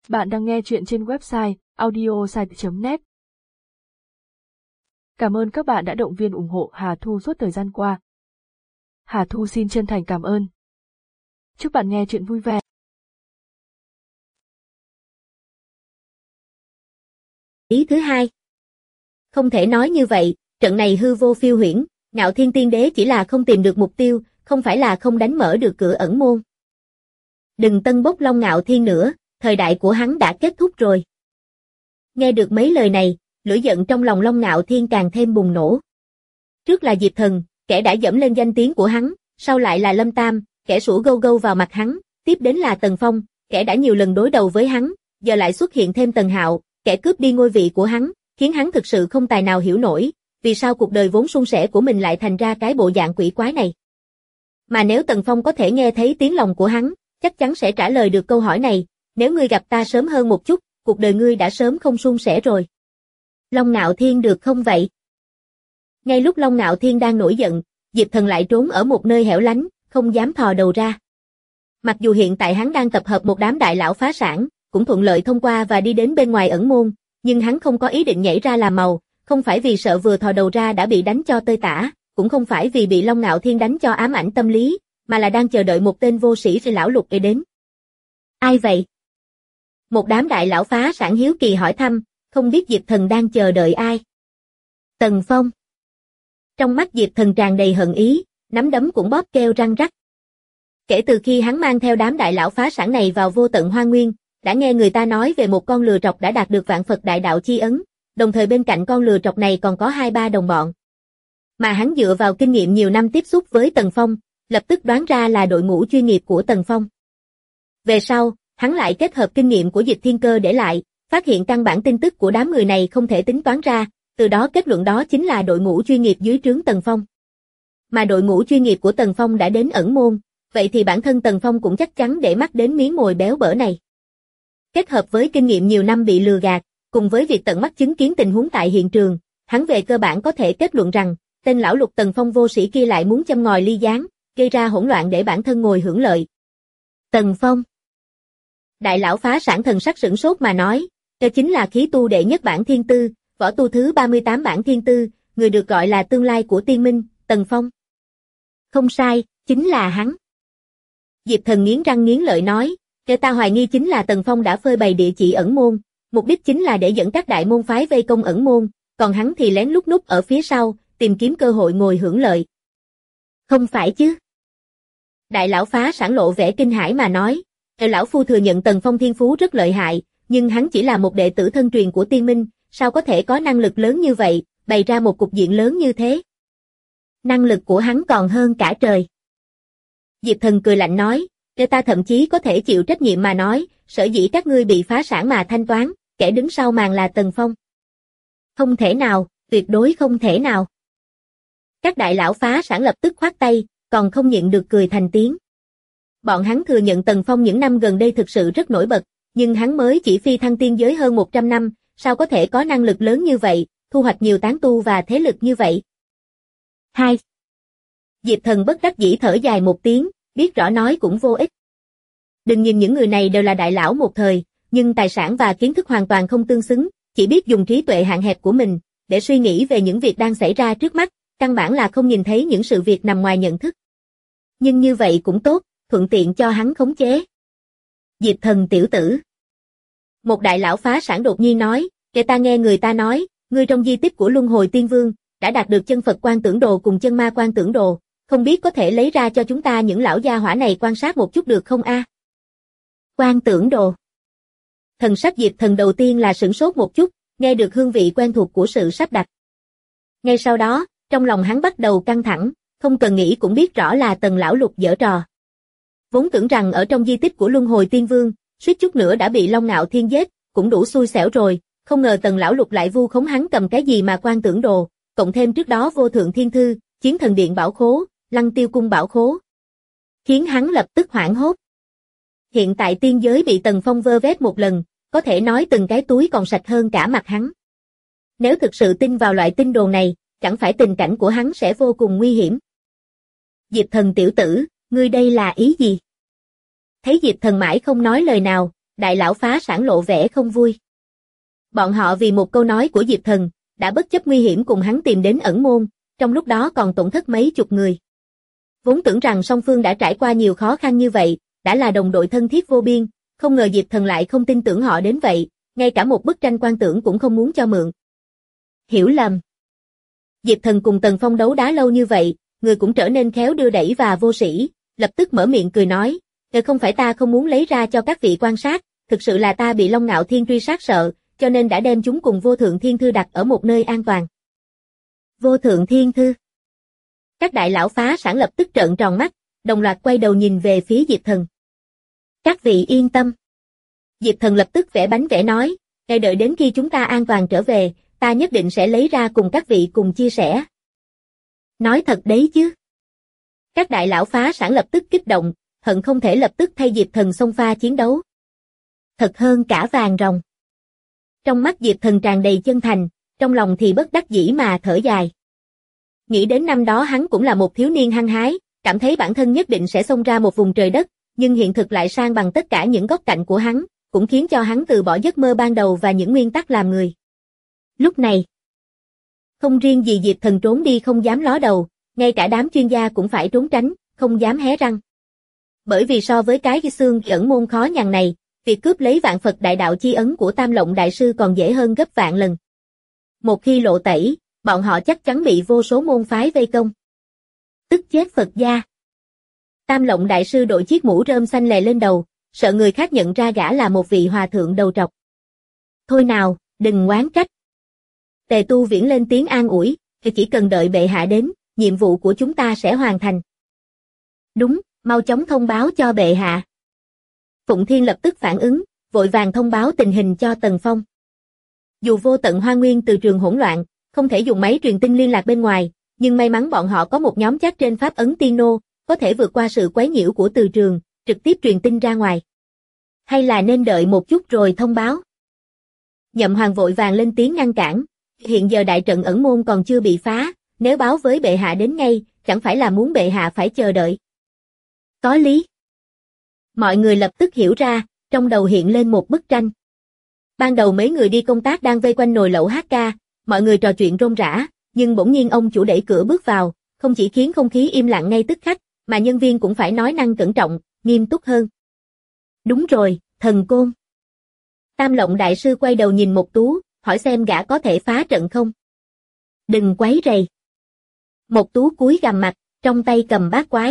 Bạn đang nghe chuyện trên website audiosite.net. Cảm ơn các bạn đã động viên ủng hộ Hà Thu suốt thời gian qua. Hà Thu xin chân thành cảm ơn. Chúc bạn nghe chuyện vui vẻ. Ý thứ hai. Không thể nói như vậy, trận này hư vô phiêu huyễn, Ngạo Thiên Tiên Đế chỉ là không tìm được mục tiêu, không phải là không đánh mở được cửa ẩn môn. Đừng tân bốc Long Ngạo Thiên nữa, thời đại của hắn đã kết thúc rồi. Nghe được mấy lời này, lửa giận trong lòng Long Ngạo Thiên càng thêm bùng nổ. Trước là Diệp Thần, kẻ đã dẫm lên danh tiếng của hắn, sau lại là Lâm Tam, kẻ sủa gâu gâu vào mặt hắn, tiếp đến là Tần Phong, kẻ đã nhiều lần đối đầu với hắn, giờ lại xuất hiện thêm Tần Hạo, kẻ cướp đi ngôi vị của hắn, khiến hắn thực sự không tài nào hiểu nổi, vì sao cuộc đời vốn suôn sẻ của mình lại thành ra cái bộ dạng quỷ quái này. Mà nếu Tần Phong có thể nghe thấy tiếng lòng của hắn, chắc chắn sẽ trả lời được câu hỏi này, nếu ngươi gặp ta sớm hơn một chút, cuộc đời ngươi đã sớm không suôn sẻ rồi. Long Ngạo Thiên được không vậy? Ngay lúc Long Ngạo Thiên đang nổi giận, Diệp Thần lại trốn ở một nơi hẻo lánh, không dám thò đầu ra. Mặc dù hiện tại hắn đang tập hợp một đám đại lão phá sản, cũng thuận lợi thông qua và đi đến bên ngoài ẩn môn, nhưng hắn không có ý định nhảy ra làm màu, không phải vì sợ vừa thò đầu ra đã bị đánh cho tơi tả, cũng không phải vì bị Long Ngạo Thiên đánh cho ám ảnh tâm lý, mà là đang chờ đợi một tên vô sĩ vì lão lục để đến. Ai vậy? Một đám đại lão phá sản hiếu kỳ hỏi thăm, không biết Diệp Thần đang chờ đợi ai. Tần Phong. Trong mắt Diệp Thần tràn đầy hận ý, nắm đấm cũng bóp keo răng rắc. Kể từ khi hắn mang theo đám đại lão phá sản này vào vô tận Hoa Nguyên, đã nghe người ta nói về một con lừa trọc đã đạt được vạn Phật đại đạo chi ấn, đồng thời bên cạnh con lừa trọc này còn có 2-3 đồng bọn. Mà hắn dựa vào kinh nghiệm nhiều năm tiếp xúc với Tần Phong, lập tức đoán ra là đội ngũ chuyên nghiệp của Tần Phong. Về sau, hắn lại kết hợp kinh nghiệm của Dịch Thiên Cơ để lại, phát hiện căn bản tin tức của đám người này không thể tính toán ra, từ đó kết luận đó chính là đội ngũ chuyên nghiệp dưới trướng Tần Phong. Mà đội ngũ chuyên nghiệp của Tần Phong đã đến ẩn môn, vậy thì bản thân Tần Phong cũng chắc chắn để mắt đến miếng mồi béo bở này. Kết hợp với kinh nghiệm nhiều năm bị lừa gạt, cùng với việc tận mắt chứng kiến tình huống tại hiện trường, hắn về cơ bản có thể kết luận rằng, tên lão lục Tần Phong vô sĩ kia lại muốn châm ngòi ly gián, gây ra hỗn loạn để bản thân ngồi hưởng lợi. Tần Phong. Đại lão phá sản thần sắc sửng sốt mà nói, đó chính là khí tu đệ nhất bản thiên tư, võ tu thứ 38 bản thiên tư, người được gọi là tương lai của tiên minh, Tần Phong. Không sai, chính là hắn. Diệp Thần nghiến răng nghiến lợi nói, kẻ ta hoài nghi chính là Tần Phong đã phơi bày địa chỉ ẩn môn, mục đích chính là để dẫn các đại môn phái vây công ẩn môn, còn hắn thì lén lút núp ở phía sau, tìm kiếm cơ hội ngồi hưởng lợi. Không phải chứ? Đại lão phá sản lộ vẻ kinh hãi mà nói, lão phu thừa nhận Tần Phong thiên phú rất lợi hại, nhưng hắn chỉ là một đệ tử thân truyền của tiên minh, sao có thể có năng lực lớn như vậy, bày ra một cục diện lớn như thế? Năng lực của hắn còn hơn cả trời. Diệp Thần cười lạnh nói, ta thậm chí có thể chịu trách nhiệm mà nói, sở dĩ các ngươi bị phá sản mà thanh toán, kẻ đứng sau màn là Tần Phong. Không thể nào, tuyệt đối không thể nào. Các đại lão phá sản lập tức khoát tay, còn không nhịn được cười thành tiếng. Bọn hắn thừa nhận Tần Phong những năm gần đây thực sự rất nổi bật, nhưng hắn mới chỉ phi thăng tiên giới hơn 100 năm, sao có thể có năng lực lớn như vậy, thu hoạch nhiều tán tu và thế lực như vậy. 2. Diệp Thần bất đắc dĩ thở dài một tiếng, biết rõ nói cũng vô ích. Đừng nhìn những người này đều là đại lão một thời, nhưng tài sản và kiến thức hoàn toàn không tương xứng, chỉ biết dùng trí tuệ hạn hẹp của mình, để suy nghĩ về những việc đang xảy ra trước mắt, căn bản là không nhìn thấy những sự việc nằm ngoài nhận thức. Nhưng như vậy cũng tốt, thuận tiện cho hắn khống chế. Diệp Thần tiểu tử. Một đại lão phá sản đột nhiên nói, kể ta nghe người ta nói, ngươi trong di tích của Luân Hồi Tiên Vương, đã đạt được chân Phật Quan Tưởng Đồ cùng chân Ma Quan Tưởng Đồ, không biết có thể lấy ra cho chúng ta những lão gia hỏa này quan sát một chút được không a? Quan Tưởng Đồ. Thần sắc Diệp Thần đầu tiên là sửng sốt một chút, nghe được hương vị quen thuộc của sự sắp đặt. Ngay sau đó, trong lòng hắn bắt đầu căng thẳng, không cần nghĩ cũng biết rõ là Tần lão lục giở trò. Vốn tưởng rằng ở trong di tích của Luân Hồi Tiên Vương, suýt chút nữa đã bị Long Ngạo Thiên giết, cũng đủ xui xẻo rồi, không ngờ Tần lão lục lại vu khống hắn cầm cái gì mà Quan Tưởng Đồ, cộng thêm trước đó Vô Thượng Thiên Thư, Chiến Thần Điện bảo khố, Lăng Tiêu Cung bảo khố, khiến hắn lập tức hoảng hốt. Hiện tại tiên giới bị Tần Phong vơ vét một lần, có thể nói từng cái túi còn sạch hơn cả mặt hắn. Nếu thực sự tin vào loại tin đồn này, chẳng phải tình cảnh của hắn sẽ vô cùng nguy hiểm. Diệp Thần tiểu tử, ngươi đây là ý gì? Thấy Diệp Thần mãi không nói lời nào, Đại lão phá sản lộ vẻ không vui. Bọn họ vì một câu nói của Diệp Thần, đã bất chấp nguy hiểm cùng hắn tìm đến ẩn môn, trong lúc đó còn tổn thất mấy chục người. Vốn tưởng rằng song phương đã trải qua nhiều khó khăn như vậy, đã là đồng đội thân thiết vô biên, không ngờ Diệp Thần lại không tin tưởng họ đến vậy, ngay cả một bức tranh quan tưởng cũng không muốn cho mượn. Hiểu lầm. Diệp Thần cùng Tần Phong đấu đá lâu như vậy, người cũng trở nên khéo đưa đẩy và vô sĩ, lập tức mở miệng cười nói, không phải ta không muốn lấy ra cho các vị quan sát, thực sự là ta bị Long Ngạo Thiên truy sát sợ, cho nên đã đem chúng cùng Vô Thượng Thiên Thư đặt ở một nơi an toàn. Vô Thượng Thiên Thư. Các đại lão phá sản lập tức trợn tròn mắt, đồng loạt quay đầu nhìn về phía Diệp Thần. Các vị yên tâm. Diệp Thần lập tức vẽ bánh vẽ nói, đợi đến khi chúng ta an toàn trở về, ta nhất định sẽ lấy ra cùng các vị cùng chia sẻ. Nói thật đấy chứ. Các đại lão phá sản lập tức kích động, hận không thể lập tức thay Diệp Thần xông pha chiến đấu. Thật hơn cả vàng ròng. Trong mắt Diệp Thần tràn đầy chân thành, trong lòng thì bất đắc dĩ mà thở dài. Nghĩ đến năm đó hắn cũng là một thiếu niên hăng hái, cảm thấy bản thân nhất định sẽ xông ra một vùng trời đất, nhưng hiện thực lại san bằng tất cả những góc cạnh của hắn, cũng khiến cho hắn từ bỏ giấc mơ ban đầu và những nguyên tắc làm người. Lúc này, không riêng gì Diệp Thần trốn đi không dám ló đầu, ngay cả đám chuyên gia cũng phải trốn tránh, không dám hé răng. Bởi vì so với cái xương ẩn môn khó nhằn này, việc cướp lấy vạn Phật đại đạo chi ấn của Tam Lộng Đại Sư còn dễ hơn gấp vạn lần. Một khi lộ tẩy, bọn họ chắc chắn bị vô số môn phái vây công. Tức chết Phật gia. Tam Lộng Đại Sư đội chiếc mũ rơm xanh lè lên đầu, sợ người khác nhận ra gã là một vị hòa thượng đầu trọc. Thôi nào, đừng oán trách. Tề Tu Viễn lên tiếng an ủi, chỉ cần đợi bệ hạ đến, nhiệm vụ của chúng ta sẽ hoàn thành. Đúng, mau chóng thông báo cho bệ hạ. Phụng Thiên lập tức phản ứng, vội vàng thông báo tình hình cho Tần Phong. Dù vô tận Hoa Nguyên từ trường hỗn loạn, không thể dùng máy truyền tin liên lạc bên ngoài, nhưng may mắn bọn họ có một nhóm chat trên pháp ấn tiên nô, có thể vượt qua sự quấy nhiễu của từ trường, trực tiếp truyền tin ra ngoài. Hay là nên đợi một chút rồi thông báo? Nhậm Hoàng vội vàng lên tiếng ngăn cản, hiện giờ đại trận ẩn môn còn chưa bị phá, nếu báo với bệ hạ đến ngay, chẳng phải là muốn bệ hạ phải chờ đợi. Có lý. Mọi người lập tức hiểu ra, trong đầu hiện lên một bức tranh. Ban đầu mấy người đi công tác đang vây quanh nồi lẩu hát ca, mọi người trò chuyện rôm rã, nhưng bỗng nhiên ông chủ đẩy cửa bước vào, không chỉ khiến không khí im lặng ngay tức khắc, mà nhân viên cũng phải nói năng cẩn trọng, nghiêm túc hơn. Đúng rồi, Thần Côn. Tam Lộng Đại Sư quay đầu nhìn Mộc Tú, hỏi xem gã có thể phá trận không. Đừng quấy rầy. Mộc Tú cúi gằm mặt, trong tay cầm bát quái.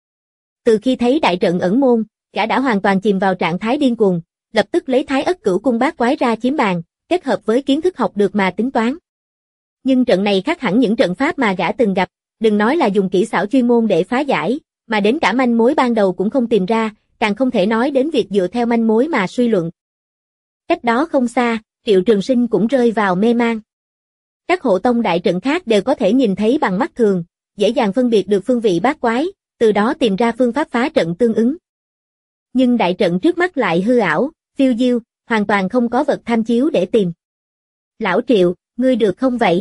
Từ khi thấy đại trận ẩn môn, gã đã hoàn toàn chìm vào trạng thái điên cuồng, lập tức lấy Thái Ất Cửu Cung bát quái ra chiếm bàn, kết hợp với kiến thức học được mà tính toán. Nhưng trận này khác hẳn những trận pháp mà gã từng gặp, đừng nói là dùng kỹ xảo chuyên môn để phá giải, mà đến cả manh mối ban đầu cũng không tìm ra, càng không thể nói đến việc dựa theo manh mối mà suy luận. Cách đó không xa, Triệu Trường Sinh cũng rơi vào mê man. Các hộ tông đại trận khác đều có thể nhìn thấy bằng mắt thường, dễ dàng phân biệt được phương vị bát quái, từ đó tìm ra phương pháp phá trận tương ứng. Nhưng đại trận trước mắt lại hư ảo, phiêu diêu, hoàn toàn không có vật tham chiếu để tìm. Lão Triệu, ngươi được không vậy?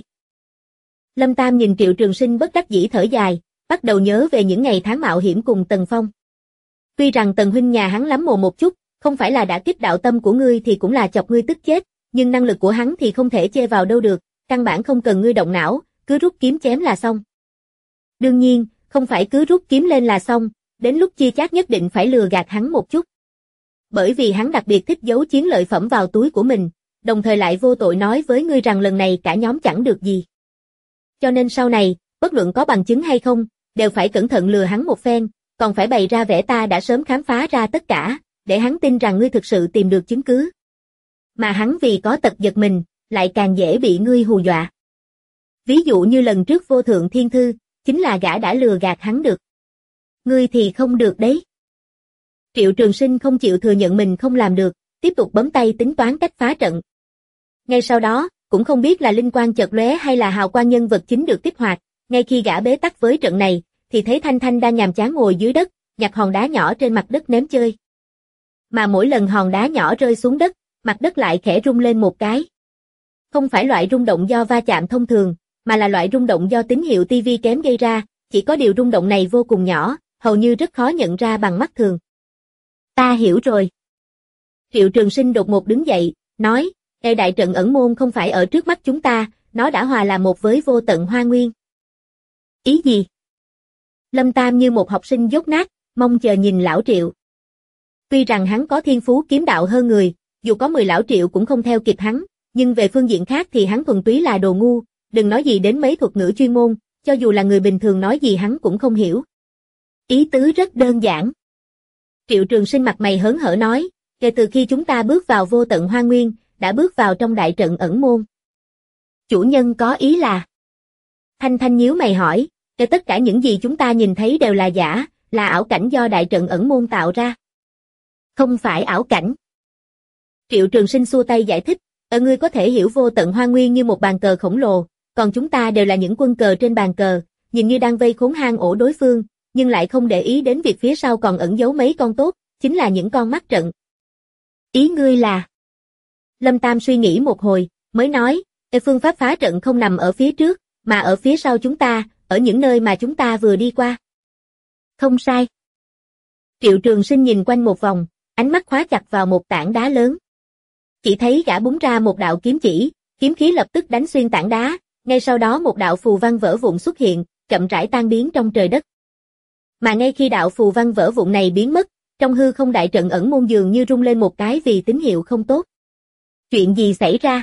Lâm Tam nhìn Triệu Trường Sinh bất đắc dĩ thở dài, bắt đầu nhớ về những ngày tháng mạo hiểm cùng Tần Phong. Tuy rằng Tần huynh nhà hắn lắm mồm một chút, không phải là đã kích đạo tâm của ngươi thì cũng là chọc ngươi tức chết, nhưng năng lực của hắn thì không thể chê vào đâu được, căn bản không cần ngươi động não, cứ rút kiếm chém là xong. Đương nhiên, không phải cứ rút kiếm lên là xong, đến lúc chia chác nhất định phải lừa gạt hắn một chút. Bởi vì hắn đặc biệt thích giấu chiến lợi phẩm vào túi của mình, đồng thời lại vô tội nói với ngươi rằng lần này cả nhóm chẳng được gì. Cho nên sau này, bất luận có bằng chứng hay không, đều phải cẩn thận lừa hắn một phen, còn phải bày ra vẻ ta đã sớm khám phá ra tất cả, để hắn tin rằng ngươi thực sự tìm được chứng cứ. Mà hắn vì có tật giật mình, lại càng dễ bị ngươi hù dọa. Ví dụ như lần trước Vô Thượng Thiên Thư, chính là gã đã lừa gạt hắn được. Ngươi thì không được đấy. Triệu Trường Sinh không chịu thừa nhận mình không làm được, tiếp tục bấm tay tính toán cách phá trận. Ngay sau đó, cũng không biết là linh quang chợt lóe hay là hào quang nhân vật chính được kích hoạt, ngay khi gã bế tắc với trận này, thì thấy Thanh Thanh đang nhàm chán ngồi dưới đất, nhặt hòn đá nhỏ trên mặt đất ném chơi. Mà mỗi lần hòn đá nhỏ rơi xuống đất, mặt đất lại khẽ rung lên một cái. Không phải loại rung động do va chạm thông thường, mà là loại rung động do tín hiệu TV kém gây ra, chỉ có điều rung động này vô cùng nhỏ, hầu như rất khó nhận ra bằng mắt thường. Ta hiểu rồi. Triệu Trường Sinh đột ngột đứng dậy, nói, đại trận ẩn môn không phải ở trước mắt chúng ta, nó đã hòa làm một với vô tận hoa nguyên. Ý gì? Lâm Tam như một học sinh dốt nát, mong chờ nhìn lão Triệu. Tuy rằng hắn có thiên phú kiếm đạo hơn người, dù có 10 lão Triệu cũng không theo kịp hắn, nhưng về phương diện khác thì hắn thuần túy là đồ ngu, đừng nói gì đến mấy thuật ngữ chuyên môn, cho dù là người bình thường nói gì hắn cũng không hiểu. Ý tứ rất đơn giản. Triệu Trường Sinh mặt mày hớn hở nói, kể từ khi chúng ta bước vào vô tận hoa nguyên, đã bước vào trong đại trận ẩn môn. Chủ nhân có ý là? Thanh Thanh nhíu mày hỏi, kể tất cả những gì chúng ta nhìn thấy đều là giả, là ảo cảnh do đại trận ẩn môn tạo ra. Không phải ảo cảnh. Triệu Trường Sinh xua tay giải thích, ngươi có thể hiểu vô tận hoa nguyên như một bàn cờ khổng lồ, còn chúng ta đều là những quân cờ trên bàn cờ, nhìn như đang vây khốn hang ổ đối phương, nhưng lại không để ý đến việc phía sau còn ẩn giấu mấy con tốt, chính là những con mắt trận. Ý ngươi là? Lâm Tam suy nghĩ một hồi, mới nói, phương pháp phá trận không nằm ở phía trước, mà ở phía sau chúng ta, ở những nơi mà chúng ta vừa đi qua. Không sai. Triệu Trường Sinh nhìn quanh một vòng, ánh mắt khóa chặt vào một tảng đá lớn. Chỉ thấy gã búng ra một đạo kiếm chỉ, kiếm khí lập tức đánh xuyên tảng đá, ngay sau đó một đạo phù văn vỡ vụn xuất hiện, chậm rãi tan biến trong trời đất. Mà ngay khi đạo phù văn vỡ vụn này biến mất, trong hư không đại trận ẩn môn dường như rung lên một cái vì tín hiệu không tốt. Chuyện gì xảy ra?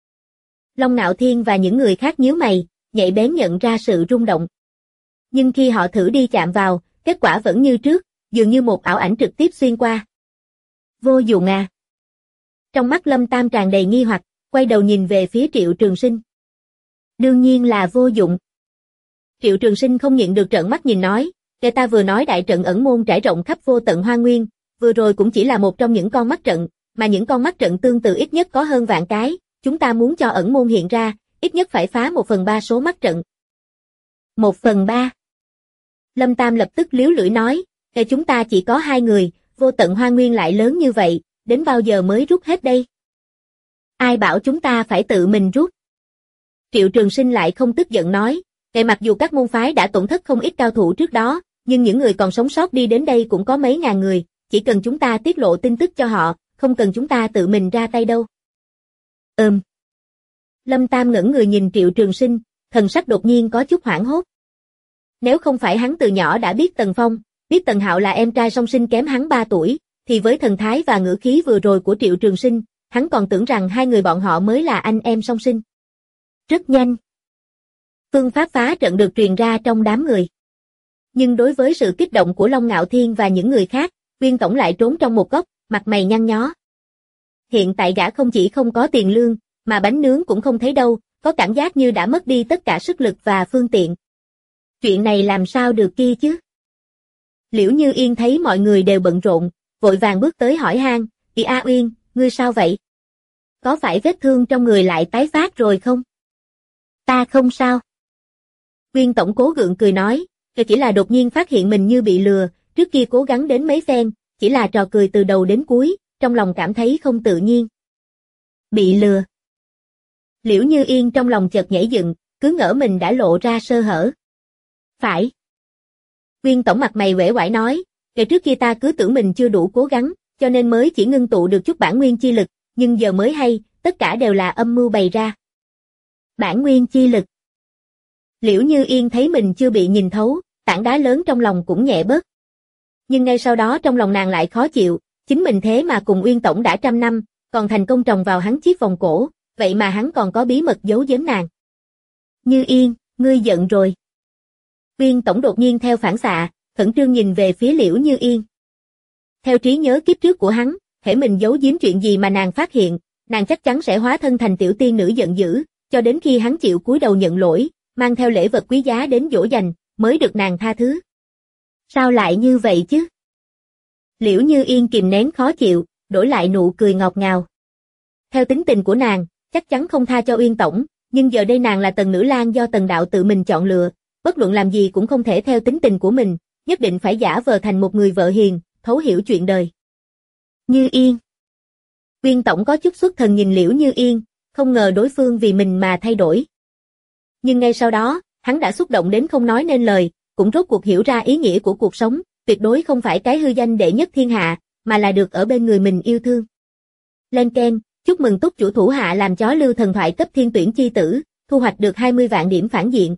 Long Nạo Thiên và những người khác nhíu mày, nhạy bén nhận ra sự rung động. Nhưng khi họ thử đi chạm vào, kết quả vẫn như trước, dường như một ảo ảnh trực tiếp xuyên qua. Vô dụng à? Trong mắt Lâm Tam tràn đầy nghi hoặc, quay đầu nhìn về phía Triệu Trường Sinh. Đương nhiên là vô dụng. Triệu Trường Sinh không nhịn được trợn mắt nhìn nói, kẻ ta vừa nói đại trận ẩn môn trải rộng khắp vô tận hoa nguyên, vừa rồi cũng chỉ là một trong những con mắt trận, mà những con mắt trận tương tự ít nhất có hơn vạn cái, chúng ta muốn cho ẩn môn hiện ra, ít nhất phải phá 1/3 số mắt trận. 1/3. Lâm Tam lập tức liếu lưỡi nói, kẻ chúng ta chỉ có 2 người, vô tận hoa nguyên lại lớn như vậy, đến bao giờ mới rút hết đây? Ai bảo chúng ta phải tự mình rút? Triệu Trường Sinh lại không tức giận nói, kể mặc dù các môn phái đã tổn thất không ít cao thủ trước đó, nhưng những người còn sống sót đi đến đây cũng có mấy ngàn người, chỉ cần chúng ta tiết lộ tin tức cho họ, không cần chúng ta tự mình ra tay đâu. Lâm Tam ngẩng người nhìn Triệu Trường Sinh, thần sắc đột nhiên có chút hoảng hốt. Nếu không phải hắn từ nhỏ đã biết Tần Phong, biết Tần Hạo là em trai song sinh kém hắn 3 tuổi, thì với thần thái và ngữ khí vừa rồi của Triệu Trường Sinh, hắn còn tưởng rằng hai người bọn họ mới là anh em song sinh. Rất nhanh, phương pháp phá trận được truyền ra trong đám người. Nhưng đối với sự kích động của Long Ngạo Thiên và những người khác, Viên Tổng lại trốn trong một góc, mặt mày nhăn nhó. Hiện tại gã không chỉ không có tiền lương, mà bánh nướng cũng không thấy đâu, có cảm giác như đã mất đi tất cả sức lực và phương tiện. Chuyện này làm sao được kia chứ? Liễu Như Yên thấy mọi người đều bận rộn, vội vàng bước tới hỏi han, "Kỳ A Uyên, ngươi sao vậy? Có phải vết thương trong người lại tái phát rồi không?" "Ta không sao." Viên Tổng cố gượng cười nói, chỉ là đột nhiên phát hiện mình như bị lừa, trước kia cố gắng đến mấy phen, chỉ là trò cười từ đầu đến cuối, trong lòng cảm thấy không tự nhiên. Bị lừa. Liễu Như Yên trong lòng chợt nhảy dựng, cứ ngỡ mình đã lộ ra sơ hở. Phải. Viên Tổng mặt mày uể oải nói, kể trước kia ta cứ tưởng mình chưa đủ cố gắng, cho nên mới chỉ ngưng tụ được chút bản nguyên chi lực, nhưng giờ mới hay, tất cả đều là âm mưu bày ra. Bản nguyên chi lực. Liễu Như Yên thấy mình chưa bị nhìn thấu, tảng đá lớn trong lòng cũng nhẹ bớt. Nhưng ngay sau đó trong lòng nàng lại khó chịu, chính mình thế mà cùng Uyên Tổng đã 100 năm, còn thành công trồng vào hắn chiếc vòng cổ, vậy mà hắn còn có bí mật giấu giếm nàng. Như Yên, ngươi giận rồi. Uyên Tổng đột nhiên theo phản xạ, khẩn trương nhìn về phía Liễu Như Yên. Theo trí nhớ kiếp trước của hắn, hễ mình giấu giếm chuyện gì mà nàng phát hiện, nàng chắc chắn sẽ hóa thân thành tiểu tiên nữ giận dữ, cho đến khi hắn chịu cúi đầu nhận lỗi, mang theo lễ vật quý giá đến dỗ dành, mới được nàng tha thứ. Sao lại như vậy chứ? Liễu Như Yên kìm nén khó chịu, đổi lại nụ cười ngọt ngào. Theo tính tình của nàng, chắc chắn không tha cho Uyên Tổng, nhưng giờ đây nàng là Tần Nữ Lang do Tần Đạo tự mình chọn lựa, bất luận làm gì cũng không thể theo tính tình của mình, nhất định phải giả vờ thành một người vợ hiền, thấu hiểu chuyện đời. Như Yên. Uyên Tổng có chút xuất thần nhìn Liễu Như Yên, không ngờ đối phương vì mình mà thay đổi. Nhưng ngay sau đó, hắn đã xúc động đến không nói nên lời, cũng rốt cuộc hiểu ra ý nghĩa của cuộc sống, tuyệt đối không phải cái hư danh đệ nhất thiên hạ, mà là được ở bên người mình yêu thương. Lên keng, chúc mừng túc chủ thủ hạ làm chó lưu thần thoại cấp thiên tuyển chi tử, thu hoạch được 20 vạn điểm phản diện.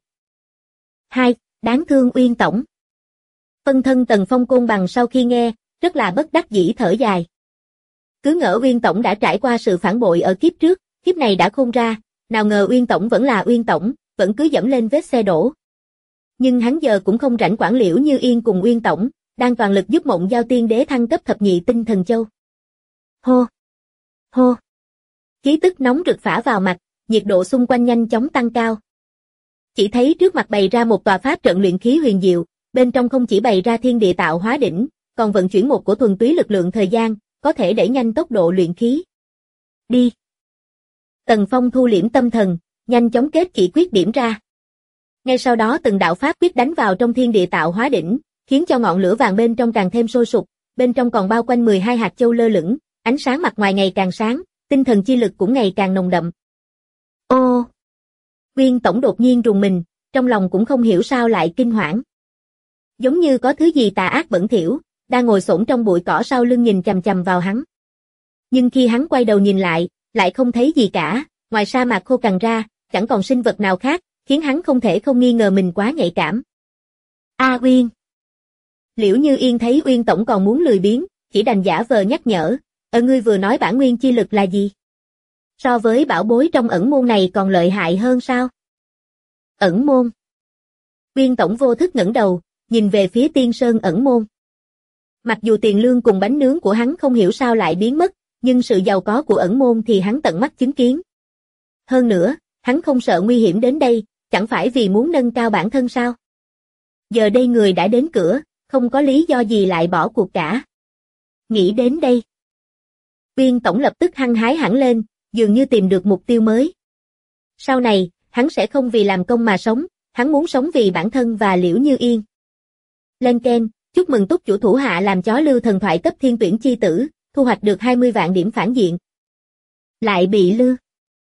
2. Đáng thương Uyên Tổng. Phân thân Tần Phong côn bằng sau khi nghe, rất là bất đắc dĩ thở dài. Cứ ngỡ Uyên Tổng đã trải qua sự phản bội ở kiếp trước, kiếp này đã khôn ra, nào ngờ Uyên Tổng vẫn là Uyên Tổng, vẫn cứ dẫm lên vết xe đổ. Nhưng hắn giờ cũng không rảnh quản Liễu Như Yên cùng Uyên Tổng, đang toàn lực giúp Mộng Giao Tiên Đế thăng cấp thập nhị tinh thần châu. Hô! Hô! Khí tức nóng rực phả vào mặt, nhiệt độ xung quanh nhanh chóng tăng cao. Chỉ thấy trước mặt bày ra một tòa pháp trận luyện khí huyền diệu, bên trong không chỉ bày ra thiên địa tạo hóa đỉnh, còn vận chuyển một của thuần túy lực lượng thời gian, có thể đẩy nhanh tốc độ luyện khí. Đi! Tần Phong thu liễm tâm thần, nhanh chóng kết chỉ quyết điểm ra. Ngay sau đó từng đạo pháp quyết đánh vào trong thiên địa tạo hóa đỉnh, khiến cho ngọn lửa vàng bên trong càng thêm sôi sục, bên trong còn bao quanh 12 hạt châu lơ lửng, ánh sáng mặt ngoài ngày càng sáng, tinh thần chi lực cũng ngày càng nồng đậm. Ô! Uyên Tổng đột nhiên rùng mình, trong lòng cũng không hiểu sao lại kinh hoảng. Giống như có thứ gì tà ác bẩn thỉu, đang ngồi xổm trong bụi cỏ sau lưng nhìn chằm chằm vào hắn. Nhưng khi hắn quay đầu nhìn lại không thấy gì cả, ngoài sa mạc khô cằn ra, chẳng còn sinh vật nào khác, khiến hắn không thể không nghi ngờ mình quá nhạy cảm. A Uyên! Liễu Như Yên thấy Uyên Tổng còn muốn lười biếng, chỉ đành giả vờ nhắc nhở, ngươi vừa nói bản nguyên chi lực là gì? So với bảo bối trong ẩn môn này còn lợi hại hơn sao? Ẩn môn. Uyên Tổng vô thức ngẩng đầu, nhìn về phía Tiên Sơn ẩn môn. Mặc dù tiền lương cùng bánh nướng của hắn không hiểu sao lại biến mất, nhưng sự giàu có của ẩn môn thì hắn tận mắt chứng kiến. Hơn nữa, hắn không sợ nguy hiểm đến đây, chẳng phải vì muốn nâng cao bản thân sao? Giờ đây người đã đến cửa, không có lý do gì lại bỏ cuộc cả. Nghĩ đến đây, Uyên Tổng lập tức hăng hái hẳn lên, dường như tìm được mục tiêu mới. Sau này, hắn sẽ không vì làm công mà sống, hắn muốn sống vì bản thân và Liễu Như Yên. Lên keng, chúc mừng túc chủ thủ hạ làm chó lưu thần thoại cấp thiên tuyển chi tử, thu hoạch được 20 vạn điểm phản diện. Lại bị lừa.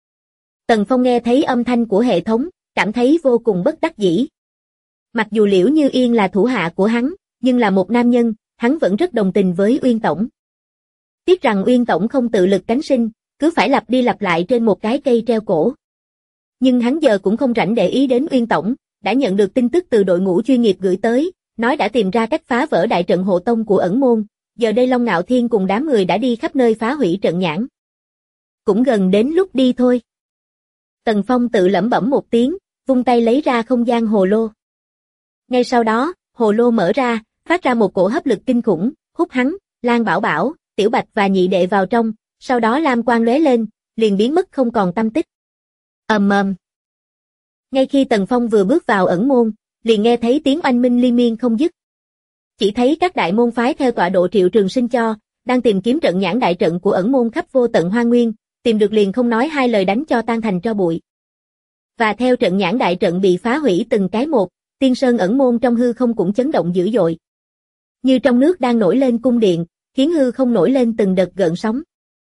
Tần Phong nghe thấy âm thanh của hệ thống, cảm thấy vô cùng bất đắc dĩ. Mặc dù Liễu Như Yên là thủ hạ của hắn, nhưng là một nam nhân, hắn vẫn rất đồng tình với Uyên Tổng. Tiếc rằng Uyên Tổng không tự lực cánh sinh, cứ phải lặp đi lặp lại trên một cái cây treo cổ. Nhưng hắn giờ cũng không rảnh để ý đến Uyên Tổng, đã nhận được tin tức từ đội ngũ chuyên nghiệp gửi tới, nói đã tìm ra cách phá vỡ đại trận hộ tông của ẩn môn, giờ đây Long Ngạo Thiên cùng đám người đã đi khắp nơi phá hủy trận nhãn. Cũng gần đến lúc đi thôi. Tần Phong tự lẩm bẩm một tiếng, vung tay lấy ra không gian hồ lô. Ngay sau đó, hồ lô mở ra, phát ra một cổ hấp lực kinh khủng, hút hắn, Lan Bảo Bảo, Tiểu Bạch và nhị đệ vào trong, sau đó lam quang lóe lên, liền biến mất không còn tăm tích. Ầm ầm. Ngay khi Tần Phong vừa bước vào ẩn môn, liền nghe thấy tiếng oanh minh liên miên không dứt. Chỉ thấy các đại môn phái theo tọa độ Triệu Trường Sinh cho, đang tìm kiếm trận nhãn đại trận của ẩn môn khắp vô tận hoang nguyên, tìm được liền không nói hai lời đánh cho tan thành tro bụi. Và theo trận nhãn đại trận bị phá hủy từng cái một, Tiên Sơn ẩn môn trong hư không cũng chấn động dữ dội. Như trong nước đang nổi lên cung điện, khiến hư không nổi lên từng đợt gợn sóng.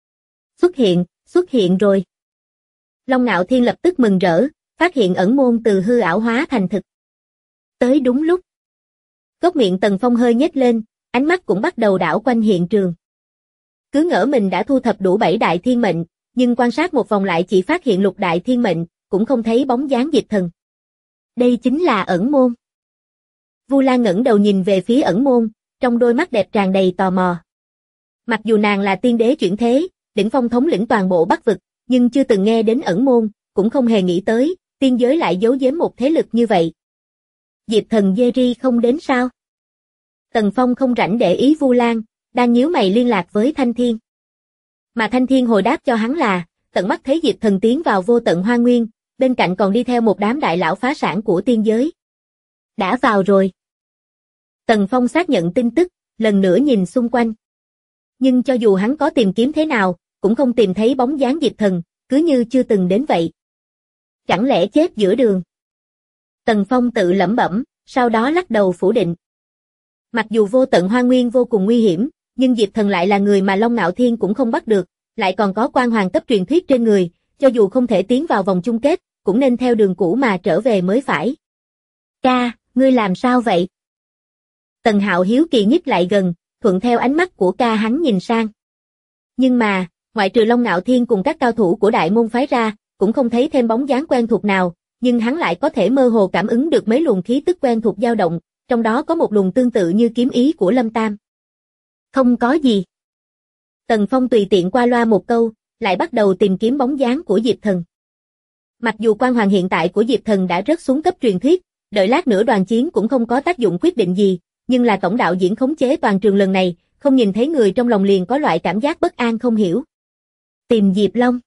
Xuất hiện rồi. Long Ngạo Thiên lập tức mừng rỡ, phát hiện ẩn môn từ hư ảo hóa thành thực. Tới đúng lúc. Cốc miệng Tần Phong hơi nhếch lên, ánh mắt cũng bắt đầu đảo quanh hiện trường. Cứ ngỡ mình đã thu thập đủ 7 đại thiên mệnh, nhưng quan sát một vòng lại chỉ phát hiện lục đại thiên mệnh, cũng không thấy bóng dáng Diệp Thần. Đây chính là ẩn môn. Vu Lan ngẩng đầu nhìn về phía ẩn môn, trong đôi mắt đẹp tràn đầy tò mò. Mặc dù nàng là tiên đế chuyển thế, đỉnh phong thống lĩnh toàn bộ Bắc vực, nhưng chưa từng nghe đến ẩn môn, cũng không hề nghĩ tới, tiên giới lại giấu giếm một thế lực như vậy. Diệp Thần Jerry không đến sao? Tần Phong không rảnh để ý Vu Lan, đang nhíu mày liên lạc với Thanh Thiên. Mà Thanh Thiên hồi đáp cho hắn là, tận mắt thấy Diệp Thần tiến vào vô tận hoang nguyên, bên cạnh còn đi theo một đám đại lão phá sản của tiên giới. Đã vào rồi. Tần Phong xác nhận tin tức, lần nữa nhìn xung quanh. Nhưng cho dù hắn có tìm kiếm thế nào, cũng không tìm thấy bóng dáng Diệp Thần, cứ như chưa từng đến vậy. Chẳng lẽ chết giữa đường? Tần Phong tự lẩm bẩm, sau đó lắc đầu phủ định. Mặc dù vô tận hoang nguyên vô cùng nguy hiểm, nhưng Diệp Thần lại là người mà Long Ngạo Thiên cũng không bắt được, lại còn có quan hoàng cấp truyền thuyết trên người, cho dù không thể tiến vào vòng chung kết, cũng nên theo đường cũ mà trở về mới phải. Ca, ngươi làm sao vậy? Tần Hạo hiếu kỳ nhích lại gần, thuận theo ánh mắt của ca hắn nhìn sang. Nhưng mà, ngoại trừ Long Ngạo Thiên cùng các cao thủ của đại môn phái ra, cũng không thấy thêm bóng dáng quen thuộc nào, nhưng hắn lại có thể mơ hồ cảm ứng được mấy luồng khí tức quen thuộc dao động, trong đó có một luồng tương tự như kiếm ý của Lâm Tam. Không có gì. Tần Phong tùy tiện qua loa một câu, lại bắt đầu tìm kiếm bóng dáng của Diệp Thần. Mặc dù quan hoàng hiện tại của Diệp Thần đã rớt xuống cấp truyền thuyết, đợi lát nữa đoàn chiến cũng không có tác dụng quyết định gì, nhưng là tổng đạo diễn khống chế toàn trường lần này, không nhìn thấy người trong lòng liền có loại cảm giác bất an không hiểu. Tìm Diệp Long.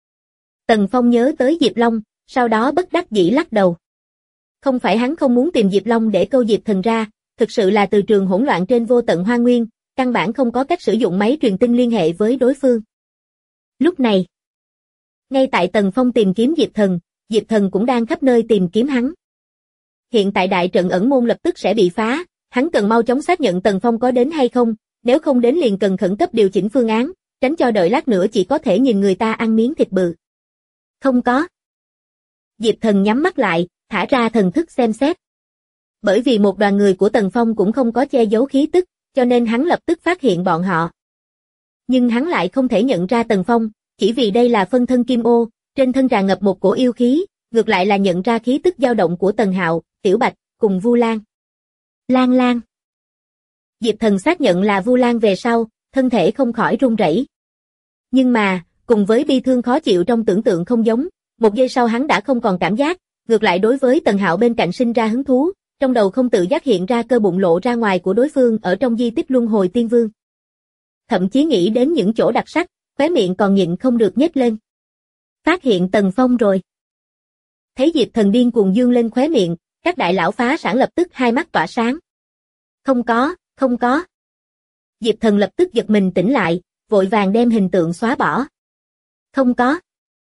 Tần Phong nhớ tới Diệp Long, sau đó bất đắc dĩ lắc đầu. Không phải hắn không muốn tìm Diệp Long để câu Diệp Thần ra, thực sự là từ trường hỗn loạn trên vô tận hoang nguyên, căn bản không có cách sử dụng máy truyền tin liên hệ với đối phương. Lúc này, ngay tại Tần Phong tìm kiếm Diệp Thần cũng đang khắp nơi tìm kiếm hắn. Hiện tại đại trận ẩn môn lập tức sẽ bị phá, hắn cần mau chóng xác nhận Tần Phong có đến hay không, nếu không đến liền cần khẩn cấp điều chỉnh phương án, tránh cho đợi lát nữa chỉ có thể nhìn người ta ăn miếng thịt bự. Không có. Diệp Thần nhắm mắt lại, thả ra thần thức xem xét. Bởi vì một đoàn người của Tần Phong cũng không có che giấu khí tức, cho nên hắn lập tức phát hiện bọn họ. Nhưng hắn lại không thể nhận ra Tần Phong, chỉ vì đây là phân thân kim ô, trên thân tràn ngập một cổ yêu khí, ngược lại là nhận ra khí tức dao động của Tần Hạo, Tiểu Bạch, cùng Vu Lan. Lan Lan. Diệp Thần xác nhận là Vu Lan về sau, thân thể không khỏi run rẩy. Nhưng mà, cùng với bi thương khó chịu trong tưởng tượng không giống, một giây sau hắn đã không còn cảm giác, ngược lại đối với Tần Hạo bên cạnh sinh ra hứng thú, trong đầu không tự giác hiện ra cơ bụng lộ ra ngoài của đối phương ở trong di tích Luân Hồi Tiên Vương. Thậm chí nghĩ đến những chỗ đặc sắc, khóe miệng còn nhịn không được nhếch lên. Phát hiện Tần Phong rồi. Thấy Diệp Thần điên cuồng dương lên khóe miệng, các đại lão phá sản lập tức hai mắt tỏa sáng. Không có. Diệp Thần lập tức giật mình tỉnh lại, vội vàng đem hình tượng xóa bỏ. Không có.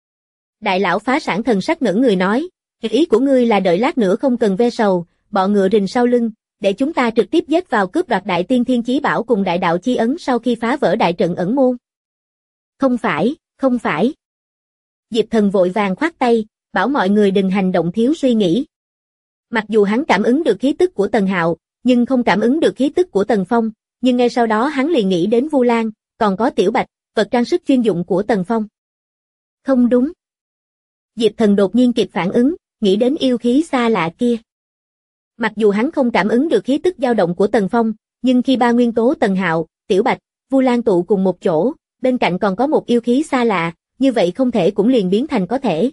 Đại lão phá sản thần sắc ngẩn người nói, ý của ngươi là đợi lát nữa không cần ve sầu, bọ ngựa rình sau lưng, để chúng ta trực tiếp giết vào cướp đoạt đại tiên thiên chí bảo cùng đại đạo chi ấn sau khi phá vỡ đại trận ẩn môn. Không phải. Diệp Thần vội vàng khoát tay, bảo mọi người đừng hành động thiếu suy nghĩ. Mặc dù hắn cảm ứng được khí tức của Tần Hạo, nhưng không cảm ứng được khí tức của Tần Phong, nhưng ngay sau đó hắn liền nghĩ đến Vu Lan, còn có Tiểu Bạch, vật trang sức chuyên dụng của Tần Phong. Không đúng. Diệp Thần đột nhiên kịp phản ứng, nghĩ đến yêu khí xa lạ kia. Mặc dù hắn không cảm ứng được khí tức dao động của Tần Phong, nhưng khi ba nguyên tố Tần Hạo, Tiểu Bạch, Vu Lan tụ cùng một chỗ, bên cạnh còn có một yêu khí xa lạ, như vậy không thể cũng liền biến thành có thể.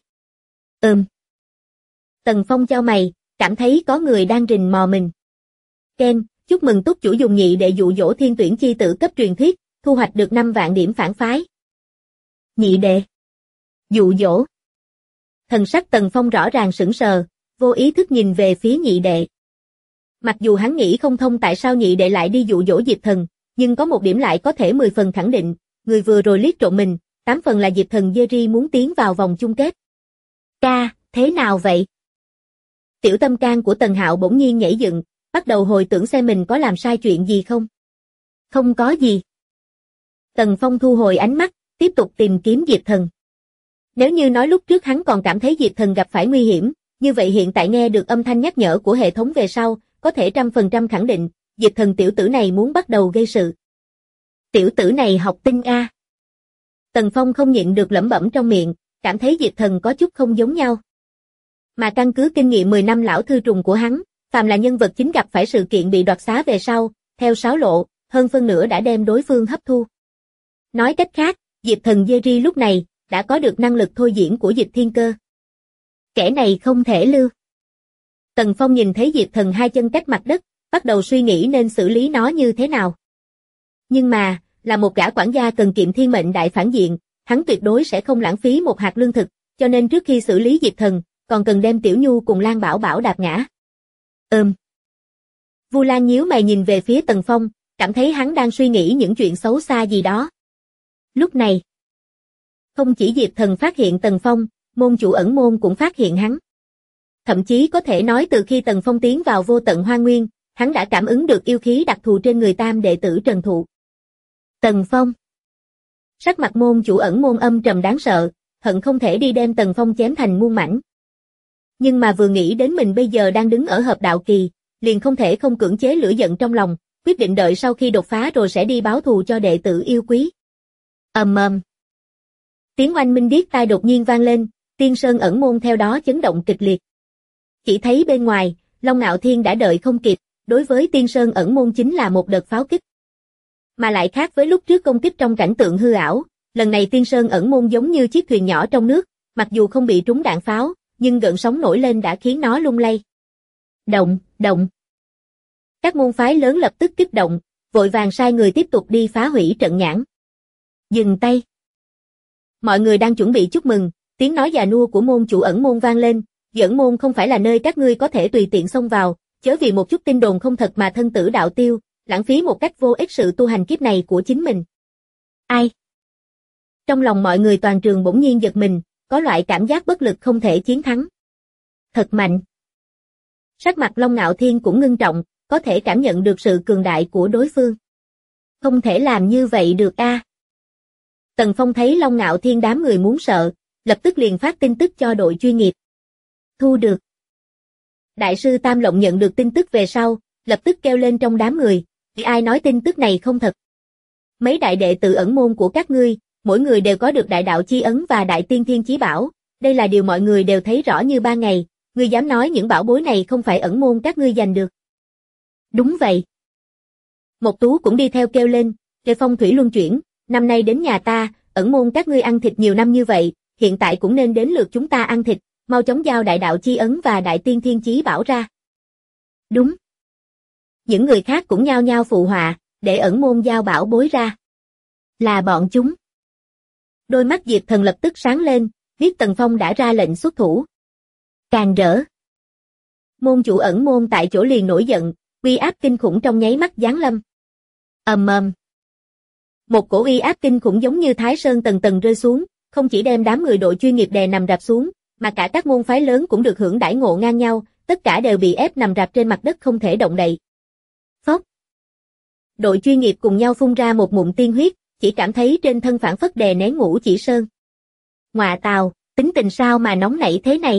Tần Phong chau mày, cảm thấy có người đang rình mò mình. Ken, chúc mừng túc chủ dùng nhị đệ dụ dỗ thiên tuyển chi tử cấp truyền thuyết, thu hoạch được 5 vạn điểm phản phái. Nhị đệ. Dụ dỗ. Thần sắc Tần Phong rõ ràng sững sờ, vô ý thức nhìn về phía nhị đệ. Mặc dù hắn nghĩ không thông tại sao nhị đệ lại đi dụ dỗ Diệp Thần, nhưng có một điểm lại có thể 10 phần khẳng định, người vừa rồi liếc trộm mình, 8 phần là Diệp Thần Jerry muốn tiến vào vòng chung kết. Ca, thế nào vậy? Tiểu tâm can của Tần Hạo bỗng nhiên nhảy dựng, bắt đầu hồi tưởng xem mình có làm sai chuyện gì không. Không có gì. Tần Phong thu hồi ánh mắt, tiếp tục tìm kiếm Diệp Thần. Nếu như nói lúc trước hắn còn cảm thấy Diệp Thần gặp phải nguy hiểm, như vậy hiện tại nghe được âm thanh nhắc nhở của hệ thống về sau, có thể 100% khẳng định, Diệp Thần tiểu tử này muốn bắt đầu gây sự. Tiểu tử này học tinh a. Tần Phong không nhịn được lẩm bẩm trong miệng, cảm thấy Diệp Thần có chút không giống nhau. Mà căn cứ kinh nghiệm 10 năm lão thư trùng của hắn, phàm là nhân vật chính gặp phải sự kiện bị đoạt xá về sau, theo sáo lộ, hơn phân nửa đã đem đối phương hấp thu. Nói cách khác, Diệp Thần Jerry lúc này, đã có được năng lực thôi diễn của Dịch Thiên Cơ. Kẻ này không thể lưu. Tần Phong nhìn thấy Diệp Thần hai chân cách mặt đất, bắt đầu suy nghĩ nên xử lý nó như thế nào. Nhưng mà, là một gã quản gia cần kiệm thiên mệnh đại phản diện, hắn tuyệt đối sẽ không lãng phí một hạt lương thực, cho nên trước khi xử lý Diệp Thần, còn cần đem Tiểu Nhu cùng Lan Bảo Bảo đạp ngã. Vu Lan nhíu mày nhìn về phía Tần Phong, cảm thấy hắn đang suy nghĩ những chuyện xấu xa gì đó. Lúc này, không chỉ Diệp Thần phát hiện Tần Phong, môn chủ ẩn môn cũng phát hiện hắn. Thậm chí có thể nói từ khi Tần Phong tiến vào vô tận hoang nguyên, hắn đã cảm ứng được yêu khí đặc thù trên người tam đệ tử Trần Thụ. Tần Phong. Sắc mặt môn chủ ẩn môn âm trầm đáng sợ, hận không thể đi đem Tần Phong chém thành muôn mảnh. Nhưng mà vừa nghĩ đến mình bây giờ đang đứng ở hợp đạo kỳ, liền không thể không cưỡng chế lửa giận trong lòng, quyết định đợi sau khi đột phá rồi sẽ đi báo thù cho đệ tử yêu quý. Tiếng oanh minh điếc tai đột nhiên vang lên, Tiên Sơn ẩn môn theo đó chấn động kịch liệt. Chỉ thấy bên ngoài, Long Ngạo Thiên đã đợi không kịp, đối với Tiên Sơn ẩn môn chính là một đợt pháo kích. Mà lại khác với lúc trước công kích trong cảnh tượng hư ảo, lần này Tiên Sơn ẩn môn giống như chiếc thuyền nhỏ trong nước, mặc dù không bị trúng đạn pháo, nhưng gợn sóng nổi lên đã khiến nó lung lay. Động, động. Các môn phái lớn lập tức kích động, vội vàng sai người tiếp tục đi phá hủy trận nhãn. Dừng tay. Mọi người đang chuẩn bị chúc mừng, tiếng nói già nua của môn chủ ẩn môn vang lên, ẩn môn không phải là nơi các ngươi có thể tùy tiện xông vào, chớ vì một chút tin đồn không thật mà thân tử đạo tiêu, lãng phí một cách vô ích sự tu hành kiếp này của chính mình. Ai? Trong lòng mọi người toàn trường bỗng nhiên giật mình, có loại cảm giác bất lực không thể chiến thắng. Thật mạnh. Sắc mặt Long Ngạo Thiên cũng ngưng trọng, có thể cảm nhận được sự cường đại của đối phương. Không thể làm như vậy được a. Tần Phong thấy Long Ngạo Thiên đám người muốn sợ, lập tức liền phát tin tức cho đội chuyên nghiệp. Thu được. Đại sư Tam Lộng nhận được tin tức về sau, lập tức kêu lên trong đám người, ai nói tin tức này không thật. Mấy đại đệ tử ẩn môn của các ngươi, mỗi người đều có được đại đạo chi ấn và đại tiên thiên chí bảo, đây là điều mọi người đều thấy rõ như ban ngày, ngươi dám nói những bảo bối này không phải ẩn môn các ngươi giành được. Đúng vậy. Một Tú cũng đi theo kêu lên, Kê phong thủy luân chuyển, năm nay đến nhà ta, ẩn môn các ngươi ăn thịt nhiều năm như vậy, hiện tại cũng nên đến lượt chúng ta ăn thịt, mau chóng giao đại đạo chi ấn và đại tiên thiên chí bảo ra. Đúng. Những người khác cũng nhao nhao phụ họa, để ẩn môn giao bảo bối ra. Là bọn chúng. Đôi mắt Diệp Thần lập tức sáng lên, biết Tần Phong đã ra lệnh xuất thủ. Càng rỡ. Môn chủ ẩn môn tại chỗ liền nổi giận, uy áp kinh khủng trong nháy mắt giáng lâm. Ầm ầm. Một cổ uy áp kinh khủng giống như Thái Sơn tầng tầng rơi xuống, không chỉ đem đám người đội chuyên nghiệp đè nằm rạp xuống, mà cả các môn phái lớn cũng được hưởng đãi ngộ ngang nhau, tất cả đều bị ép nằm rạp trên mặt đất không thể động đậy. Phốc. Đội chuyên nghiệp cùng nhau phun ra một ngụm tiên huyết, chỉ cảm thấy trên thân phản phất đè nén Ngũ Chỉ Sơn. Ngọa tào, tính tình sao mà nóng nảy thế này?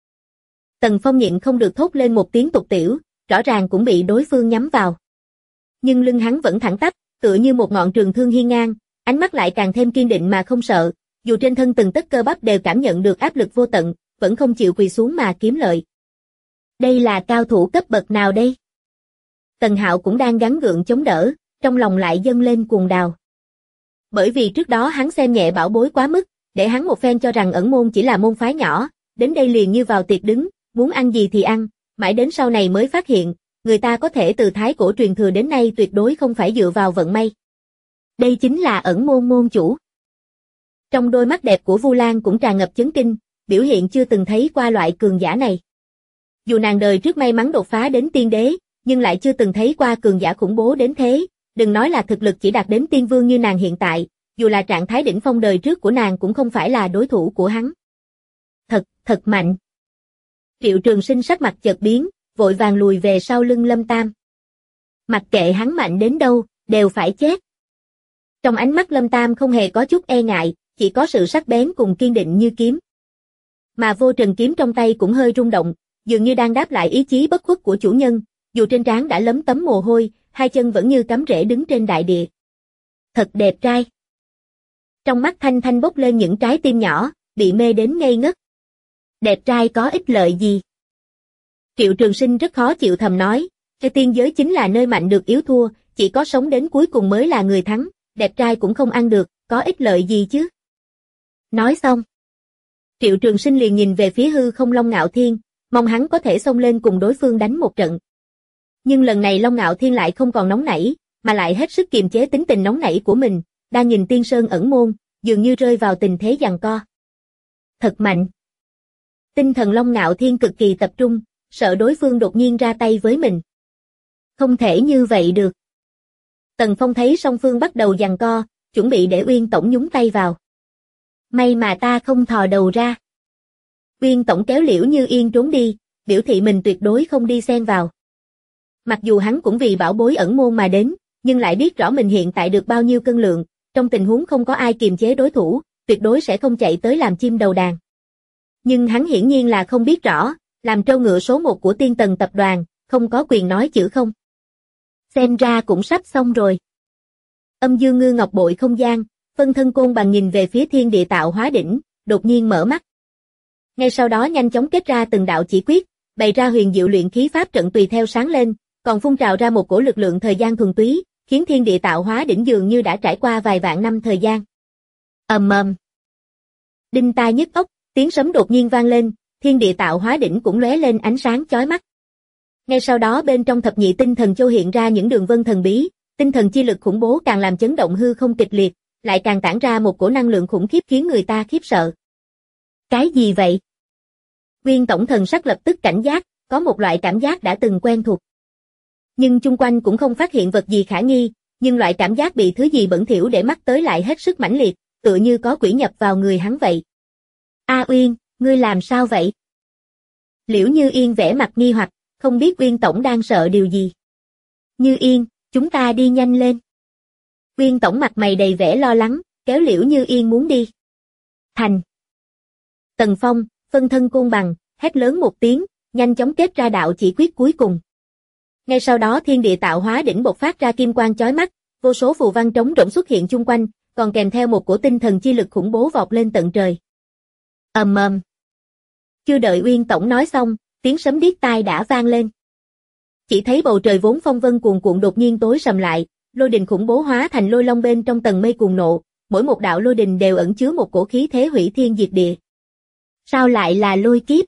Tần Phong nhịn không được thốt lên một tiếng tục tiểu, rõ ràng cũng bị đối phương nhắm vào. Nhưng lưng hắn vẫn thẳng tắp, tựa như một ngọn trường thương hiên ngang, ánh mắt lại càng thêm kiên định mà không sợ, dù trên thân từng tấc cơ bắp đều cảm nhận được áp lực vô tận, vẫn không chịu quỳ xuống mà kiếm lợi. Đây là cao thủ cấp bậc nào đây? Tần Hạo cũng đang gắng gượng chống đỡ, trong lòng lại dâng lên cuồng đào. Bởi vì trước đó hắn xem nhẹ bảo bối quá mức, để hắn một phen cho rằng ẩn môn chỉ là môn phái nhỏ, đến đây liền như vào tiệc đứng, muốn ăn gì thì ăn, mãi đến sau này mới phát hiện, người ta có thể từ thái cổ truyền thừa đến nay tuyệt đối không phải dựa vào vận may. Đây chính là ẩn môn môn chủ. Trong đôi mắt đẹp của Vu Lan cũng tràn ngập chấn kinh, biểu hiện chưa từng thấy qua loại cường giả này. Dù nàng đời trước may mắn đột phá đến tiên đế, nhưng lại chưa từng thấy qua cường giả khủng bố đến thế, đừng nói là thực lực chỉ đạt đến tiên vương như nàng hiện tại, dù là trạng thái đỉnh phong đời trước của nàng cũng không phải là đối thủ của hắn. Thật mạnh. Triệu Trường Sinh sắc mặt chợt biến, vội vàng lùi về sau lưng Lâm Tam. Mặc kệ hắn mạnh đến đâu, đều phải chết. Trong ánh mắt Lâm Tam không hề có chút e ngại, chỉ có sự sắc bén cùng kiên định như kiếm. Mà Vô Trần kiếm trong tay cũng hơi rung động, dường như đang đáp lại ý chí bất khuất của chủ nhân, dù trên trán đã lấm tấm mồ hôi, hai chân vẫn như cắm rễ đứng trên đại địa. Thật đẹp trai. Trong mắt Thanh Thanh bốc lên những trái tim nhỏ, bị mê đến ngây ngất. Đẹp trai có ích lợi gì? Triệu Trường Sinh rất khó chịu thầm nói, cái tiên giới chính là nơi mạnh được yếu thua, chỉ có sống đến cuối cùng mới là người thắng, đẹp trai cũng không ăn được, có ích lợi gì chứ? Nói xong, Triệu Trường Sinh liền nhìn về phía hư không Long Ngạo Thiên, mong hắn có thể xông lên cùng đối phương đánh một trận. Nhưng lần này Long Ngạo Thiên lại không còn nóng nảy, mà lại hết sức kiềm chế tính tình nóng nảy của mình, đang nhìn Tiên Sơn ẩn môn, dường như rơi vào tình thế giằng co. Thật mạnh. Tinh thần Long Ngạo Thiên cực kỳ tập trung, sợ đối phương đột nhiên ra tay với mình. Không thể như vậy được. Tần Phong thấy song phương bắt đầu giằng co, chuẩn bị để Uyên Tổng nhúng tay vào. May mà ta không thò đầu ra. Uyên Tổng kéo Liễu Như Yên trốn đi, biểu thị mình tuyệt đối không đi xen vào. Mặc dù hắn cũng vì bảo bối ẩn môn mà đến, nhưng lại biết rõ mình hiện tại được bao nhiêu cân lượng, trong tình huống không có ai kiềm chế đối thủ, tuyệt đối sẽ không chạy tới làm chim đầu đàn. Nhưng hắn hiển nhiên là không biết rõ, làm trâu ngựa số 1 của Tiên Tần tập đoàn, không có quyền nói chữ không. Xem ra cũng sắp xong rồi. Âm Dương Ngư Ngọc bội không gian, phân thân côn bằng nhìn về phía thiên địa tạo hóa đỉnh, đột nhiên mở mắt. Ngay sau đó nhanh chóng kết ra từng đạo chỉ quyết, bày ra huyền diệu luyện khí pháp trận tùy theo sáng lên, còn phun trào ra một cổ lực lượng thời gian thuần túy, khiến thiên địa tạo hóa đỉnh dường như đã trải qua vài vạn năm thời gian. Ầm ầm. Đinh tai nhức óc, tiếng sấm đột nhiên vang lên, thiên địa tạo hóa đỉnh cũng lóe lên ánh sáng chói mắt. Ngay sau đó bên trong thập nhị tinh thần châu hiện ra những đường vân thần bí, tinh thần chi lực khủng bố càng làm chấn động hư không kịch liệt, lại càng tản ra một cổ năng lượng khủng khiếp khiến người ta khiếp sợ. Cái gì vậy? Nguyên tổng thần sắc lập tức cảnh giác, có một loại cảm giác đã từng quen thuộc. Nhưng chung quanh cũng không phát hiện vật gì khả nghi, nhưng loại cảm giác bị thứ gì bẩn thỉu để mắt tới lại hết sức mãnh liệt, tựa như có quỷ nhập vào người hắn vậy. A Uyên, ngươi làm sao vậy? Liễu Như Yên vẻ mặt nghi hoặc, không biết Uyên tổng đang sợ điều gì. Như Yên, chúng ta đi nhanh lên. Uyên tổng mặt mày đầy vẻ lo lắng, kéo Liễu Như Yên muốn đi. Thành. Tần Phong, phân thân côn bằng, hét lớn một tiếng, nhanh chóng kết ra đạo chỉ quyết cuối cùng. Ngay sau đó thiên địa tạo hóa đỉnh bộc phát ra kim quang chói mắt, vô số phù văn trống rỗng xuất hiện chung quanh, còn kèm theo một cổ tinh thần chi lực khủng bố vọt lên tận trời. Ầm ầm. Chưa đợi Uyên tổng nói xong, tiếng sấm điếc tai đã vang lên. Chỉ thấy bầu trời vốn phong vân cuồn cuộn đột nhiên tối sầm lại, lôi đình khủng bố hóa thành lôi long bên trong tầng mây cuồng nộ, mỗi một đạo lôi đình đều ẩn chứa một cổ khí thế hủy thiên diệt địa. Sao lại là lôi kiếp?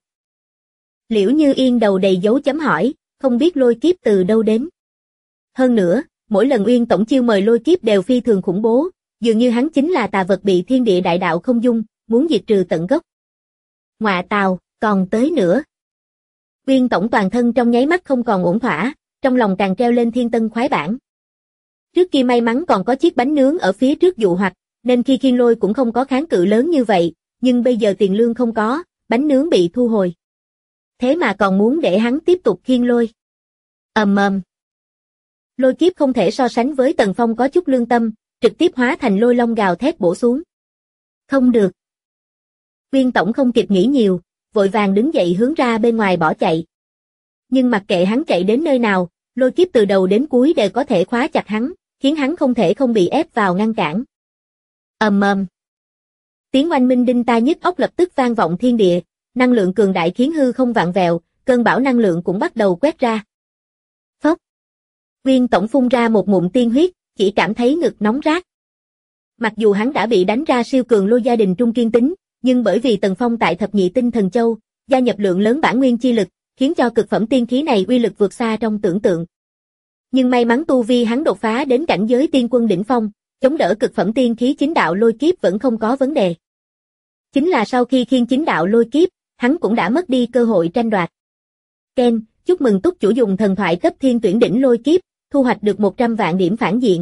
Liễu Như Yên đầu đầy dấu chấm hỏi, không biết lôi kiếp từ đâu đến. Hơn nữa, mỗi lần Uyên tổng chiêu mời lôi kiếp đều phi thường khủng bố, dường như hắn chính là tà vật bị thiên địa đại đạo không dung, muốn diệt trừ tận gốc. Ngọa tào, còn tới nữa. Uyên tổng toàn thân trong nháy mắt không còn ổn thỏa, trong lòng càng treo lên thiên tân khoái bản. Trước kia may mắn còn có chiếc bánh nướng ở phía trước dụ hoặc, nên khi khiên lôi cũng không có kháng cự lớn như vậy, nhưng bây giờ tiền lương không có, bánh nướng bị thu hồi. Thế mà còn muốn để hắn tiếp tục khiên lôi. Ầm ầm. Lôi kiếp không thể so sánh với Tần Phong có chút lương tâm, trực tiếp hóa thành lôi long gào thét bổ xuống. Không được. Uyên tổng không kịp nghĩ nhiều, vội vàng đứng dậy hướng ra bên ngoài bỏ chạy. Nhưng mặc kệ hắn chạy đến nơi nào, lôi kiếp từ đầu đến cuối đều có thể khóa chặt hắn, khiến hắn không thể không bị ép vào ngăn cản. Ầm ầm. Tiếng oanh minh đinh tai nhức óc lập tức vang vọng thiên địa, năng lượng cường đại khiến hư không vặn vẹo, cơn bão năng lượng cũng bắt đầu quét ra. Phốc. Uyên tổng phun ra một ngụm tiên huyết, chỉ cảm thấy ngực nóng rát. Mặc dù hắn đã bị đánh ra siêu cường lôi gia đình trung kiên tính, nhưng bởi vì Tần Phong tại thập nhị tinh thần châu, gia nhập lượng lớn bản nguyên chi lực, khiến cho cực phẩm tiên khí này uy lực vượt xa trong tưởng tượng. Nhưng may mắn tu vi hắn đột phá đến cảnh giới tiên quân đỉnh phong, chống đỡ cực phẩm tiên khí chính đạo lôi kiếp vẫn không có vấn đề. Chính là sau khi khiên chính đạo lôi kiếp, hắn cũng đã mất đi cơ hội tranh đoạt. Ken, chúc mừng túc chủ dùng thần thoại cấp thiên tuyển đỉnh lôi kiếp, thu hoạch được 100 vạn điểm phản diện.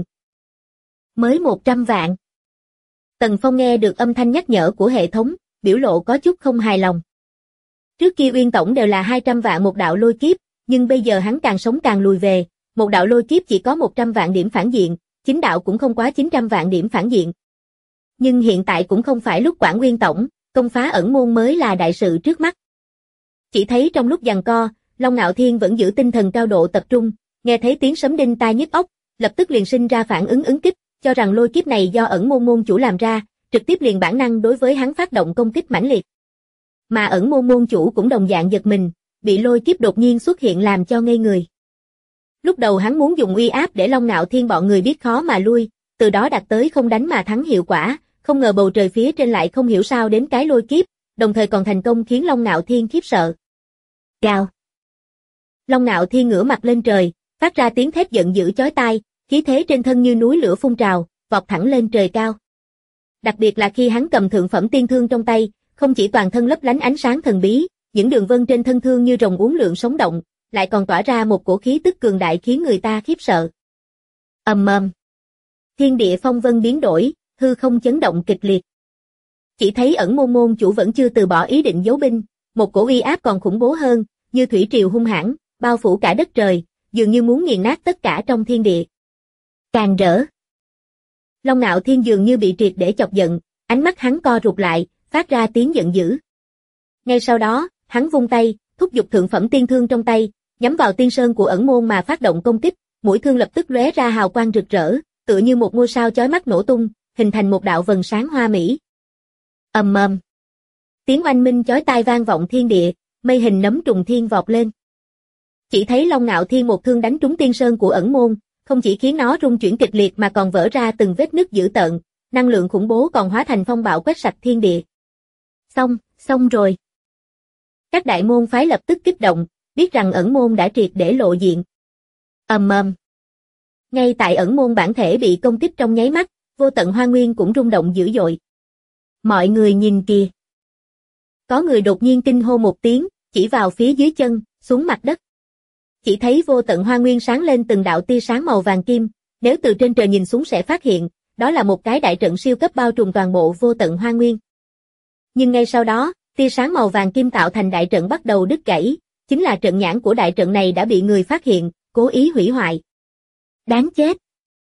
Mới 100 vạn. Tần Phong nghe được âm thanh nhắc nhở của hệ thống, biểu lộ có chút không hài lòng. Trước kia Uyên tổng đều là 200 vạn một đạo lôi kiếp, nhưng bây giờ hắn càng sống càng lùi về, một đạo lôi kiếp chỉ có 100 vạn điểm phản diện, chính đạo cũng không quá 900 vạn điểm phản diện. Nhưng hiện tại cũng không phải lúc quản Uyên tổng, công phá ẩn môn mới là đại sự trước mắt. Chỉ thấy trong lúc giằng co, Long Nạo Thiên vẫn giữ tinh thần cao độ tập trung, nghe thấy tiếng sấm đinh tai nhức óc, lập tức liền sinh ra phản ứng ứng kích, cho rằng lôi kiếp này do ẩn môn môn chủ làm ra, trực tiếp liền bản năng đối với hắn phát động công kích mãnh liệt. Mà ẩn môn môn chủ cũng đồng dạng giật mình, bị lôi kiếp đột nhiên xuất hiện làm cho ngây người. Lúc đầu hắn muốn dùng uy áp để Long Nạo Thiên bọn người biết khó mà lui, từ đó đạt tới không đánh mà thắng hiệu quả, không ngờ bầu trời phía trên lại không hiểu sao đến cái lôi kiếp, đồng thời còn thành công khiến Long Nạo Thiên khiếp sợ. Gào. Long Nạo Thiên ngửa mặt lên trời, phát ra tiếng thét giận dữ chói tai, khí thế trên thân như núi lửa phun trào, vọt thẳng lên trời cao. Đặc biệt là khi hắn cầm thượng phẩm tiên thương trong tay, không chỉ toàn thân lấp lánh ánh sáng thần bí, những đường vân trên thân thương như rồng uốn lượn sống động, lại còn tỏa ra một cổ khí tức cường đại khiến người ta khiếp sợ. Ầm ầm. Thiên địa phong vân biến đổi, hư không chấn động kịch liệt. Chỉ thấy ẩn môn môn chủ vẫn chưa từ bỏ ý định giấu binh, một cổ uy áp còn khủng bố hơn, như thủy triều hung hãn, bao phủ cả đất trời, dường như muốn nghiền nát tất cả trong thiên địa. Càng rỡ. Long Nạo Thiên dường như bị triệt để chọc giận, ánh mắt hắn co rụt lại, phát ra tiếng giận dữ. Ngay sau đó, hắn vung tay, thúc giục thượng phẩm tiên thương trong tay, nhắm vào tiên sơn của ẩn môn mà phát động công kích, mũi thương lập tức lóe ra hào quang rực rỡ, tựa như một ngôi sao chói mắt nổ tung, hình thành một đạo vần sáng hoa mỹ. Ầm ầm. Tiếng oanh minh chói tai vang vọng thiên địa, mây hình nấm trùng thiên vọt lên. Chỉ thấy Long Ngạo Thiên một thương đánh trúng tiên sơn của ẩn môn, không chỉ khiến nó rung chuyển kịch liệt mà còn vỡ ra từng vết nứt dữ tợn, năng lượng khủng bố còn hóa thành phong bạo quét sạch thiên địa. Xong rồi. Các đại môn phái lập tức kích động, biết rằng ẩn môn đã triệt để lộ diện. Ầm ầm. Ngay tại ẩn môn bản thể bị công kích trong nháy mắt, Vô Tận Hoang Nguyên cũng rung động dữ dội. Mọi người nhìn kìa. Có người đột nhiên kinh hô một tiếng, chỉ vào phía dưới chân, xuống mặt đất. Chỉ thấy Vô Tận Hoang Nguyên sáng lên từng đạo tia sáng màu vàng kim, nếu từ trên trời nhìn xuống sẽ phát hiện, đó là một cái đại trận siêu cấp bao trùm toàn bộ Vô Tận Hoang Nguyên. Nhưng ngay sau đó, tia sáng màu vàng kim tạo thành đại trận bắt đầu đứt gãy, chính là trận nhãn của đại trận này đã bị người phát hiện, cố ý hủy hoại. Đáng chết.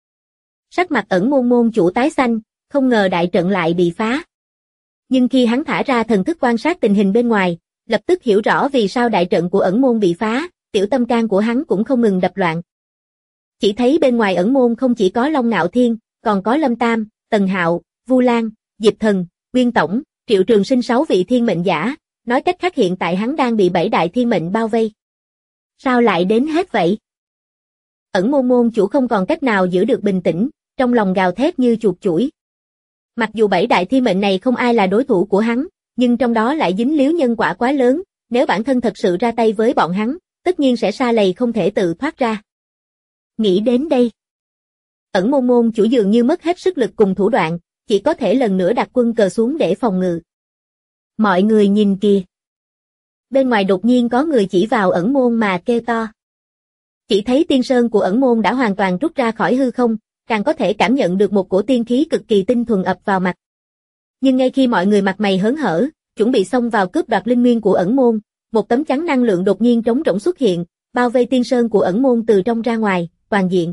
Sắc mặt ẩn môn môn chủ tái xanh, không ngờ đại trận lại bị phá. Nhưng khi hắn thả ra thần thức quan sát tình hình bên ngoài, lập tức hiểu rõ vì sao đại trận của ẩn môn bị phá, tiểu tâm can của hắn cũng không ngừng đập loạn. Chỉ thấy bên ngoài ẩn môn không chỉ có Long Ngạo Thiên, còn có Lâm Tam, Tần Hạo, Vu Lan, Diệp Thần, Uyên Tổng, Triệu Trường Sinh 6 vị thiên mệnh giả, nói cách khác hiện tại hắn đang bị 7 đại thiên mệnh bao vây. Sao lại đến hết vậy? Ẩn môn môn chủ không còn cách nào giữ được bình tĩnh, trong lòng gào thét như chuột chủi. Mặc dù 7 đại thiên mệnh này không ai là đối thủ của hắn, nhưng trong đó lại dính líu nhân quả quá lớn, nếu bản thân thật sự ra tay với bọn hắn, tất nhiên sẽ sa lầy không thể tự thoát ra. Nghĩ đến đây, ẩn môn môn chủ dường như mất hết sức lực cùng thủ đoạn, chỉ có thể lần nữa đặt quân cờ xuống để phòng ngự. Mọi người nhìn kìa. Bên ngoài đột nhiên có người chỉ vào ẩn môn mà kêu to. Chỉ thấy tiên sơn của ẩn môn đã hoàn toàn rút ra khỏi hư không, càng có thể cảm nhận được một cổ tiên khí cực kỳ tinh thuần ập vào mặt. Nhưng ngay khi mọi người mặt mày hớn hở, chuẩn bị xông vào cướp đoạt linh nguyên của ẩn môn, một tấm chắn năng lượng đột nhiên trống rỗng xuất hiện, bao vây tiên sơn của ẩn môn từ trong ra ngoài, toàn diện.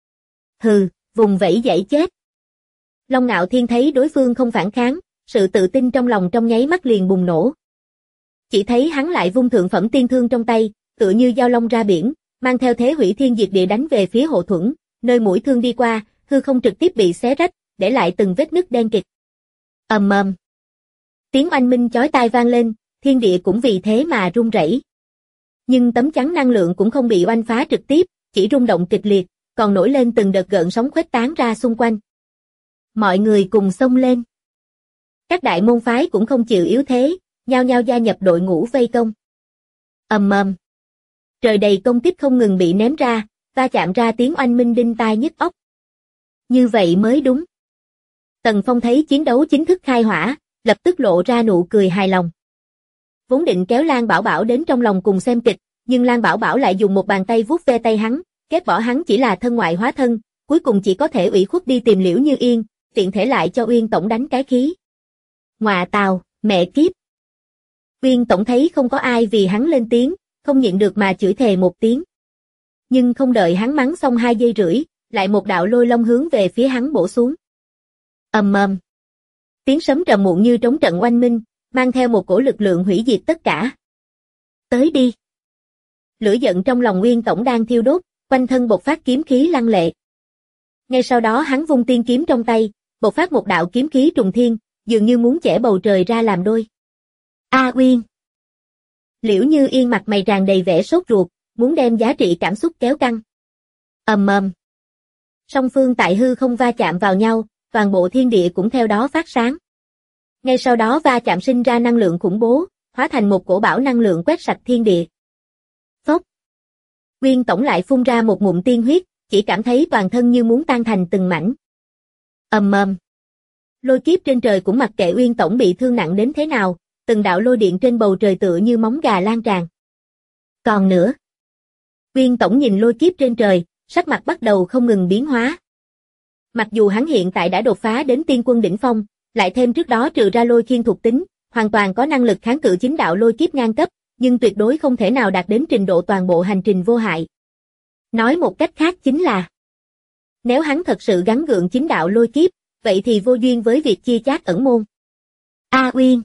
Hừ, vùng vẫy dãy chết. Long Ngạo Thiên thấy đối phương không phản kháng, sự tự tin trong lòng trong nháy mắt liền bùng nổ. Chỉ thấy hắn lại vung thượng phẩm tiên thương trong tay, tựa như dao long ra biển, mang theo thế hủy thiên diệt địa đánh về phía Hộ Thuẫn, nơi mũi thương đi qua, hư không trực tiếp bị xé rách, để lại từng vết nứt đen kịt. Ầm ầm. Tiếng oanh minh chói tai vang lên, thiên địa cũng vì thế mà rung rẩy. Nhưng tấm chắn năng lượng cũng không bị oanh phá trực tiếp, chỉ rung động kịch liệt, còn nổi lên từng đợt gợn sóng khuếch tán ra xung quanh. Mọi người cùng xông lên. Các đại môn phái cũng không chịu yếu thế, nhao nhao gia nhập đội ngũ vây công. Ầm ầm. Trời đầy công kích không ngừng bị ném ra, va chạm ra tiếng oanh minh đinh tai nhức óc. Như vậy mới đúng. Tần Phong thấy chiến đấu chính thức khai hỏa, lập tức lộ ra nụ cười hài lòng. Vốn định kéo Lan Bảo Bảo đến trong lòng cùng xem kịch, nhưng Lan Bảo Bảo lại dùng một bàn tay vuốt ve tay hắn, ghét bỏ hắn chỉ là thân ngoại hóa thân, cuối cùng chỉ có thể ủy khuất đi tìm Liễu Như Yên, tiện thể lại cho Uyên Tổng đánh cái khí. Ngọa tào, mẹ kiếp. Uyên Tổng thấy không có ai vì hắn lên tiếng, không nhịn được mà chửi thề một tiếng. Nhưng không đợi hắn mắng xong 2 giây rưỡi, lại một đạo lôi long hướng về phía hắn bổ xuống. Ầm ầm. Tiếng sấm trầm muộn như trống trận oanh minh, mang theo một cổ lực lượng hủy diệt tất cả. Tới đi. Lửa giận trong lòng Uyên Tổng đang thiêu đốt, quanh thân bộc phát kiếm khí lăng lệ. Ngay sau đó hắn vung tiên kiếm trong tay, bộc phát một đạo kiếm khí trùng thiên, dường như muốn chẻ bầu trời ra làm đôi. A Uyên. Liễu Như Yên mặt mày tràn đầy vẻ sốt ruột, muốn đem giá trị cảm xúc kéo căng. Ầm ầm. Song phương tại hư không va chạm vào nhau, toàn bộ thiên địa cũng theo đó phát sáng. Ngay sau đó va chạm sinh ra năng lượng khủng bố, hóa thành một cổ bão năng lượng quét sạch thiên địa. Phốc. Uyên Tổng lại phun ra một ngụm tiên huyết, chỉ cảm thấy toàn thân như muốn tan thành từng mảnh. Ầm ầm. Lôi kiếp trên trời cũng mặc kệ Uyên Tổng bị thương nặng đến thế nào, từng đạo lôi điện trên bầu trời tựa như móng gà lan tràn. Còn nữa. Uyên Tổng nhìn lôi kiếp trên trời, sắc mặt bắt đầu không ngừng biến hóa. Mặc dù hắn hiện tại đã đột phá đến tiên quân đỉnh phong, lại thêm trước đó trừ ra lôi khiên thuộc tính, hoàn toàn có năng lực kháng cự chính đạo lôi kiếp ngang cấp, nhưng tuyệt đối không thể nào đạt đến trình độ toàn bộ hành trình vô hại. Nói một cách khác chính là, nếu hắn thật sự gắng gượng chính đạo lôi kiếp, vậy thì vô duyên với việc chia chác ẩn môn. A Uyên.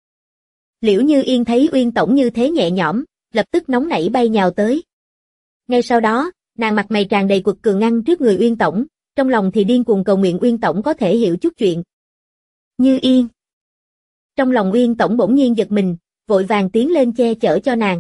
Liễu Như Yên thấy Uyên Tổng như thế nhẹ nhõm, lập tức nóng nảy bay nhào tới. Ngay sau đó, nàng mặt mày tràn đầy quật cường ngăn trước người Uyên Tổng, trong lòng thì điên cuồng cầu nguyện Uyên Tổng có thể hiểu chút chuyện. Như Yên. Trong lòng Uyên Tổng bỗng nhiên giật mình, vội vàng tiến lên che chở cho nàng.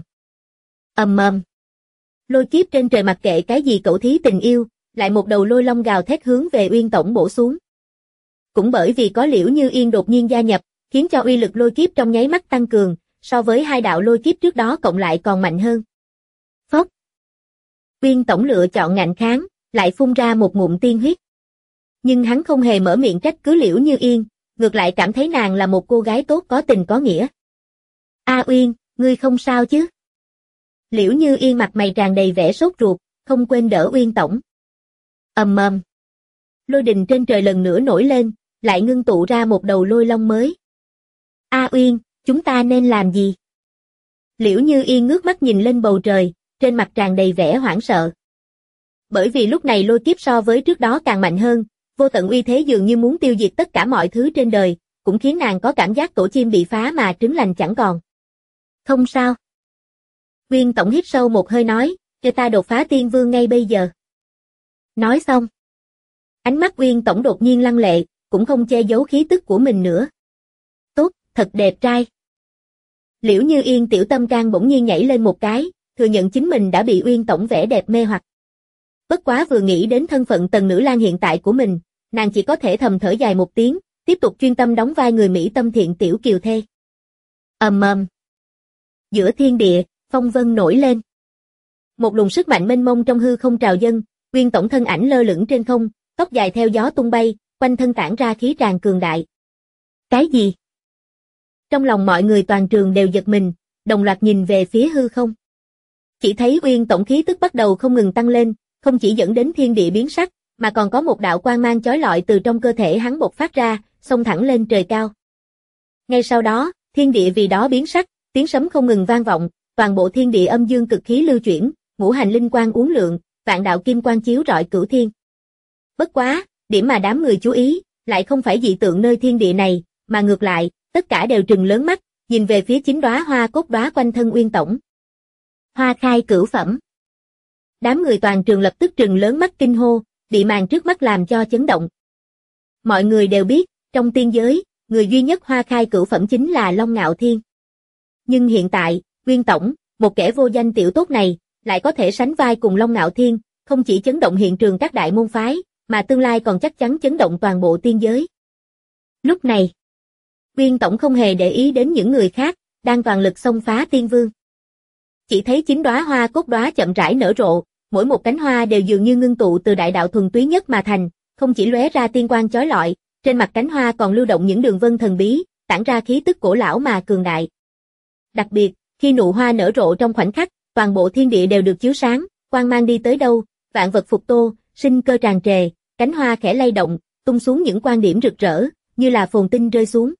Ầm ầm. Lôi kiếp trên trời mặc kệ cái gì cẩu thí tình yêu, lại một đầu lôi long gào thét hướng về Uyên Tổng bổ xuống. Cũng bởi vì có Liễu Như Yên đột nhiên gia nhập, khiến cho uy lực lôi kiếp trong nháy mắt tăng cường, so với hai đạo lôi kiếp trước đó cộng lại còn mạnh hơn. Phốc. Uyên Tổng lựa chọn ngạnh kháng, lại phun ra một ngụm tiên huyết. Nhưng hắn không hề mở miệng trách cứ Liễu Như Yên, ngược lại cảm thấy nàng là một cô gái tốt có tình có nghĩa. A Uyên, ngươi không sao chứ? Liễu Như Yên mặt mày tràn đầy vẻ sốt ruột, không quên đỡ Uyên Tổng. Ầm ầm. Lôi đình trên trời lần nữa nổi lên, lại ngưng tụ ra một đầu lôi long mới. A Uyên, chúng ta nên làm gì? Liễu Như Yên ngước mắt nhìn lên bầu trời, trên mặt tràn đầy vẻ hoảng sợ. Bởi vì lúc này lôi kiếp so với trước đó càng mạnh hơn, vô tận uy thế dường như muốn tiêu diệt tất cả mọi thứ trên đời, cũng khiến nàng có cảm giác tổ chim bị phá mà trứng lành chẳng còn. Không sao. Uyên Tổng hít sâu một hơi nói, cho ta đột phá tiên vương ngay bây giờ. Nói xong. Ánh mắt Uyên Tổng đột nhiên lăng lệ, cũng không che giấu khí tức của mình nữa. Tốt, thật đẹp trai. Liễu Như Yên tiểu tâm can bỗng nhiên nhảy lên một cái, thừa nhận chính mình đã bị Uyên Tổng vẻ đẹp mê hoặc. Bất quá vừa nghĩ đến thân phận tần nữ lang hiện tại của mình, nàng chỉ có thể thầm thở dài một tiếng, tiếp tục chuyên tâm đóng vai người Mỹ tâm thiện tiểu kiều thê. Ầm ầm. Giữa thiên địa, phong vân nổi lên. Một luồng sức mạnh mênh mông trong hư không trào dâng, Uyên Tổng thân ảnh lơ lửng trên không, tóc dài theo gió tung bay, quanh thân tản ra khí tràn cường đại. Cái gì? Trong lòng mọi người toàn trường đều giật mình, đồng loạt nhìn về phía hư không. Chỉ thấy Uyên Tổng khí tức bắt đầu không ngừng tăng lên, không chỉ dẫn đến thiên địa biến sắc, mà còn có một đạo quang mang chói lọi từ trong cơ thể hắn bộc phát ra, xông thẳng lên trời cao. Ngay sau đó, thiên địa vì đó biến sắc, tiếng sấm không ngừng vang vọng, toàn bộ thiên địa âm dương cực khí lưu chuyển, ngũ hành linh quang uốn lượn, vạn đạo kim quang chiếu rọi cửu thiên. Bất quá, điểm mà đám người chú ý, lại không phải dị tượng nơi thiên địa này, mà ngược lại, tất cả đều trừng lớn mắt, nhìn về phía chính đóa hoa cốt đóa quanh thân Uyên Tổng. Hoa khai cửu phẩm. Đám người toàn trường lập tức trừng lớn mắt kinh hô, bị màn trước mắt làm cho chấn động. Mọi người đều biết, trong tiên giới, người duy nhất hoa khai cửu phẩm chính là Long Ngạo Thiên. Nhưng hiện tại, Uyên Tổng, một kẻ vô danh tiểu tốt này, lại có thể sánh vai cùng Long Ngạo Thiên, không chỉ chấn động hiện trường các đại môn phái, mà tương lai còn chắc chắn chấn động toàn bộ tiên giới. Lúc này, Uyên Tổng không hề để ý đến những người khác, đang toàn lực xông phá tiên vương. Chỉ thấy chín đóa hoa cốt đóa chậm rãi nở rộ, mỗi một cánh hoa đều dường như ngưng tụ từ đại đạo thuần túy nhất mà thành, không chỉ lóe ra tiên quang chói lọi, trên mặt cánh hoa còn lưu động những đường vân thần bí, tản ra khí tức cổ lão mà cường đại. Đặc biệt, khi nụ hoa nở rộ trong khoảnh khắc, toàn bộ thiên địa đều được chiếu sáng, quang mang đi tới đâu, vạn vật phục tô, sinh cơ tràn trề, cánh hoa khẽ lay động, tung xuống những quang điểm rực rỡ, như là phồn tinh rơi xuống.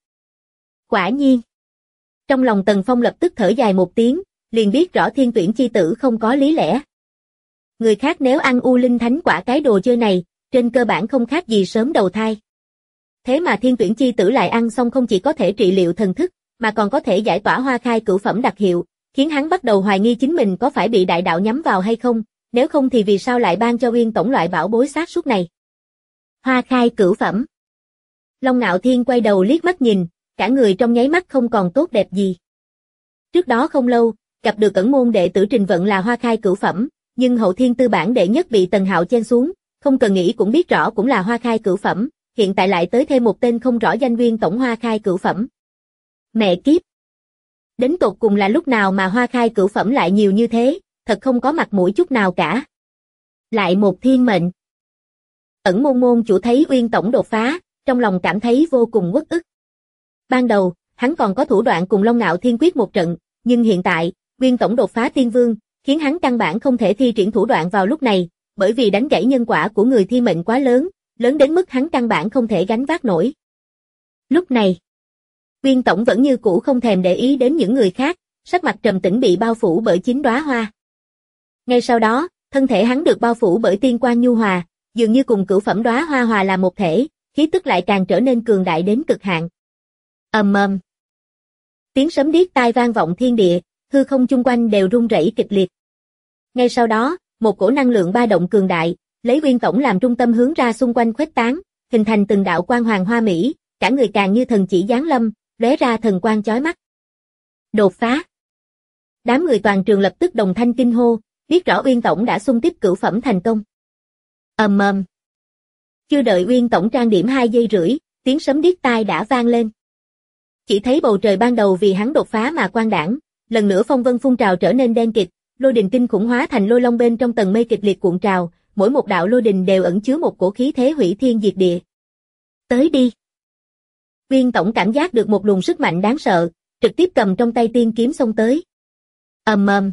Quả nhiên. Trong lòng Tần Phong lập tức thở dài một tiếng, liền biết rõ Thiên Tuyển chi tử không có lý lẽ. Người khác nếu ăn U Linh Thánh quả cái đồ chơi này, trên cơ bản không khác gì sớm đầu thai. Thế mà Thiên Tuyển chi tử lại ăn xong không chỉ có thể trị liệu thần thức, mà còn có thể giải tỏa hoa khai cửu phẩm đặc hiệu, khiến hắn bắt đầu hoài nghi chính mình có phải bị đại đạo nhắm vào hay không, nếu không thì vì sao lại ban cho Uyên Tổng loại bảo bối xác suất này. Hoa khai cửu phẩm. Long Ngạo Thiên quay đầu liếc mắt nhìn, cả người trong nháy mắt không còn tốt đẹp gì. Trước đó không lâu, gặp được cẩn môn đệ tử Trình Vận là hoa khai cửu phẩm, nhưng hậu thiên tư bản đệ nhất bị Tần Hạo chen xuống, không cần nghĩ cũng biết rõ cũng là hoa khai cửu phẩm, hiện tại lại tới thêm một tên không rõ danh Uyên Tổng hoa khai cửu phẩm. Mẹ kiếp! Đến tột cùng là lúc nào mà hoa khai cửu phẩm lại nhiều như thế, thật không có mặt mũi chút nào cả. Lại một thiên mệnh. Ẩn môn môn chủ thấy Uyên Tổng đột phá, trong lòng cảm thấy vô cùng uất ức. Ban đầu, hắn còn có thủ đoạn cùng Long Ngạo Thiên quyết một trận, nhưng hiện tại, Uyên Tổng đột phá tiên vương, khiến hắn căn bản không thể thi triển thủ đoạn vào lúc này, bởi vì đánh gãy nhân quả của người thi mệnh quá lớn, lớn đến mức hắn căn bản không thể gánh vác nổi. Lúc này, Uyên Tổng vẫn như cũ không thèm để ý đến những người khác, sắc mặt trầm tĩnh bị bao phủ bởi chín đóa hoa. Ngay sau đó, thân thể hắn được bao phủ bởi tiên quang nhu hòa, dường như cùng cửu phẩm đóa hoa hòa làm một thể, khí tức lại càng trở nên cường đại đến cực hạn. Ầm ầm. Tiếng sấm điếc tai vang vọng thiên địa, hư không chung quanh đều rung rẩy kịch liệt. Ngay sau đó, một cổ năng lượng ba động cường đại, lấy Uyên tổng làm trung tâm hướng ra xung quanh khuếch tán, hình thành từng đạo quang hoàng hoa mỹ, cả người càng như thần chỉ giáng lâm, lóe ra thần quang chói mắt. Đột phá. Đám người toàn trường lập tức đồng thanh kinh hô, biết rõ Uyên tổng đã xung tiếp cửu phẩm thành công. Ầm ầm. Chưa đợi Uyên tổng trang điểm 2 giây rưỡi, tiếng sấm điếc tai đã vang lên. Chỉ thấy bầu trời ban đầu vì hắn đột phá mà quang đãng, lần nữa phong vân phun trào trở nên đen kịt, lôi đình kinh khủng hóa thành lôi long bên trong tầng mây kịch liệt cuộn trào, mỗi một đạo lôi đình đều ẩn chứa một cổ khí thế hủy thiên diệt địa. Tới đi. Uyên tổng cảm giác được một luồng sức mạnh đáng sợ, trực tiếp cầm trong tay tiên kiếm xông tới. Ầm ầm.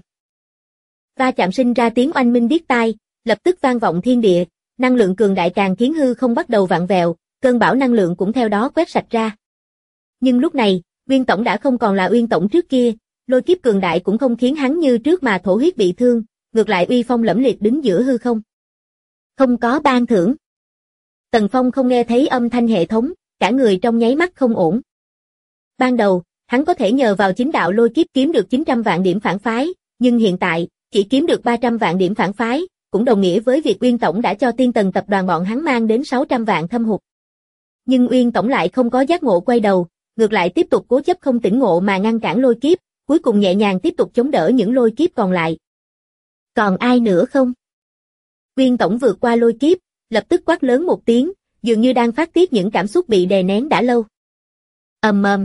Va chạm sinh ra tiếng oanh minh điếc tai, lập tức vang vọng thiên địa, năng lượng cường đại càng khiến hư không bắt đầu vặn vẹo, cơn bão năng lượng cũng theo đó quét sạch ra. Nhưng lúc này, Uyên tổng đã không còn là Uyên tổng trước kia, lôi kiếp cường đại cũng không khiến hắn như trước mà thổ huyết bị thương, ngược lại uy phong lẫm liệt đứng giữa hư không. Không có ban thưởng. Tần Phong không nghe thấy âm thanh hệ thống, cả người trong nháy mắt không ổn. Ban đầu, hắn có thể nhờ vào chính đạo lôi kiếp kiếm được 900 vạn điểm phản phái, nhưng hiện tại, chỉ kiếm được 300 vạn điểm phản phái, cũng đồng nghĩa với việc Uyên tổng đã cho Tiên Tần tập đoàn bọn hắn mang đến 600 vạn thâm hụt. Nhưng Uyên tổng lại không có giác ngộ quay đầu, ngược lại tiếp tục cố chấp không tỉnh ngộ mà ngăn cản lôi kiếp, cuối cùng nhẹ nhàng tiếp tục chống đỡ những lôi kiếp còn lại. Còn ai nữa không? Uyên tổng vượt qua lôi kiếp, lập tức quát lớn một tiếng, dường như đang phát tiết những cảm xúc bị đè nén đã lâu. Ầm ầm.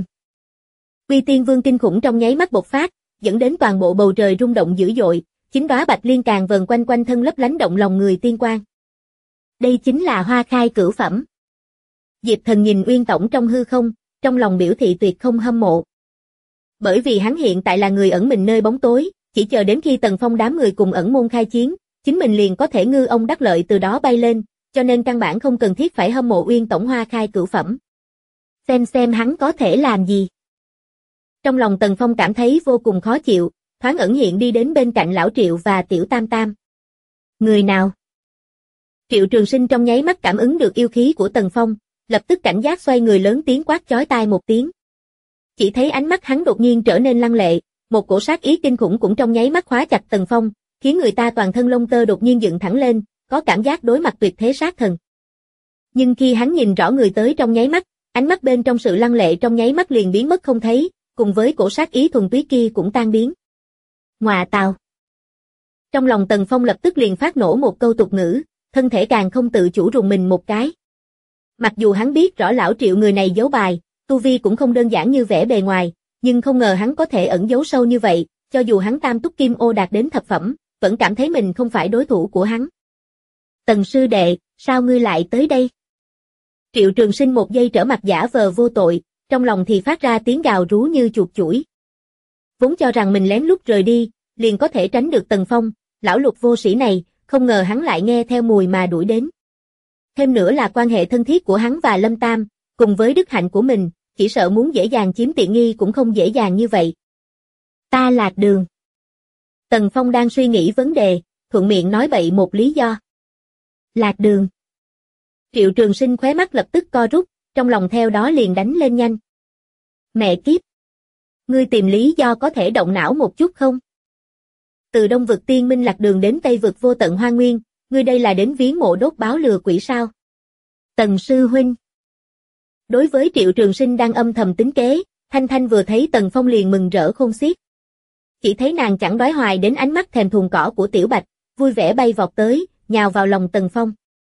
Uy Tiên Vương kinh khủng trong nháy mắt bộc phát, dẫn đến toàn bộ bầu trời rung động dữ dội, 9 đóa bạch liên càng vần quanh quanh thân lấp lánh động lòng người tiên quang. Đây chính là hoa khai cửu phẩm. Diệp Thần nhìn Uyên tổng trong hư không, trong lòng biểu thị tuyệt không hâm mộ. Bởi vì hắn hiện tại là người ẩn mình nơi bóng tối, chỉ chờ đến khi Tần Phong đám người cùng ẩn môn khai chiến, chính mình liền có thể ngư ông đắc lợi từ đó bay lên, cho nên căn bản không cần thiết phải hâm mộ Uyên tổng hoa khai cửu phẩm. Xem hắn có thể làm gì. Trong lòng Tần Phong cảm thấy vô cùng khó chịu, thoáng ẩn hiện đi đến bên cạnh lão Triệu và Tiểu Tam Tam. Người nào? Triệu Trường Sinh trong nháy mắt cảm ứng được yêu khí của Tần Phong, lập tức cảnh giác xoay người lớn tiếng quát chói tai một tiếng. Chỉ thấy ánh mắt hắn đột nhiên trở nên lăng lệ, một cổ sát ý kinh khủng cũng trong nháy mắt khóa chặt Tần Phong, khiến người ta toàn thân lông tơ đột nhiên dựng thẳng lên, có cảm giác đối mặt tuyệt thế sát thần. Nhưng khi hắn nhìn rõ người tới trong nháy mắt, ánh mắt bên trong sự lăng lệ trong nháy mắt liền biến mất không thấy, cùng với cổ sát ý thuần túy kia cũng tan biến. Ngọa tào. Trong lòng Tần Phong lập tức liền phát nổ một câu tục ngữ, thân thể càng không tự chủ rùng mình một cái. Mặc dù hắn biết rõ lão Triệu người này giấu bài, tu vi cũng không đơn giản như vẻ bề ngoài, nhưng không ngờ hắn có thể ẩn giấu sâu như vậy, cho dù hắn tam túc kim ô đạt đến thập phẩm, vẫn cảm thấy mình không phải đối thủ của hắn. Tần sư đệ, sao ngươi lại tới đây? Triệu Trường Sinh một giây trở mặt giả vờ vô tội, trong lòng thì phát ra tiếng gào rú như chuột chủi. Vốn cho rằng mình lén lút rời đi, liền có thể tránh được Tần Phong, lão Lục vô sĩ này, không ngờ hắn lại nghe theo mùi mà đuổi đến. Thêm nữa là quan hệ thân thiết của hắn và Lâm Tam, cùng với đức hạnh của mình, chỉ sợ muốn dễ dàng chiếm tiện nghi cũng không dễ dàng như vậy. Ta lạc đường. Tần Phong đang suy nghĩ vấn đề, thuận miệng nói bậy một lý do. Lạc đường. Triệu Trường Sinh khóe mắt lập tức co rút, trong lòng theo đó liền đánh lên nhanh. Mẹ kiếp! Ngươi tìm lý do có thể động não một chút không? Từ Đông vực Tiên Minh lạc đường đến Tây vực vô tận Hoa Nguyên, ngươi đây là đến viếng mộ đốt báo lừa quỷ sao? Tần sư huynh. Đối với Triệu Trường Sinh đang âm thầm tính kế, Thanh Thanh vừa thấy Tần Phong liền mừng rỡ khôn xiết. Chỉ thấy nàng chẳng đoái hoài đến ánh mắt thèm thuồng cỏ của Tiểu Bạch, vui vẻ bay vọt tới, nhào vào lòng Tần Phong.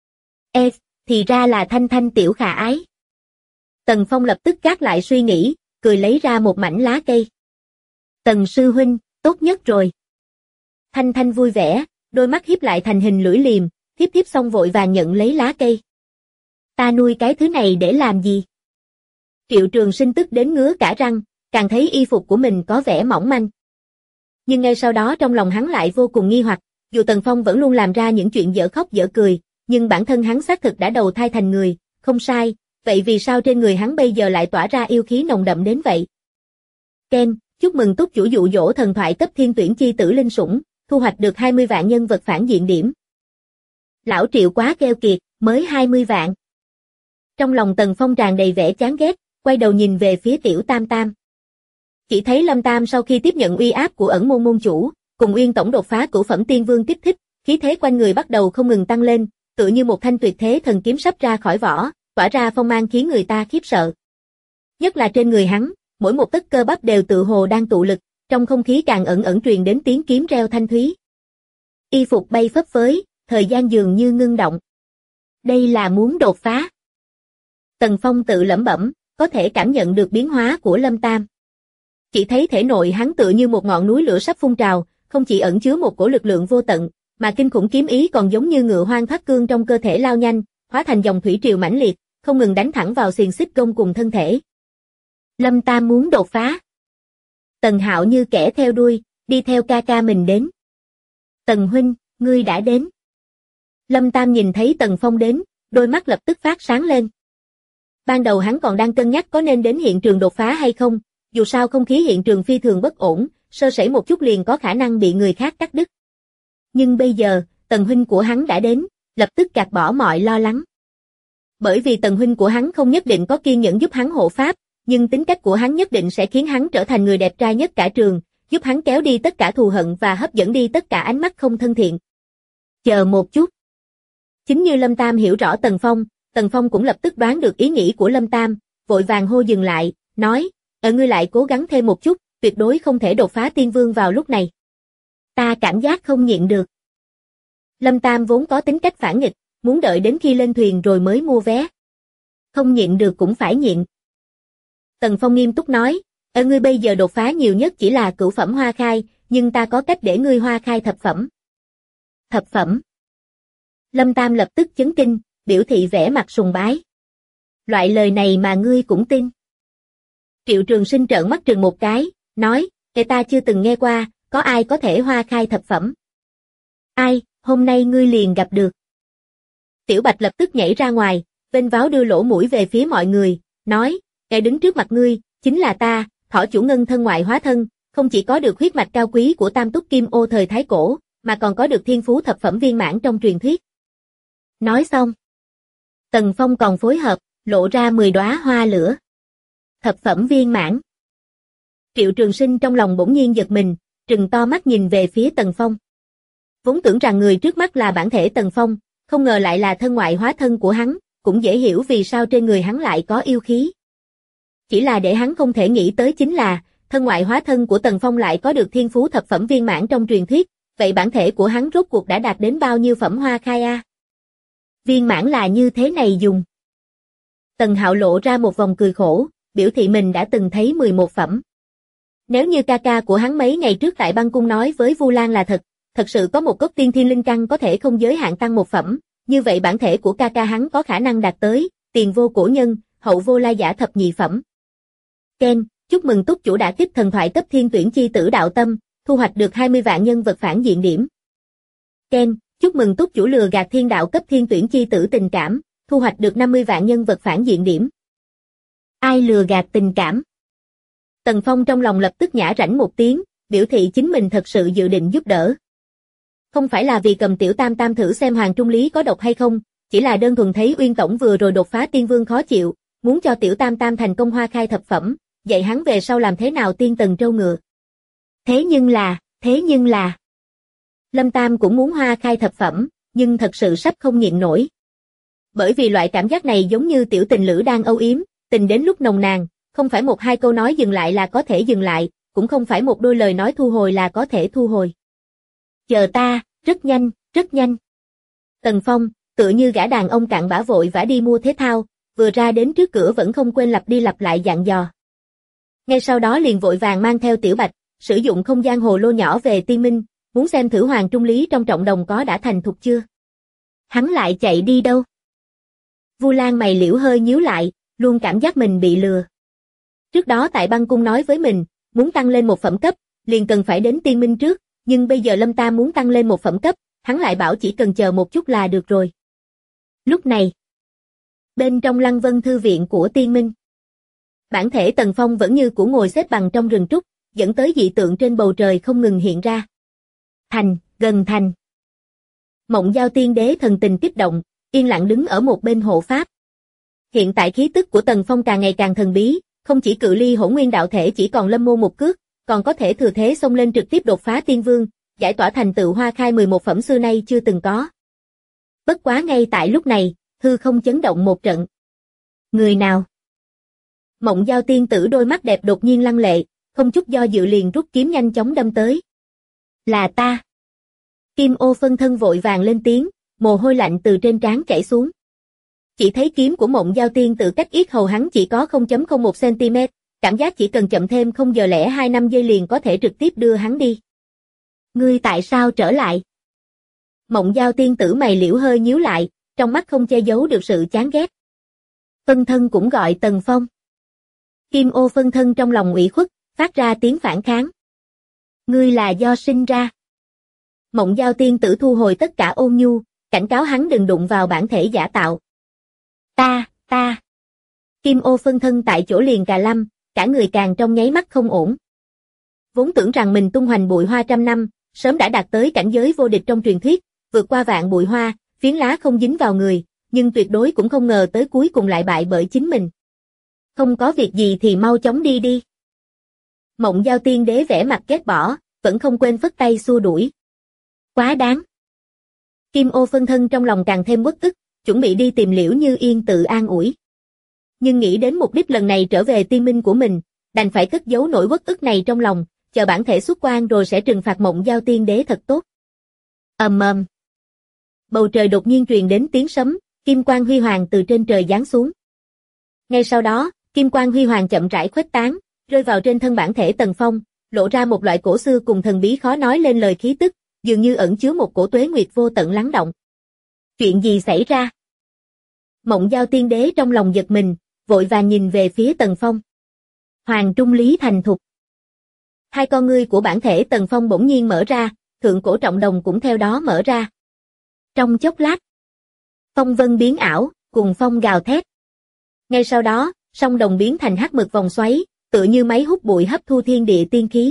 Thì ra là Thanh Thanh tiểu khả ái. Tần Phong lập tức gác lại suy nghĩ, cười lấy ra một mảnh lá cây. Tần sư huynh, tốt nhất rồi. Thanh Thanh vui vẻ, đôi mắt híp lại thành hình lưỡi liềm, thiếp xong vội vàng nhận lấy lá cây. Ta nuôi cái thứ này để làm gì? Triệu Trường Sinh tức đến ngứa cả răng, càng thấy y phục của mình có vẻ mỏng manh. Nhưng ngay sau đó trong lòng hắn lại vô cùng nghi hoặc, dù Tần Phong vẫn luôn làm ra những chuyện dở khóc dở cười, nhưng bản thân hắn xác thực đã đầu thai thành người, không sai, vậy vì sao trên người hắn bây giờ lại tỏa ra yêu khí nồng đậm đến vậy? Ken, chúc mừng túc chủ dụ dỗ thần thoại cấp thiên tuyển chi tử linh sủng, thu hoạch được 20 vạn nhân vật phản diện điểm. Lão Triệu quá keo kiệt, mới 20 vạn. Trong lòng Tần Phong tràn đầy vẻ chán ghét, quay đầu nhìn về phía Tiểu Tam Tam. Chỉ thấy Lâm Tam sau khi tiếp nhận uy áp của ẩn môn môn chủ, cùng Uyên tổng đột phá cửu phẩm tiên vương kích thích, khí thế quanh người bắt đầu không ngừng tăng lên, tựa như một thanh tuyệt thế thần kiếm sắp ra khỏi vỏ, tỏa ra phong mang khiến người ta khiếp sợ. Nhất là trên người hắn, mỗi một tấc cơ bắp đều tự hồ đang tụ lực, trong không khí càng ẩn ẩn truyền đến tiếng kiếm reo thanh thúy. Y phục bay phấp phới, thời gian dường như ngưng động. Đây là muốn đột phá. Tần Phong tự lẩm bẩm, có thể cảm nhận được biến hóa của Lâm Tam. Chỉ thấy thể nội hắn tựa như một ngọn núi lửa sắp phun trào, không chỉ ẩn chứa một cổ lực lượng vô tận, mà kinh khủng kiếm ý còn giống như ngựa hoang thoát cương trong cơ thể lao nhanh, hóa thành dòng thủy triều mãnh liệt, không ngừng đánh thẳng vào xiềng xích gông cùng thân thể. Lâm Tam muốn đột phá. Tần Hạo như kẻ theo đuôi, đi theo ca ca mình đến. Tần huynh, ngươi đã đến. Lâm Tam nhìn thấy Tần Phong đến, đôi mắt lập tức phát sáng lên. Ban đầu hắn còn đang cân nhắc có nên đến hiện trường đột phá hay không, dù sao không khí hiện trường phi thường bất ổn, sơ sẩy một chút liền có khả năng bị người khác cắt đứt. Nhưng bây giờ, Tần huynh của hắn đã đến, lập tức gạt bỏ mọi lo lắng. Bởi vì Tần huynh của hắn không nhất định có kiên nhẫn giúp hắn hộ pháp, nhưng tính cách của hắn nhất định sẽ khiến hắn trở thành người đẹp trai nhất cả trường, giúp hắn kéo đi tất cả thù hận và hấp dẫn đi tất cả ánh mắt không thân thiện. Chờ một chút. Chính như Lâm Tam hiểu rõ Tần Phong cũng lập tức đoán được ý nghĩ của Lâm Tam, vội vàng hô dừng lại, nói, ngươi lại cố gắng thêm một chút, tuyệt đối không thể đột phá tiên vương vào lúc này. Ta cảm giác không nhịn được. Lâm Tam vốn có tính cách phản nghịch, muốn đợi đến khi lên thuyền rồi mới mua vé. Không nhịn được cũng phải nhịn. Tần Phong nghiêm túc nói, ngươi bây giờ đột phá nhiều nhất chỉ là cửu phẩm hoa khai, nhưng ta có cách để ngươi hoa khai thập phẩm. Thập phẩm. Lâm Tam lập tức chấn kinh, biểu thị vẻ mặt sùng bái. Loại lời này mà ngươi cũng tin. Triệu Trường Sinh trợn mắt trừng một cái, nói, ta chưa từng nghe qua, có ai có thể hoa khai thập phẩm. Ai, hôm nay ngươi liền gặp được. Tiểu Bạch lập tức nhảy ra ngoài, vênh váo đưa lỗ mũi về phía mọi người, nói, đứng trước mặt ngươi, chính là ta, Thỏ chủ ngân thân ngoại hóa thân, không chỉ có được huyết mạch cao quý của Tam Túc Kim Ô thời Thái Cổ, mà còn có được thiên phú thập phẩm viên mãn trong truyền thuyết. Nói xong, Tần Phong còn phối hợp, lộ ra 10 đóa hoa lửa. Thập phẩm viên mãn. Triệu Trường Sinh trong lòng bỗng nhiên giật mình, trừng to mắt nhìn về phía Tần Phong. Vốn tưởng rằng người trước mắt là bản thể Tần Phong, không ngờ lại là thân ngoại hóa thân của hắn, cũng dễ hiểu vì sao trên người hắn lại có yêu khí. Chỉ là để hắn không thể nghĩ tới chính là, thân ngoại hóa thân của Tần Phong lại có được thiên phú thập phẩm viên mãn trong truyền thuyết, vậy bản thể của hắn rốt cuộc đã đạt đến bao nhiêu phẩm hoa khai a? Viên mãn là như thế này dùng. Tần Hạo lộ ra một vòng cười khổ, biểu thị mình đã từng thấy 11 phẩm. Nếu như ca ca của hắn mấy ngày trước tại băng cung nói với Vu Lan là thật sự có một gốc tiên thiên linh căn có thể không giới hạn tăng một phẩm, như vậy bản thể của ca ca hắn có khả năng đạt tới, tiền vô cổ nhân, hậu vô lai giả thập nhị phẩm. Ken, chúc mừng túc chủ đã kích thần thoại cấp thiên tuyển chi tử đạo tâm, thu hoạch được 20 vạn nhân vật phản diện điểm. Ken, chúc mừng túc chủ lừa gạt thiên đạo cấp thiên tuyển chi tử tình cảm, thu hoạch được 50 vạn nhân vật phản diện điểm. Ai lừa gạt tình cảm? Tần Phong trong lòng lập tức nhả rãnh một tiếng, biểu thị chính mình thật sự dự định giúp đỡ. Không phải là vì cầm tiểu tam tam thử xem Hoàng Trung Lý có độc hay không, chỉ là đơn thuần thấy Uyên Tổng vừa rồi đột phá tiên vương khó chịu, muốn cho tiểu tam tam thành công hoa khai thập phẩm, dạy hắn về sau làm thế nào tiên tần trâu ngựa. Thế nhưng là... Lâm Tam cũng muốn hoa khai thập phẩm, nhưng thật sự sắp không nhịn nổi. Bởi vì loại cảm giác này giống như tiểu tình lữ đang âu yếm, tình đến lúc nồng nàn, không phải một hai câu nói dừng lại là có thể dừng lại, cũng không phải một đôi lời nói thu hồi là có thể thu hồi. Chờ ta, rất nhanh, rất nhanh. Tần Phong, tựa như gã đàn ông cặn bã vội vã đi mua thể thao, vừa ra đến trước cửa vẫn không quên lặp đi lặp lại dặn dò. Ngay sau đó liền vội vàng mang theo Tiểu Bạch, sử dụng không gian hồ lô nhỏ về Tiên Minh, muốn xem thử Hoàng Trung Lý trong trọng đồng có đã thành thục chưa. Hắn lại chạy đi đâu? Vu Lan mày liễu hơi nhíu lại, luôn cảm giác mình bị lừa. Trước đó tại băng cung nói với mình, muốn tăng lên một phẩm cấp, liền cần phải đến Tiên Minh trước, nhưng bây giờ Lâm Tam muốn tăng lên một phẩm cấp, hắn lại bảo chỉ cần chờ một chút là được rồi. Lúc này, bên trong Lăng Vân Thư viện của Tiên Minh, bản thể Tần Phong vẫn như cũ ngồi xếp bằng trong rừng trúc, dẫn tới dị tượng trên bầu trời không ngừng hiện ra. Gần thành. Mộng Giao Tiên Đế thần tình kích động, yên lặng đứng ở một bên hộ pháp. Hiện tại khí tức của Tần Phong càng ngày càng thần bí, không chỉ cự ly Hỗn Nguyên đạo thể chỉ còn lâm môn một cước, còn có thể thừa thế xông lên trực tiếp đột phá tiên vương, giải tỏa thành tựu hoa khai 11 phẩm xưa nay chưa từng có. Bất quá ngay tại lúc này, hư không chấn động một trận. Người nào? Mộng Giao tiên tử đôi mắt đẹp đột nhiên lăng lệ, không chút do dự liền rút kiếm nhanh chóng đâm tới. Là ta. Kim Ô phân thân vội vàng lên tiếng, mồ hôi lạnh từ trên trán chảy xuống. Chỉ thấy kiếm của Mộng Giao tiên tử cách yết hầu hắn chỉ có 0.01 cm, cảm giác chỉ cần chậm thêm 0 giờ lẻ 25 giây liền có thể trực tiếp đưa hắn đi. Ngươi tại sao trở lại? Mộng Giao tiên tử mày liễu hơi nhíu lại, trong mắt không che giấu được sự chán ghét. Phân thân cũng gọi Tần Phong. Kim Ô phân thân trong lòng ủy khuất, phát ra tiếng phản kháng. Ngươi là do sinh ra. Mộng Giao tiên tử thu hồi tất cả ôn nhu, cảnh cáo hắn đừng đụng vào bản thể giả tạo. Ta. Kim Ô phân thân tại chỗ liền cà lâm, cả người càng trong nháy mắt không ổn. Vốn tưởng rằng mình tung hoành bụi hoa trăm năm, sớm đã đạt tới cảnh giới vô địch trong truyền thuyết, vượt qua vạn bụi hoa, phiến lá không dính vào người, nhưng tuyệt đối cũng không ngờ tới cuối cùng lại bại bởi chính mình. Không có việc gì thì mau chóng đi đi. Mộng Giao tiên đế vẻ mặt ghét bỏ, vẫn không quên phất tay xua đuổi. Quá đáng. Kim Ô phân thân trong lòng càng thêm uất ức, chuẩn bị đi tìm Liễu Như Yên tự an ủi. Nhưng nghĩ đến mục đích lần này trở về tiên minh của mình, đành phải cất giấu nỗi uất ức này trong lòng, chờ bản thể xuất quan rồi sẽ trừng phạt Mộng Giao tiên đế thật tốt. Ầm ầm. Bầu trời đột nhiên truyền đến tiếng sấm, kim quang huy hoàng từ trên trời giáng xuống. Ngay sau đó, kim quang huy hoàng chậm rãi khuếch tán, rơi vào trên thân bản thể Tần Phong, lộ ra một loại cổ xưa cùng thần bí khó nói lên lời khí tức, dường như ẩn chứa một cổ tuế nguyệt vô tận lắng động. Chuyện gì xảy ra? Mộng Giao tiên đế trong lòng giật mình, vội vàng nhìn về phía Tần Phong. Hoàng trung lý thành thục. Hai con ngươi của bản thể Tần Phong bỗng nhiên mở ra, thượng cổ trọng đồng cũng theo đó mở ra. Trong chốc lát, phong vân biến ảo, cùng phong gào thét. Ngay sau đó, song đồng biến thành hắc mực vòng xoáy, tựa như máy hút bụi hấp thu thiên địa tiên khí.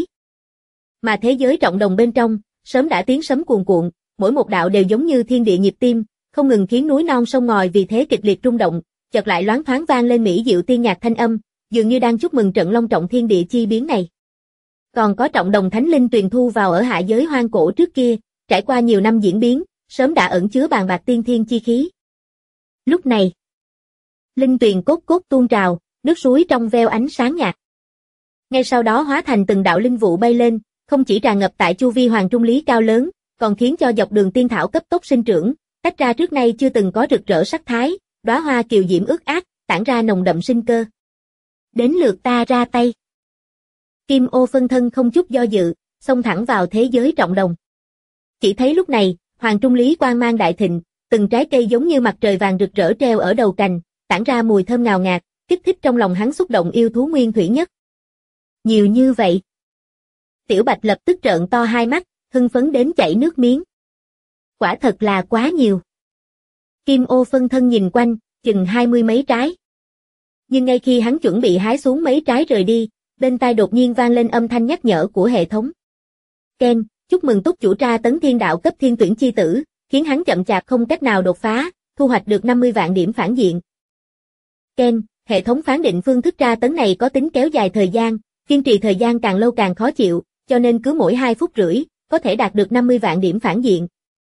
Mà thế giới trọng đồng bên trong, sớm đã tiếng sấm cuồn cuộn, mỗi một đạo đều giống như thiên địa nhịp tim, không ngừng khiến núi non sông ngòi vì thế kịch liệt rung động, chợt lại loáng thoáng vang lên mỹ diệu tiên nhạc thanh âm, dường như đang chúc mừng trận long trọng thiên địa chi biến này. Còn có trọng đồng thánh linh truyền thu vào ở hạ giới hoang cổ trước kia, trải qua nhiều năm diễn biến, sớm đã ẩn chứa bàn bạc tiên thiên chi khí. Lúc này, linh tuyền cốt cốt tuôn trào, nước suối trong veo ánh sáng nhạt. Ngay sau đó hóa thành từng đạo linh vụ bay lên, không chỉ tràn ngập tại chu vi hoàng trung lý cao lớn, còn khiến cho dọc đường tiên thảo cấp tốc sinh trưởng, tách ra trước nay chưa từng có rực rỡ sắc thái, đóa hoa kiều diễm ướt át, tản ra nồng đậm sinh cơ. Đến lượt ta ra tay. Kim Ô phân thân không chút do dự, xông thẳng vào thế giới trọng đồng. Chỉ thấy lúc này, hoàng trung lý quang mang đại thịnh, từng trái cây giống như mặt trời vàng rực rỡ treo ở đầu cành, tản ra mùi thơm ngào ngạt, kích thích trong lòng hắn xúc động yêu thú nguyên thủy nhất. Nhiều như vậy. Tiểu Bạch lập tức trợn to hai mắt, hưng phấn đến chảy nước miếng. Quả thật là quá nhiều. Kim Ô phân thân nhìn quanh, chừng 20 mấy trái. Nhưng ngay khi hắn chuẩn bị hái xuống mấy trái rời đi, bên tai đột nhiên vang lên âm thanh nhắc nhở của hệ thống. Ken, chúc mừng túc chủ tra tấn thiên đạo cấp thiên tuyển chi tử, khiến hắn chậm chạp không cách nào đột phá, thu hoạch được 50 vạn điểm phản diện. Ken, hệ thống phán định phương thức tra tấn này có tính kéo dài thời gian, kiên trì thời gian càng lâu càng khó chịu, cho nên cứ mỗi 2 phút rưỡi, có thể đạt được 50 vạn điểm phản diện.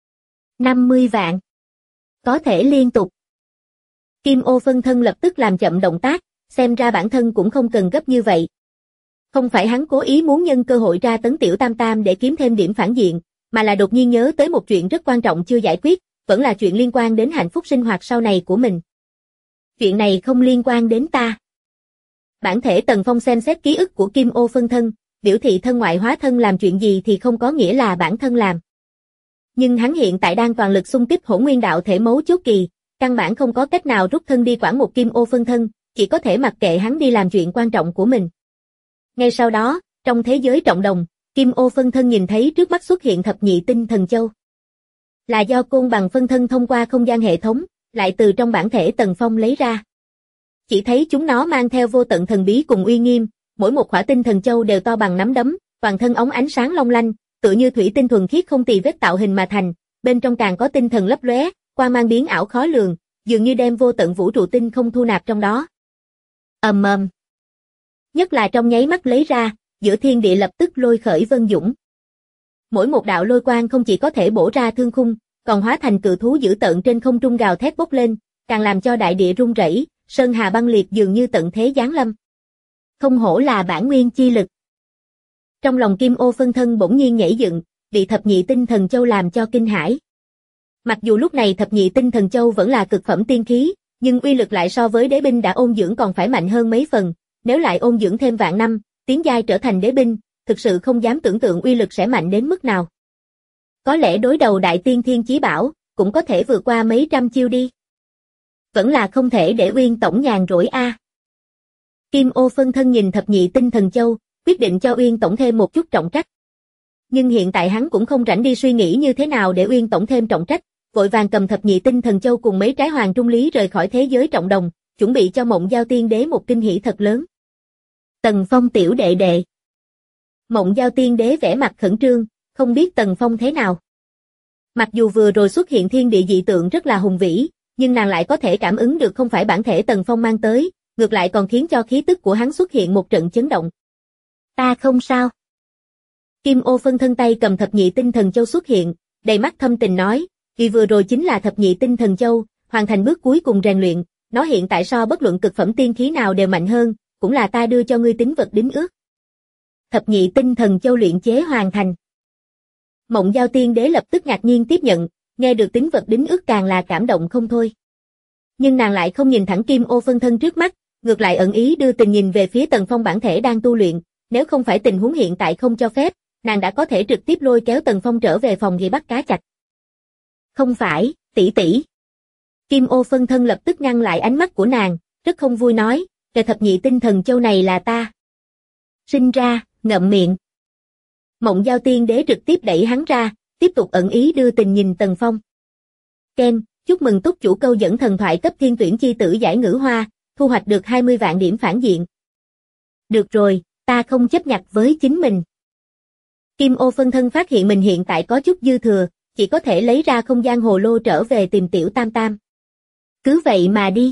50 vạn. Có thể liên tục. Kim Ô phân thân lập tức làm chậm động tác, xem ra bản thân cũng không cần gấp như vậy. Không phải hắn cố ý muốn nhân cơ hội tra tấn tiểu tam tam để kiếm thêm điểm phản diện, mà là đột nhiên nhớ tới một chuyện rất quan trọng chưa giải quyết, vẫn là chuyện liên quan đến hạnh phúc sinh hoạt sau này của mình. Chuyện này không liên quan đến ta. Bản thể Tần Phong xem xét ký ức của Kim Ô phân thân, biểu thị thân ngoại hóa thân làm chuyện gì thì không có nghĩa là bản thân làm. Nhưng hắn hiện tại đang toàn lực xung kích hỗn nguyên đạo thể mấu chốt kỳ, căn bản không có cách nào rút thân đi quản một Kim Ô phân thân, chỉ có thể mặc kệ hắn đi làm chuyện quan trọng của mình. Ngay sau đó, trong thế giới trọng đồng, Kim Ô phân thân nhìn thấy trước mắt xuất hiện thập nhị tinh thần châu. Là do côn bằng phân thân thông qua không gian hệ thống, lại từ trong bản thể Tần Phong lấy ra. Chỉ thấy chúng nó mang theo vô tận thần bí cùng uy nghiêm, mỗi một khỏa tinh thần châu đều to bằng nắm đấm, toàn thân óng ánh sáng long lanh, tựa như thủy tinh thuần khiết không tì vết tạo hình mà thành, bên trong càng có tinh thần lấp lóe, quang mang biến ảo khó lường, dường như đem vô tận vũ trụ tinh không thu nạp trong đó. Ầm ầm. Nhất là trong nháy mắt lấy ra, giữa thiên địa lập tức lôi khởi vân dũng. Mỗi một đạo lôi quang không chỉ có thể bổ ra thương khung, còn hóa thành cự thú dữ tợn trên không trung gào thét bốc lên, càng làm cho đại địa rung rẩy, sơn hà băng liệt dường như tận thế giáng lâm. Không hổ là bản nguyên chi lực. Trong lòng Kim Ô phân thân bỗng nhiên nhảy dựng, bị thập nhị tinh thần châu làm cho kinh hãi. Mặc dù lúc này thập nhị tinh thần châu vẫn là cực phẩm tiên khí, nhưng uy lực lại so với đế binh đã ôn dưỡng còn phải mạnh hơn mấy phần, nếu lại ôn dưỡng thêm vạn năm, tiến giai trở thành đế binh, thực sự không dám tưởng tượng uy lực sẽ mạnh đến mức nào. Có lẽ đối đầu đại tiên thiên chí bảo, cũng có thể vượt qua mấy trăm chiêu đi. Vẫn là không thể để Uyên Tổng nhàn rỗi a. Kim Ô phân thân nhìn thập nhị tinh thần châu, quyết định cho Uyên Tổng thêm một chút trọng trách. Nhưng hiện tại hắn cũng không rảnh đi suy nghĩ như thế nào để Uyên Tổng thêm trọng trách, vội vàng cầm thập nhị tinh thần châu cùng mấy trái hoàng trung lý rời khỏi thế giới trọng đồng, chuẩn bị cho Mộng Giao Tiên Đế một kinh hỉ thật lớn. Tần Phong tiểu đệ đệ. Mộng Giao Tiên Đế vẻ mặt khẩn trương, không biết Tần Phong thế nào. Mặc dù vừa rồi xuất hiện thiên địa dị tượng rất là hùng vĩ, nhưng nàng lại có thể cảm ứng được không phải bản thể Tần Phong mang tới, ngược lại còn khiến cho khí tức của hắn xuất hiện một trận chấn động. Ta không sao. Kim Ô phân thân tay cầm thập nhị tinh thần châu xuất hiện, đầy mắt thâm tình nói, vì vừa rồi chính là thập nhị tinh thần châu, hoàn thành bước cuối cùng rèn luyện, nó hiện tại so bất luận cực phẩm tiên khí nào đều mạnh hơn, cũng là ta đưa cho ngươi tín vật đính ước. Thập nhị tinh thần châu luyện chế hoàn thành. Mộng Giao Tiên Đế lập tức ngạc nhiên tiếp nhận, nghe được tín vật đính ước càng là cảm động không thôi. Nhưng nàng lại không nhìn thẳng Kim Ô phân thân trước mắt, ngược lại ẩn ý đưa tình nhìn về phía Tần Phong bản thể đang tu luyện, nếu không phải tình huống hiện tại không cho phép, nàng đã có thể trực tiếp lôi kéo Tần Phong trở về phòng ghi bắt cá chạch. Không phải, tỷ tỷ. Kim Ô phân thân lập tức ngăn lại ánh mắt của nàng, rất không vui nói, cái thập nhị tinh thần châu này là ta sinh ra, ngậm miệng. Mộng Giao Tiên Đế trực tiếp đẩy hắn ra, tiếp tục ẩn ý đưa tình nhìn Tần Phong. Ken, chúc mừng túc chủ câu dẫn thần thoại cấp thiên tuyển chi tử giải ngữ hoa, thu hoạch được 20 vạn điểm phản diện. Được rồi, ta không chấp nhặt với chính mình. Kim Ô phân thân phát hiện mình hiện tại có chút dư thừa, chỉ có thể lấy ra không gian hồ lô trở về tìm Tiểu Tam Tam. Cứ vậy mà đi.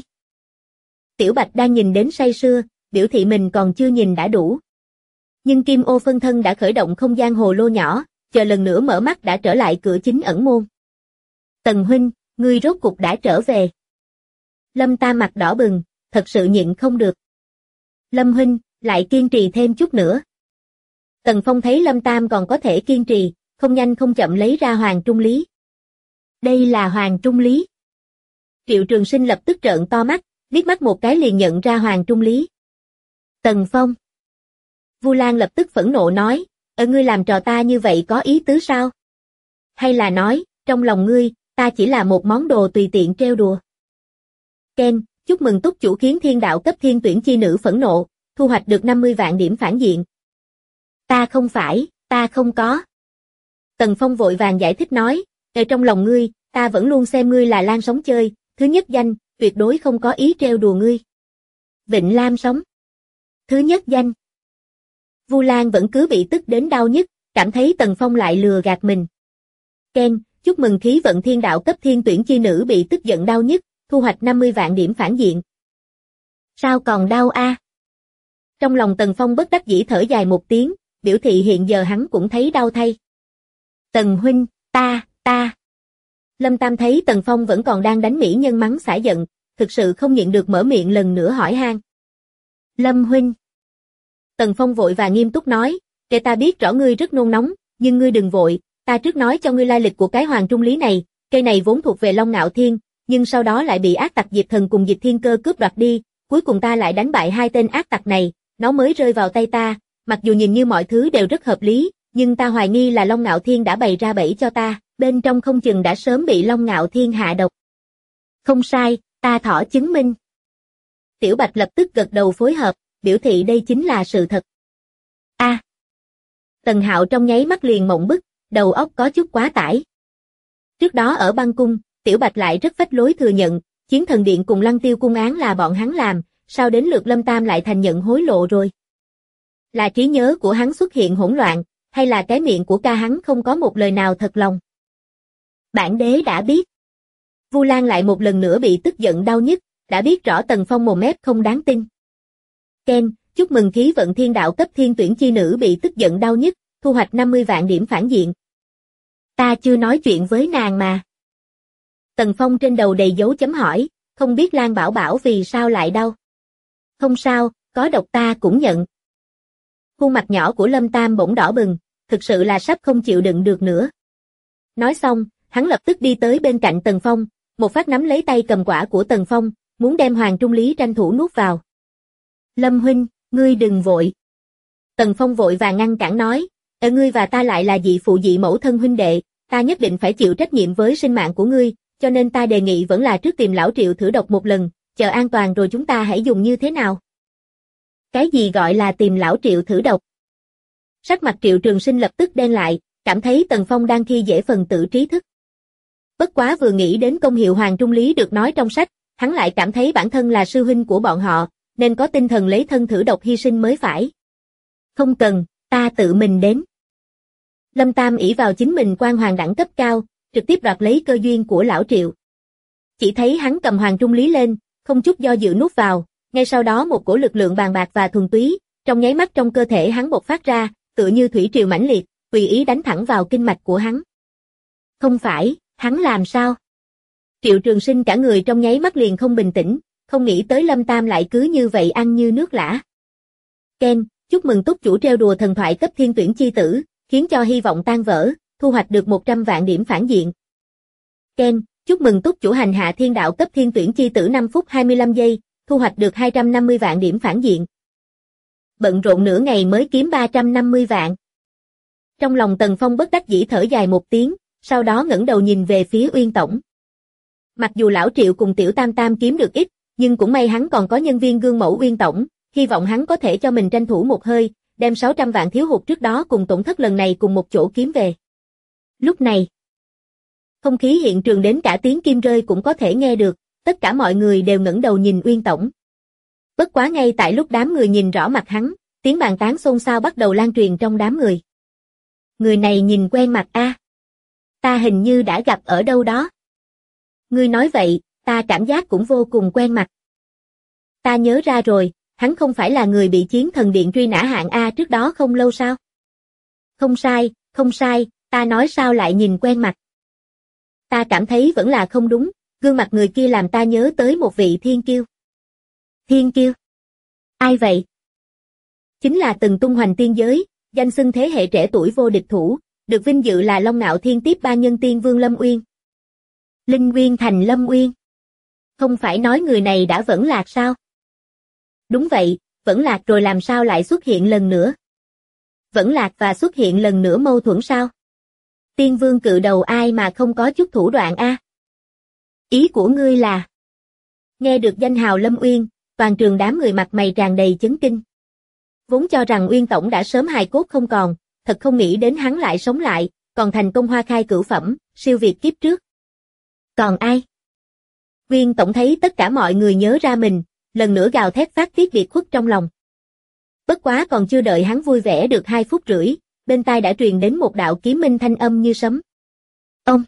Tiểu Bạch đang nhìn đến say sưa, biểu thị mình còn chưa nhìn đã đủ. Nhưng Kim Ô phân thân đã khởi động không gian hồ lô nhỏ, chờ lần nữa mở mắt đã trở lại cửa chính ẩn môn. Tần huynh, ngươi rốt cục đã trở về. Lâm Tam mặt đỏ bừng, thật sự nhịn không được. Lâm huynh, lại kiên trì thêm chút nữa. Tần Phong thấy Lâm Tam còn có thể kiên trì, không nhanh không chậm lấy ra hoàng trung lý. Đây là hoàng trung lý. Triệu Trường Sinh lập tức trợn to mắt, liếc mắt một cái liền nhận ra hoàng trung lý. Tần Phong. Vu Lan lập tức phẫn nộ nói, ngươi làm trò ta như vậy có ý tứ sao? Hay là nói, trong lòng ngươi, ta chỉ là một món đồ tùy tiện trêu đùa. Ken, chúc mừng túc chủ khiến thiên đạo cấp thiên tuyển chi nữ phẫn nộ, thu hoạch được 50 vạn điểm phản diện. Ta không phải, ta không có. Tần Phong vội vàng giải thích nói, ở trong lòng ngươi, ta vẫn luôn xem ngươi là Lan Sống chơi, thứ nhất danh, tuyệt đối không có ý trêu đùa ngươi. Vịnh Lam Sống. Thứ nhất danh. Vu Lan vẫn cứ bị tức đến đau nhức, cảm thấy Tần Phong lại lừa gạt mình. Ken, chúc mừng khí vận thiên đạo cấp thiên tuyển chi nữ bị tức giận đau nhức, thu hoạch 50 vạn điểm phản diện. Sao còn đau a? Trong lòng Tần Phong bất đắc dĩ thở dài một tiếng, biểu thị hiện giờ hắn cũng thấy đau thay. Tần huynh, ta. Lâm Tam thấy Tần Phong vẫn còn đang đánh mỹ nhân mắng xả giận, thực sự không nhịn được mở miệng lần nữa hỏi han. Lâm huynh. Tần Phong vội và nghiêm túc nói, để ta biết rõ ngươi rất nôn nóng, nhưng ngươi đừng vội, ta trước nói cho ngươi lai lịch của cái hoàng trung lý này, cây này vốn thuộc về Long Ngạo Thiên, nhưng sau đó lại bị ác tặc Diệp Thần cùng Diệp Thiên Cơ cướp đoạt đi, cuối cùng ta lại đánh bại hai tên ác tặc này, nó mới rơi vào tay ta, mặc dù nhìn như mọi thứ đều rất hợp lý, nhưng ta hoài nghi là Long Ngạo Thiên đã bày ra bẫy cho ta, bên trong không chừng đã sớm bị Long Ngạo Thiên hạ độc. Không sai, ta thỏ chứng minh. Tiểu Bạch lập tức gật đầu phối hợp, biểu thị đây chính là sự thật. A. Tần Hạo trong nháy mắt liền mộng bức, đầu óc có chút quá tải. Trước đó ở băng cung, Tiểu Bạch lại rất phách lối thừa nhận, Chiến Thần Điện cùng Lăng Tiêu cung án là bọn hắn làm, sao đến lượt Lâm Tam lại thành nhận hối lộ rồi? Là trí nhớ của hắn xuất hiện hỗn loạn, hay là cái miệng của ca hắn không có một lời nào thật lòng? Bản đế đã biết. Vu Lan lại một lần nữa bị tức giận đau nhức, đã biết rõ Tần Phong mồm mép không đáng tin. Ken, chúc mừng khí vận thiên đạo cấp thiên tuyển chi nữ bị tức giận đau nhức, thu hoạch 50 vạn điểm phản diện. Ta chưa nói chuyện với nàng mà. Tần Phong trên đầu đầy dấu chấm hỏi, không biết Lan Bảo Bảo vì sao lại đau. Không sao, có độc ta cũng nhận. Khuôn mặt nhỏ của Lâm Tam bỗng đỏ bừng, thực sự là sắp không chịu đựng được nữa. Nói xong, hắn lập tức đi tới bên cạnh Tần Phong, một phát nắm lấy tay cầm quả của Tần Phong, muốn đem Hoàng Trung Lý tranh thủ nuốt vào. Lâm huynh, ngươi đừng vội. Tần Phong vội vàng ngăn cản nói, ngươi và ta lại là dị phụ dị mẫu thân huynh đệ, ta nhất định phải chịu trách nhiệm với sinh mạng của ngươi, cho nên ta đề nghị vẫn là trước tìm lão Triệu thử độc một lần, chờ an toàn rồi chúng ta hãy dùng như thế nào. Cái gì gọi là tìm lão Triệu thử độc? Sắc mặt Triệu Trường Sinh lập tức đen lại, cảm thấy Tần Phong đang khi dễ phần tử trí thức. Bất quá vừa nghĩ đến công hiệu Hoàng Trung Lý được nói trong sách, hắn lại cảm thấy bản thân là sư huynh của bọn họ, nên có tinh thần lấy thân thử độc hy sinh mới phải. Không cần, ta tự mình đến. Lâm Tam ỷ vào chính mình quan hoàng đẳng cấp cao, trực tiếp đoạt lấy cơ duyên của lão Triệu. Chỉ thấy hắn cầm Hoàng Trung Lý lên, không chút do dự nuốt vào, ngay sau đó một cổ lực lượng bàn bạc và thuần túy, trong nháy mắt trong cơ thể hắn bộc phát ra, tựa như thủy triều mãnh liệt, tùy ý đánh thẳng vào kinh mạch của hắn. Không phải, hắn làm sao? Triệu Trường Sinh cả người trong nháy mắt liền không bình tĩnh, không nghĩ tới Lâm Tam lại cứ như vậy ăn như nước lã. Ken, chúc mừng túc chủ treo đùa thần thoại cấp thiên tuyển chi tử, khiến cho hy vọng tan vỡ, thu hoạch được 100 vạn điểm phản diện. Ken, chúc mừng túc chủ hành hạ thiên đạo cấp thiên tuyển chi tử 5 phút 25 giây, thu hoạch được 250 vạn điểm phản diện. Bận rộn nửa ngày mới kiếm 350 vạn. Trong lòng Tần Phong bất đắc dĩ thở dài một tiếng, sau đó ngẩng đầu nhìn về phía Uyên Tổng. Mặc dù lão Triệu cùng Tiểu Tam Tam kiếm được ít, nhưng cũng may hắn còn có nhân viên gương mẫu Uyên Tổng, hy vọng hắn có thể cho mình tranh thủ một hơi, đem 600 vạn thiếu hụt trước đó cùng tổn thất lần này cùng một chỗ kiếm về. Lúc này, không khí hiện trường đến cả tiếng kim rơi cũng có thể nghe được, tất cả mọi người đều ngẩng đầu nhìn Uyên Tổng. Bất quá ngay tại lúc đám người nhìn rõ mặt hắn, tiếng bàn tán xôn xao bắt đầu lan truyền trong đám người. Người này nhìn quen mặt a. Ta hình như đã gặp ở đâu đó. Ngươi nói vậy, ta cảm giác cũng vô cùng quen mặt. Ta nhớ ra rồi, hắn không phải là người bị Chiến Thần Điện truy nã hạng A trước đó không lâu sao? Không sai, ta nói sao lại nhìn quen mặt. Ta cảm thấy vẫn là không đúng, gương mặt người kia làm ta nhớ tới một vị thiên kiêu. Thiên kiêu? Ai vậy? Chính là từng tung hoành tiên giới, danh xưng thế hệ trẻ tuổi vô địch thủ, được vinh dự là Long Nạo Thiên tiếp ban nhân tiên vương Lâm Uyên. Linh Uyên thành Lâm Uyên. Không phải nói người này đã vẫn lạc sao? Đúng vậy, vẫn lạc rồi làm sao lại xuất hiện lần nữa? Vẫn lạc và xuất hiện lần nữa mâu thuẫn sao? Tiên vương cự đầu ai mà không có chút thủ đoạn a? Ý của ngươi là? Nghe được danh hào Lâm Uyên, toàn trường đám người mặt mày tràn đầy chấn kinh. Vốn cho rằng Uyên Tổng đã sớm hài cốt không còn, thật không nghĩ đến hắn lại sống lại, còn thành công hoa khai cửu phẩm, siêu việt kiếp trước. Còn ai? Uyên Tổng thấy tất cả mọi người nhớ ra mình, lần nữa gào thét phát tiết biệt khuất trong lòng. Bất quá còn chưa đợi hắn vui vẻ được 2 phút rưỡi, bên tai đã truyền đến một đạo kiếm minh thanh âm như sấm. Ông!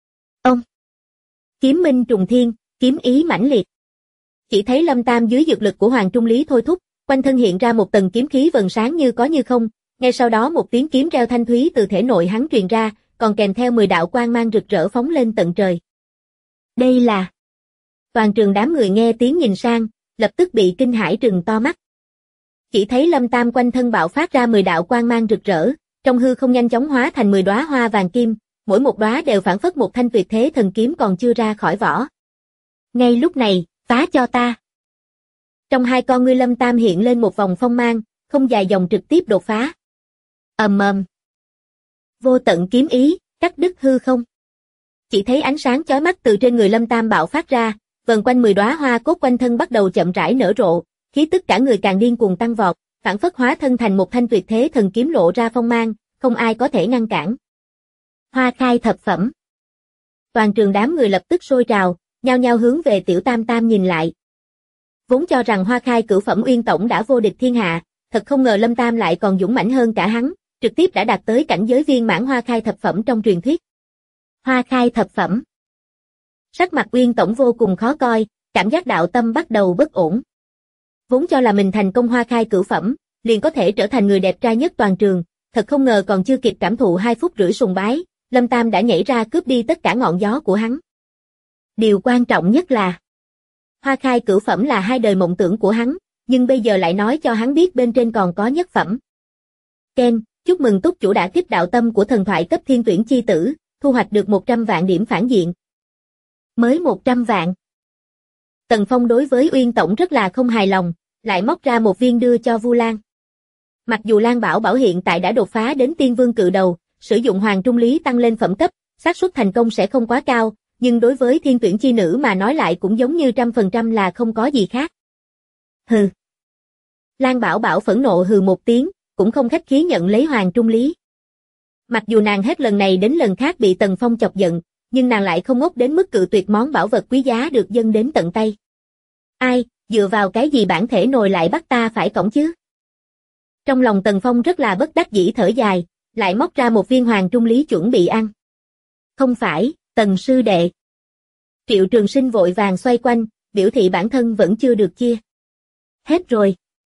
Kiếm minh trùng thiên, kiếm ý mãnh liệt. Chỉ thấy Lâm Tam dưới dược lực của Hoàng Trung Lý thôi thúc, quanh thân hiện ra một tầng kiếm khí vần sáng như có như không, ngay sau đó một tiếng kiếm reo thanh thúy từ thể nội hắn truyền ra, còn kèm theo 10 đạo quang mang rực rỡ phóng lên tận trời. Đây là... Toàn trường đám người nghe tiếng nhìn sang, lập tức bị kinh hãi trừng to mắt. Chỉ thấy Lâm Tam quanh thân bạo phát ra 10 đạo quang mang rực rỡ, trong hư không nhanh chóng hóa thành 10 đóa hoa vàng kim, mỗi một đóa đều phảng phất một thanh tuyệt thế thần kiếm còn chưa ra khỏi vỏ. Ngay lúc này, phá cho ta. Trong hai con ngươi Lâm Tam hiện lên một vòng phong mang, không dài dòng trực tiếp đột phá. Ầm ầm. Vô tận kiếm ý, cắt đứt hư không. Chỉ thấy ánh sáng chói mắt từ trên người Lâm Tam bạo phát ra, vần quanh 10 đóa hoa cốt quanh thân bắt đầu chậm rãi nở rộ, khí tức cả người càng điên cuồng tăng vọt, phảng phất hóa thân thành một thanh tuyệt thế thần kiếm lộ ra phong mang, không ai có thể ngăn cản. Hoa khai thập phẩm. Toàn trường đám người lập tức sôi trào, nhao nhao hướng về Tiểu Tam Tam nhìn lại. Vốn cho rằng hoa khai cửu phẩm Uyên Tổng đã vô địch thiên hạ, thật không ngờ Lâm Tam lại còn dũng mãnh hơn cả hắn, trực tiếp đã đạt tới cảnh giới viên mãn hoa khai thập phẩm trong truyền thuyết. Hoa khai thập phẩm. Sắc mặt Uyên Tổng vô cùng khó coi, cảm giác đạo tâm bắt đầu bất ổn. Vốn cho là mình thành công hoa khai cửu phẩm, liền có thể trở thành người đẹp trai nhất toàn trường, thật không ngờ còn chưa kịp cảm thụ 2 phút rưỡi sùng bái, Lâm Tam đã nhảy ra cướp đi tất cả ngọn gió của hắn. Điều quan trọng nhất là Hoa Khai cửu phẩm là hai đời mộng tưởng của hắn, nhưng bây giờ lại nói cho hắn biết bên trên còn có nhất phẩm. Ken, chúc mừng túc chủ đã kích đạo tâm của thần thoại cấp thiên tuyển chi tử, thu hoạch được 100 vạn điểm phản diện. Mới 100 vạn. Tần Phong đối với Uyên Tổng rất là không hài lòng, lại móc ra một viên đưa cho Vu Lan. Mặc dù Lan Bảo Bảo hiện tại đã đột phá đến tiên vương cự đầu, sử dụng hoàng trung lý tăng lên phẩm cấp, xác suất thành công sẽ không quá cao, nhưng đối với thiên tuyển chi nữ mà nói lại cũng giống như 100% là không có gì khác. Hừ. Lan Bảo Bảo phẫn nộ hừ một tiếng, cũng không khách khí nhận lấy hoàng trung lý. Mặc dù nàng hết lần này đến lần khác bị Tần Phong chọc giận, nhưng nàng lại không ngốc đến mức cự tuyệt món bảo vật quý giá được dâng đến tận tay. Ai, dựa vào cái gì bản thể nồi lại bắt ta phải cõng chứ? Trong lòng Tần Phong rất là bất đắc dĩ thở dài, lại móc ra một viên hoàng trung lý chuẩn bị ăn. Không phải, Tần sư đệ. Triệu Trường Sinh vội vàng xoay quanh, biểu thị bản thân vẫn chưa được chia. Hết rồi.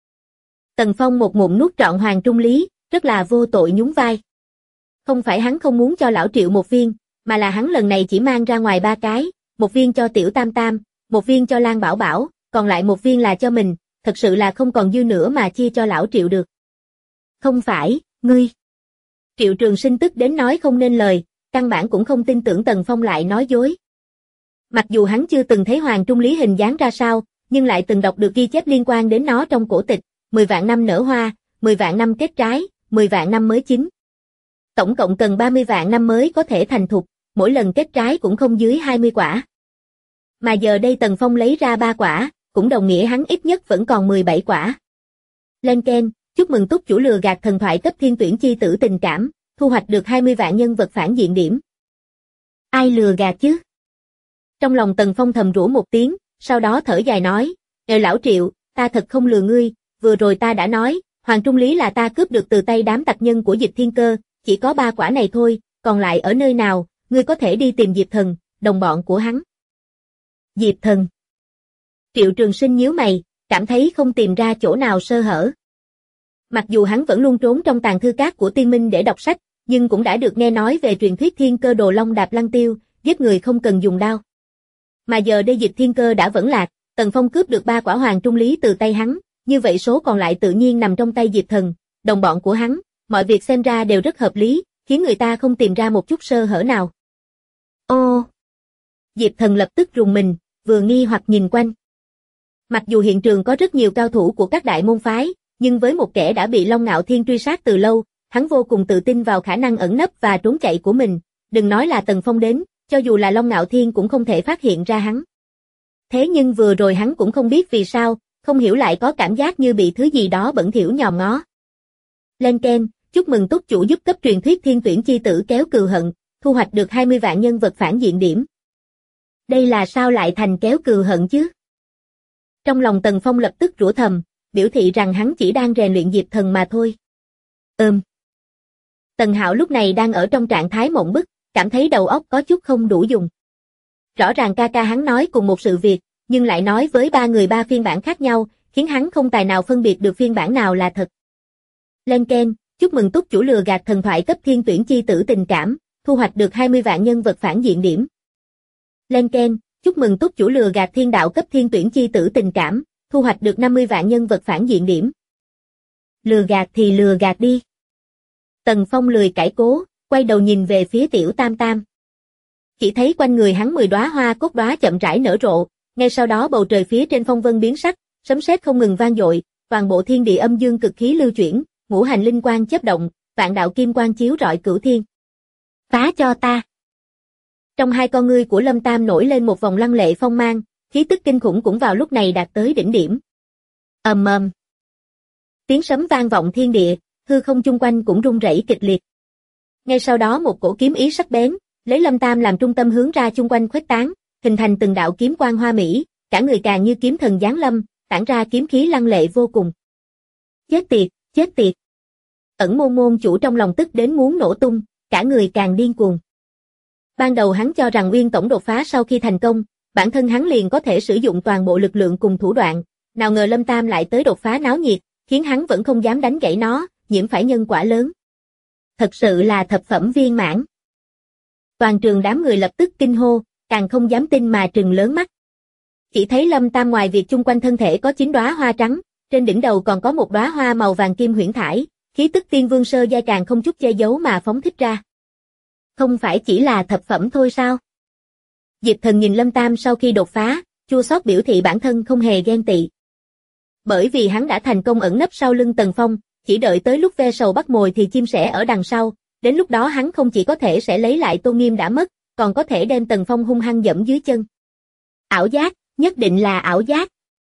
Tần Phong một ngụm nuốt trọn hoàng trung lý, rất là vô tội nhún vai. Không phải hắn không muốn cho lão Triệu một viên, mà là hắn lần này chỉ mang ra ngoài 3 cái, một viên cho Tiểu Tam Tam, một viên cho Lan Bảo Bảo, còn lại một viên là cho mình, thật sự là không còn dư nữa mà chia cho lão Triệu được. Không phải, ngươi. Triệu Trường Sinh tức đến nói không nên lời, căn bản cũng không tin tưởng Tần Phong lại nói dối. Mặc dù hắn chưa từng thấy hoàng trung lý hình dáng ra sao, nhưng lại từng đọc được ghi chép liên quan đến nó trong cổ tịch, 10 vạn năm nở hoa, 10 vạn năm kết trái, 10 vạn năm mới chín. Tổng cộng cần 30 vạn năm mới có thể thành thục, mỗi lần kết trái cũng không dưới 20 quả. Mà giờ đây Tần Phong lấy ra 3 quả, cũng đồng nghĩa hắn ít nhất vẫn còn 17 quả. Lên Ken, chúc mừng túc chủ lừa gạt thần thoại cấp thiên tuyển chi tử tình cảm, thu hoạch được 20 vạn nhân vật phản diện điểm. Ai lừa gạt chứ? Trong lòng Tần Phong thầm rủa một tiếng, sau đó thở dài nói, lão Triệu, ta thật không lừa ngươi, vừa rồi ta đã nói, hoàng trung lý là ta cướp được từ tay đám tặc nhân của Dịch Thiên Cơ, chỉ có 3 quả này thôi, còn lại ở nơi nào, ngươi có thể đi tìm Diệp Thần, đồng bọn của hắn. Diệp Thần. Triệu Trường Sinh nhíu mày, cảm thấy không tìm ra chỗ nào sơ hở. Mặc dù hắn vẫn luôn trốn trong tàng thư cát của Tiên Minh để đọc sách, nhưng cũng đã được nghe nói về truyền thuyết Thiên Cơ Đồ Long đạp lăng tiêu, giết người không cần dùng đao. Mà giờ đây Dịch Thiên Cơ đã vẫn lạc, Tần Phong cướp được 3 quả hoàng trung lý từ tay hắn, như vậy số còn lại tự nhiên nằm trong tay Diệp Thần, đồng bọn của hắn, mọi việc xem ra đều rất hợp lý, khiến người ta không tìm ra một chút sơ hở nào. Ô! Diệp Thần lập tức rùng mình, vừa nghi hoặc nhìn quanh. Mặc dù hiện trường có rất nhiều cao thủ của các đại môn phái, nhưng với một kẻ đã bị Long Ngạo Thiên truy sát từ lâu, hắn vô cùng tự tin vào khả năng ẩn nấp và trốn chạy của mình, đừng nói là Tần Phong đến, cho dù là Long Ngạo Thiên cũng không thể phát hiện ra hắn. Thế nhưng vừa rồi hắn cũng không biết vì sao, không hiểu lại có cảm giác như bị thứ gì đó bẩn thỉu nhòm ngó. Lên Ken, chúc mừng túc chủ giúp cấp truyền thuyết thiên tuyển chi tử kéo cừu hận, thu hoạch được 20 vạn nhân vật phản diện điểm. Đây là sao lại thành kéo cừu hận chứ? Trong lòng Tần Phong lập tức rủa thầm, biểu thị rằng hắn chỉ đang rèn luyện Diệp Thần mà thôi. Tần Hạo lúc này đang ở trong trạng thái mộng bức, cảm thấy đầu óc có chút không đủ dùng. Rõ ràng ca ca hắn nói cùng một sự việc, nhưng lại nói với 3 người 3 phiên bản khác nhau, khiến hắn không tài nào phân biệt được phiên bản nào là thật. Lên Ken, chúc mừng túc chủ lừa gạt thần thoại cấp thiên tuyển chi tử tình cảm, thu hoạch được 20 vạn nhân vật phản diện điểm. Lên Ken, chúc mừng túc chủ lừa gạt thiên đạo cấp thiên tuyển chi tử tình cảm, thu hoạch được 50 vạn nhân vật phản diện điểm. Lừa gạt thì lừa gạt đi. Tần Phong lười cãi cố, quay đầu nhìn về phía Tiểu Tam Tam. Chỉ thấy quanh người hắn 10 đóa hoa cốt đóa chậm rãi nở rộ, ngay sau đó bầu trời phía trên phong vân biến sắc, sấm sét không ngừng vang dội, toàn bộ thiên địa âm dương cực khí lưu chuyển, ngũ hành linh quang chớp động, vạn đạo kim quang chiếu rọi cửu thiên. Phá cho ta. Trong hai con ngươi của Lâm Tam nổi lên một vòng lăng lệ phong mang, khí tức kinh khủng cũng vào lúc này đạt tới đỉnh điểm. Ầm ầm. Tiếng sấm vang vọng thiên địa, hư không chung quanh cũng rung rẩy kịch liệt. Ngay sau đó một cổ kiếm ý sắc bén, lấy Lâm Tam làm trung tâm hướng ra chung quanh khuếch tán, hình thành từng đạo kiếm quang hoa mỹ, cả người càng như kiếm thần giáng lâm, tản ra kiếm khí lăng lệ vô cùng. Chết tiệt, chết tiệt. Ẩn Môn môn chủ trong lòng tức đến muốn nổ tung, cả người càng điên cuồng. Ban đầu hắn cho rằng Uyên tổng đột phá sau khi thành công, bản thân hắn liền có thể sử dụng toàn bộ lực lượng cùng thủ đoạn, nào ngờ Lâm Tam lại tới đột phá náo nhiệt, khiến hắn vẫn không dám đánh gãy nó, nhiễm phải nhân quả lớn. Thật sự là thập phẩm viên mãn. Toàn trường đám người lập tức kinh hô, càng không dám tin mà trừng lớn mắt. Chỉ thấy Lâm Tam ngoài việc chung quanh thân thể có 9 đóa hoa trắng, trên đỉnh đầu còn có một đóa hoa màu vàng kim huyễn thải, khí tức tiên vương sơ giai càng không chút che giấu mà phóng thích ra. Không phải chỉ là thập phẩm thôi sao? Diệp Thần nhìn Lâm Tam sau khi đột phá, chua xót biểu thị bản thân không hề ghen tị. Bởi vì hắn đã thành công ẩn nấp sau lưng Tần Phong, chỉ đợi tới lúc ve sầu bắt mồi thì chim sẻ ở đằng sau, đến lúc đó hắn không chỉ có thể sẽ lấy lại tôn nghiêm đã mất, còn có thể đem Tần Phong hung hăng dẫm dưới chân. Ảo giác, nhất định là ảo giác.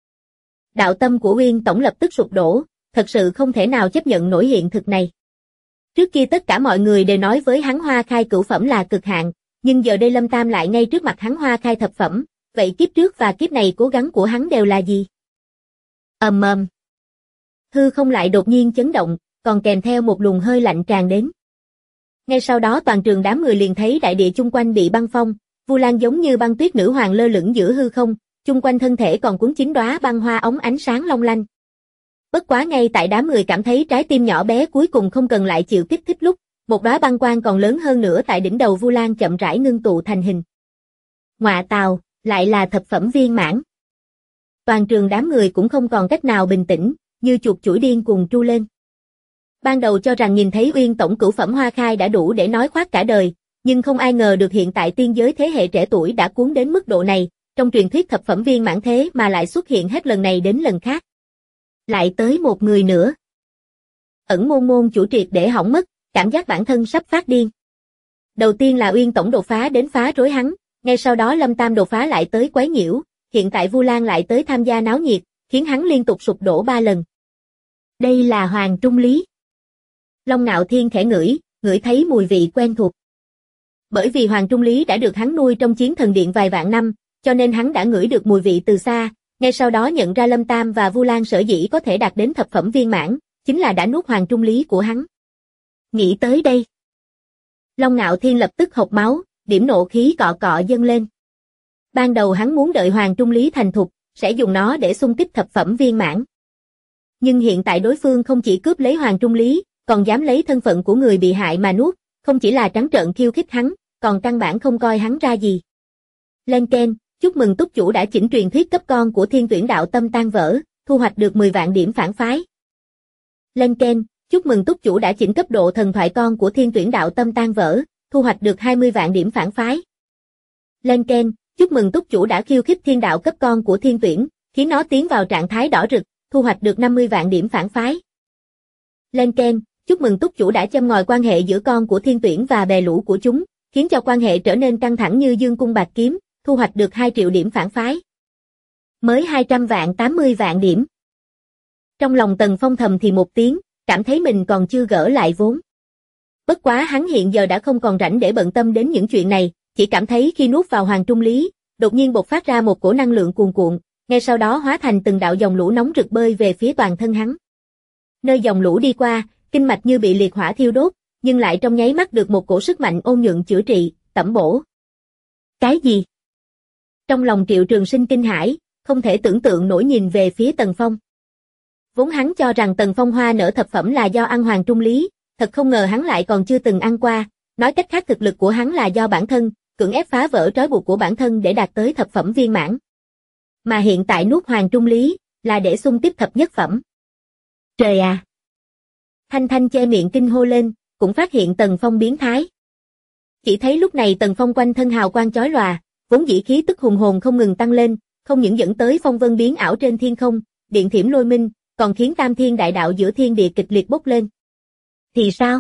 Đạo tâm của Uyên Tổng lập tức sụp đổ, thật sự không thể nào chấp nhận nổi hiện thực này. Trước kia tất cả mọi người đều nói với hắn hoa khai cửu phẩm là cực hạn, nhưng giờ đây Lâm Tam lại ngay trước mặt hắn hoa khai thập phẩm, vậy kiếp trước và kiếp này cố gắng của hắn đều là gì? Ầm ầm. Hư không lại đột nhiên chấn động, còn kèm theo một luồng hơi lạnh tràn đến. Ngay sau đó toàn trường đám người liền thấy đại địa chung quanh bị băng phong, Vu Lan giống như băng tuyết nữ hoàng lơ lửng giữa hư không, chung quanh thân thể còn cuốn 9 đóa băng hoa óng ánh sáng long lanh. Bất quá ngay tại đám người cảm thấy trái tim nhỏ bé cuối cùng không cần lại chịu kích thích lúc, một đóa băng quang còn lớn hơn nữa tại đỉnh đầu Vu Lan chậm rãi ngưng tụ thành hình. Ngọa tào, lại là thập phẩm viên mãn. Toàn trường đám người cũng không còn cách nào bình tĩnh, như chuột chủi điên cùng tru lên. Ban đầu cho rằng nhìn thấy Uyên Tổng cửu phẩm hoa khai đã đủ để nói khoác cả đời, nhưng không ai ngờ được hiện tại tiên giới thế hệ trẻ tuổi đã cuốn đến mức độ này, trong truyền thuyết thập phẩm viên mãn thế mà lại xuất hiện hết lần này đến lần khác. Lại tới một người nữa. Ẩn môn môn chủ triệt để hỏng mất, cảm giác bản thân sắp phát điên. Đầu tiên là Uyên Tổng đột phá đến phá rối hắn, ngay sau đó Lâm Tam đột phá lại tới quấy nhiễu, hiện tại Vu Lan lại tới tham gia náo nhiệt, khiến hắn liên tục sụp đổ 3 lần. Đây là Hoàng Trung Lý. Long Ngạo Thiên khẽ ngửi thấy mùi vị quen thuộc. Bởi vì Hoàng Trung Lý đã được hắn nuôi trong Chiến Thần Điện vài vạn năm, cho nên hắn đã ngửi được mùi vị từ xa, ngay sau đó nhận ra Lâm Tam và Vu Lan sở dĩ có thể đạt đến thập phẩm viên mãn, chính là đã nuốt Hoàng Trung Lý của hắn. Nghĩ tới đây, Long Ngạo Thiên lập tức hộc máu, điểm nộ khí cọ cọ dâng lên. Ban đầu hắn muốn đợi Hoàng Trung Lý thành thục, sẽ dùng nó để xung kích thập phẩm viên mãn. Nhưng hiện tại đối phương không chỉ cướp lấy Hoàng Trung Lý, còn dám lấy thân phận của người bị hại mà nuốt, không chỉ là trắng trợn khiêu khích hắn, còn căn bản không coi hắn ra gì. Lên keng, chúc mừng túc chủ đã chỉnh truyền thuyết cấp con của Thiên Tuyển Đạo Tâm tan vỡ, thu hoạch được 10 vạn điểm phản phái. Lên keng, chúc mừng túc chủ đã chỉnh cấp độ thần thoại con của Thiên Tuyển Đạo Tâm tan vỡ, thu hoạch được 20 vạn điểm phản phái. Lên keng, chúc mừng túc chủ đã khiêu khích thiên đạo cấp con của Thiên Tuyển, khiến nó tiến vào trạng thái đỏ rực, thu hoạch được 50 vạn điểm phản phái. Lên keng, chúc mừng túc chủ đã châm ngòi quan hệ giữa con của Thiên Tuyển và bè lũ của chúng, khiến cho quan hệ trở nên căng thẳng như dương cung bạc kiếm, thu hoạch được 2 triệu điểm phản phái. Mới 200 vạn 80 vạn điểm. Trong lòng Tần Phong thầm thì một tiếng, cảm thấy mình còn chưa gỡ lại vốn. Bất quá hắn hiện giờ đã không còn rảnh để bận tâm đến những chuyện này, chỉ cảm thấy khi nuốt vào Hoàng Trung Lý, đột nhiên bộc phát ra một cổ năng lượng cuồn cuộn, ngay sau đó hóa thành từng đạo dòng lũ nóng rực bơi về phía toàn thân hắn. Nơi dòng lũ đi qua, kinh mạch như bị liệt hỏa thiêu đốt, nhưng lại trong nháy mắt được một cổ sức mạnh ôn nhuận chữa trị, tẩm bổ. Cái gì? Trong lòng Triệu Trường Sinh kinh hãi, không thể tưởng tượng nổi nhìn về phía Tần Phong. Vốn hắn cho rằng Tần Phong hoa nở thập phẩm là do ăn Hoàng Trung Lý, thật không ngờ hắn lại còn chưa từng ăn qua, nói cách khác thực lực của hắn là do bản thân, cưỡng ép phá vỡ trói buộc của bản thân để đạt tới thập phẩm viên mãn. Mà hiện tại nuốt Hoàng Trung Lý, là để xung tiếp thập nhất phẩm. Trời à! Thanh Thanh che miệng kinh hô lên, cũng phát hiện Tần Phong biến thái. Chỉ thấy lúc này Tần Phong quanh thân hào quang chói lòa, vốn dĩ khí tức hùng hồn không ngừng tăng lên, không những dẫn tới phong vân biến ảo trên thiên không, điện thiểm lôi minh, còn khiến tam thiên đại đạo giữa thiên địa kịch liệt bốc lên. Thì sao?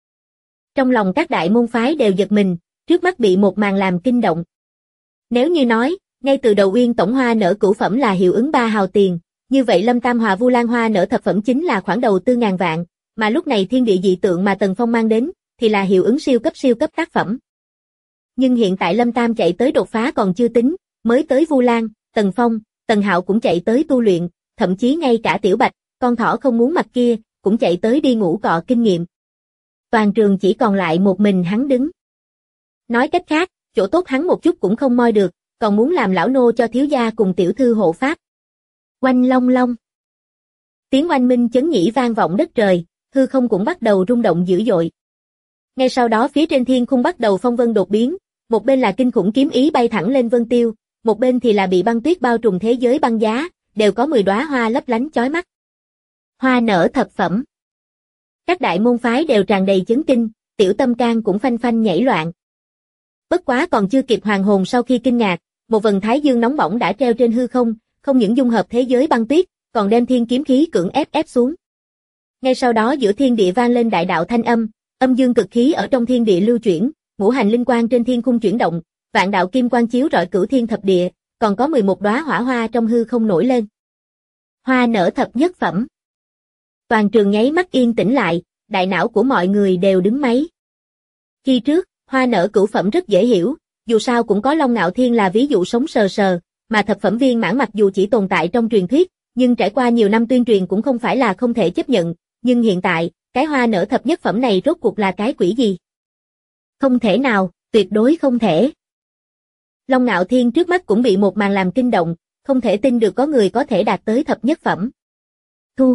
Trong lòng các đại môn phái đều giật mình, trước mắt bị một màn làm kinh động. Nếu như nói, ngay từ đầu Uyên Tổng hoa nở cửu phẩm là hiệu ứng 3 hào tiền, như vậy Lâm Tam Hòa Vu Lan hoa nở thập phẩm chính là khoản đầu tư ngàn vạn, mà lúc này thiên địa dị tượng mà Tần Phong mang đến, thì là hiệu ứng siêu cấp tác phẩm. Nhưng hiện tại Lâm Tam chạy tới đột phá còn chưa tính, mới tới Vu Lan, Tần Phong, Tần Hạo cũng chạy tới tu luyện, thậm chí ngay cả Tiểu Bạch, con thỏ không muốn mặt kia, cũng chạy tới đi ngủ cọ kinh nghiệm. Toàn trường chỉ còn lại một mình hắn đứng. Nói cách khác, chỗ tốt hắn một chút cũng không moi được, còn muốn làm lão nô cho thiếu gia cùng tiểu thư hộ pháp. Oanh long long. Tiếng oanh minh chấn nhĩ vang vọng đất trời, hư không cũng bắt đầu rung động dữ dội. Ngay sau đó phía trên thiên khung bắt đầu phong vân đột biến, Một bên là kinh khủng kiếm ý bay thẳng lên Vân Tiêu, một bên thì là bị băng tuyết bao trùm thế giới băng giá, đều có 10 đóa hoa lấp lánh chói mắt. Hoa nở thập phẩm. Các đại môn phái đều tràn đầy chấn kinh, tiểu tâm can cũng phanh phanh nhảy loạn. Bất quá còn chưa kịp hoàn hồn sau khi kinh ngạc, một vầng thái dương nóng bỏng đã treo trên hư không, không những dung hợp thế giới băng tuyết, còn đem thiên kiếm khí cưỡng ép xuống. Ngay sau đó giữa thiên địa vang lên đại đạo thanh âm, âm dương cực khí ở trong thiên địa lưu chuyển, ngũ hành linh quang trên thiên khung chuyển động, vạn đạo kim quang chiếu rọi cửu thiên thập địa, còn có 11 đóa hỏa hoa trong hư không nổi lên. Hoa nở thập nhất phẩm. Toàn trường nháy mắt yên tĩnh lại, đại não của mọi người đều đứng máy. Khi trước, hoa nở cửu phẩm rất dễ hiểu, dù sao cũng có Long Ngạo Thiên là ví dụ sống sờ sờ, mà thập phẩm viên mãn mặc dù chỉ tồn tại trong truyền thuyết, nhưng trải qua nhiều năm tuyên truyền cũng không phải là không thể chấp nhận, nhưng hiện tại, cái hoa nở thập nhất phẩm này rốt cuộc là cái quỷ gì? Không thể nào, tuyệt đối không thể. Long Ngạo Thiên trước mắt cũng bị một màn làm kinh động, không thể tin được có người có thể đạt tới thập nhất phẩm. Thu.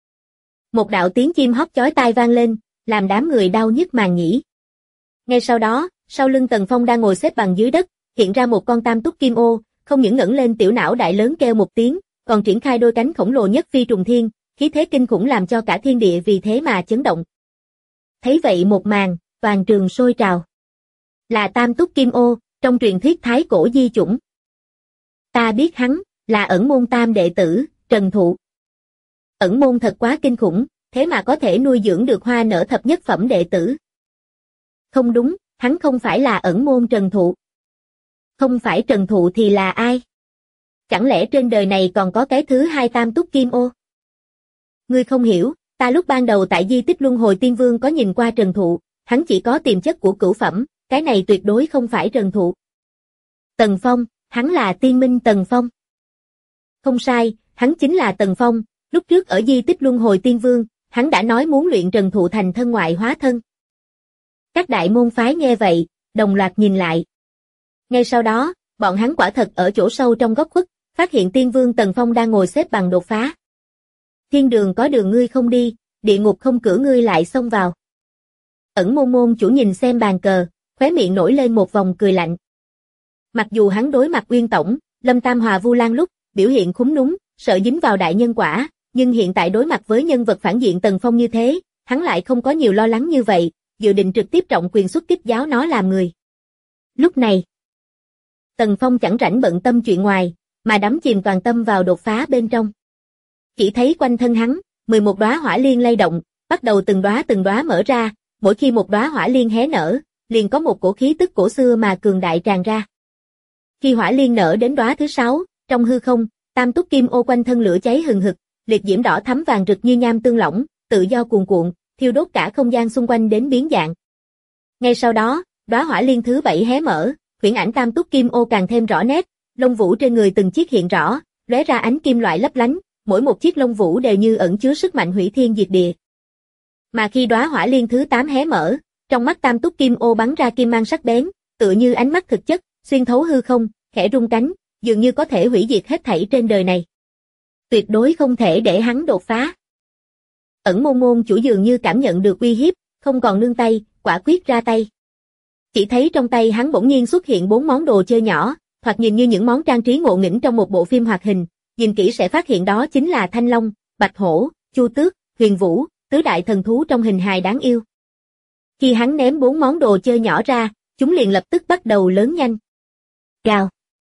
Một đạo tiếng chim hót chói tai vang lên, làm đám người đau nhức màng nhĩ. Ngay sau đó, sau lưng Tần Phong đang ngồi xếp bằng dưới đất, hiện ra một con tam túc kim ô, không những ngẩng lên tiểu não đại lớn kêu một tiếng, còn triển khai đôi cánh khổng lồ nhất phi trùng thiên, khí thế kinh khủng làm cho cả thiên địa vì thế mà chấn động. Thấy vậy một màn, toàn trường sôi trào. Là tam túc kim ô, trong truyền thuyết thái cổ di chủng. Ta biết hắn, là ẩn môn tam đệ tử, Trần Thụ. Ẩn môn thật quá kinh khủng, thế mà có thể nuôi dưỡng được hoa nở thập nhất phẩm đệ tử. Không đúng, hắn không phải là ẩn môn Trần Thụ. Không phải Trần Thụ thì là ai? Chẳng lẽ trên đời này còn có cái thứ hai tam túc kim ô? Ngươi không hiểu, ta lúc ban đầu tại di tích Luân Hồi Tiên Vương có nhìn qua Trần Thụ, hắn chỉ có tiềm chất của cửu phẩm, cái này tuyệt đối không phải Trần Thụ. Tần Phong, hắn là tiên minh Tần Phong. Không sai, hắn chính là Tần Phong, lúc trước ở di tích Luân Hồi Tiên Vương, hắn đã nói muốn luyện Trần Thụ thành thân ngoại hóa thân. Các đại môn phái nghe vậy, đồng loạt nhìn lại. Ngay sau đó, bọn hắn quả thật ở chỗ sâu trong góc khuất, phát hiện Tiên Vương Tần Phong đang ngồi xếp bằng đột phá. Thiên đường có đường ngươi không đi, địa ngục không cửa ngươi lại xông vào. Ẩn môn môn chủ nhìn xem bàn cờ, khóe miệng nổi lên một vòng cười lạnh. Mặc dù hắn đối mặt Uyên Tổng, Lâm Tam Hòa Vu Lan lúc, biểu hiện khúm núm, sợ dính vào đại nhân quả, nhưng hiện tại đối mặt với nhân vật phản diện Tần Phong như thế, hắn lại không có nhiều lo lắng như vậy, dự định trực tiếp trọng quyền xuất kích giáo nó làm người. Lúc này, Tần Phong chẳng rảnh bận tâm chuyện ngoài, mà đắm chìm toàn tâm vào đột phá bên trong. Chỉ thấy quanh thân hắn, 11 đóa hỏa liên lay động, bắt đầu từng đóa mở ra, mỗi khi một đóa hỏa liên hé nở, liền có một cổ khí tức cổ xưa mà cường đại tràn ra. Khi hỏa liên nở đến đóa thứ 6, trong hư không, tam túc kim ô quanh thân lửa cháy hừng hực, liệt diễm đỏ thắm vàng rực như nham tương lỏng, tự do cuồn cuộn, thiêu đốt cả không gian xung quanh đến biến dạng. Ngay sau đó, đóa hỏa liên thứ 7 hé mở, huyễn ảnh tam túc kim ô càng thêm rõ nét, lông vũ trên người từng chiếc hiện rõ, lóe ra ánh kim loại lấp lánh, mỗi một chiếc lông vũ đều như ẩn chứa sức mạnh hủy thiên diệt địa. Mà khi đóa hỏa liên thứ 8 hé mở, trong mắt tam túc kim ô bắn ra kim mang sắc bén, tựa như ánh mắt thực chất, xuyên thấu hư không, khẽ rung cánh, dường như có thể hủy diệt hết thảy trên đời này. Tuyệt đối không thể để hắn đột phá. Ẩn môn môn chủ dường như cảm nhận được uy hiếp, không còn nương tay, quả quyết ra tay. Chỉ thấy trong tay hắn bỗng nhiên xuất hiện 4 món đồ chơi nhỏ, thoạt nhìn như những món trang trí ngộ nghĩnh trong một bộ phim hoạt hình, nhìn kỹ sẽ phát hiện đó chính là Thanh Long, Bạch Hổ, Chu Tước, Huyền Vũ, tứ đại thần thú trong hình hài đáng yêu. Khi hắn ném 4 món đồ chơi nhỏ ra, chúng liền lập tức bắt đầu lớn nhanh. Gào.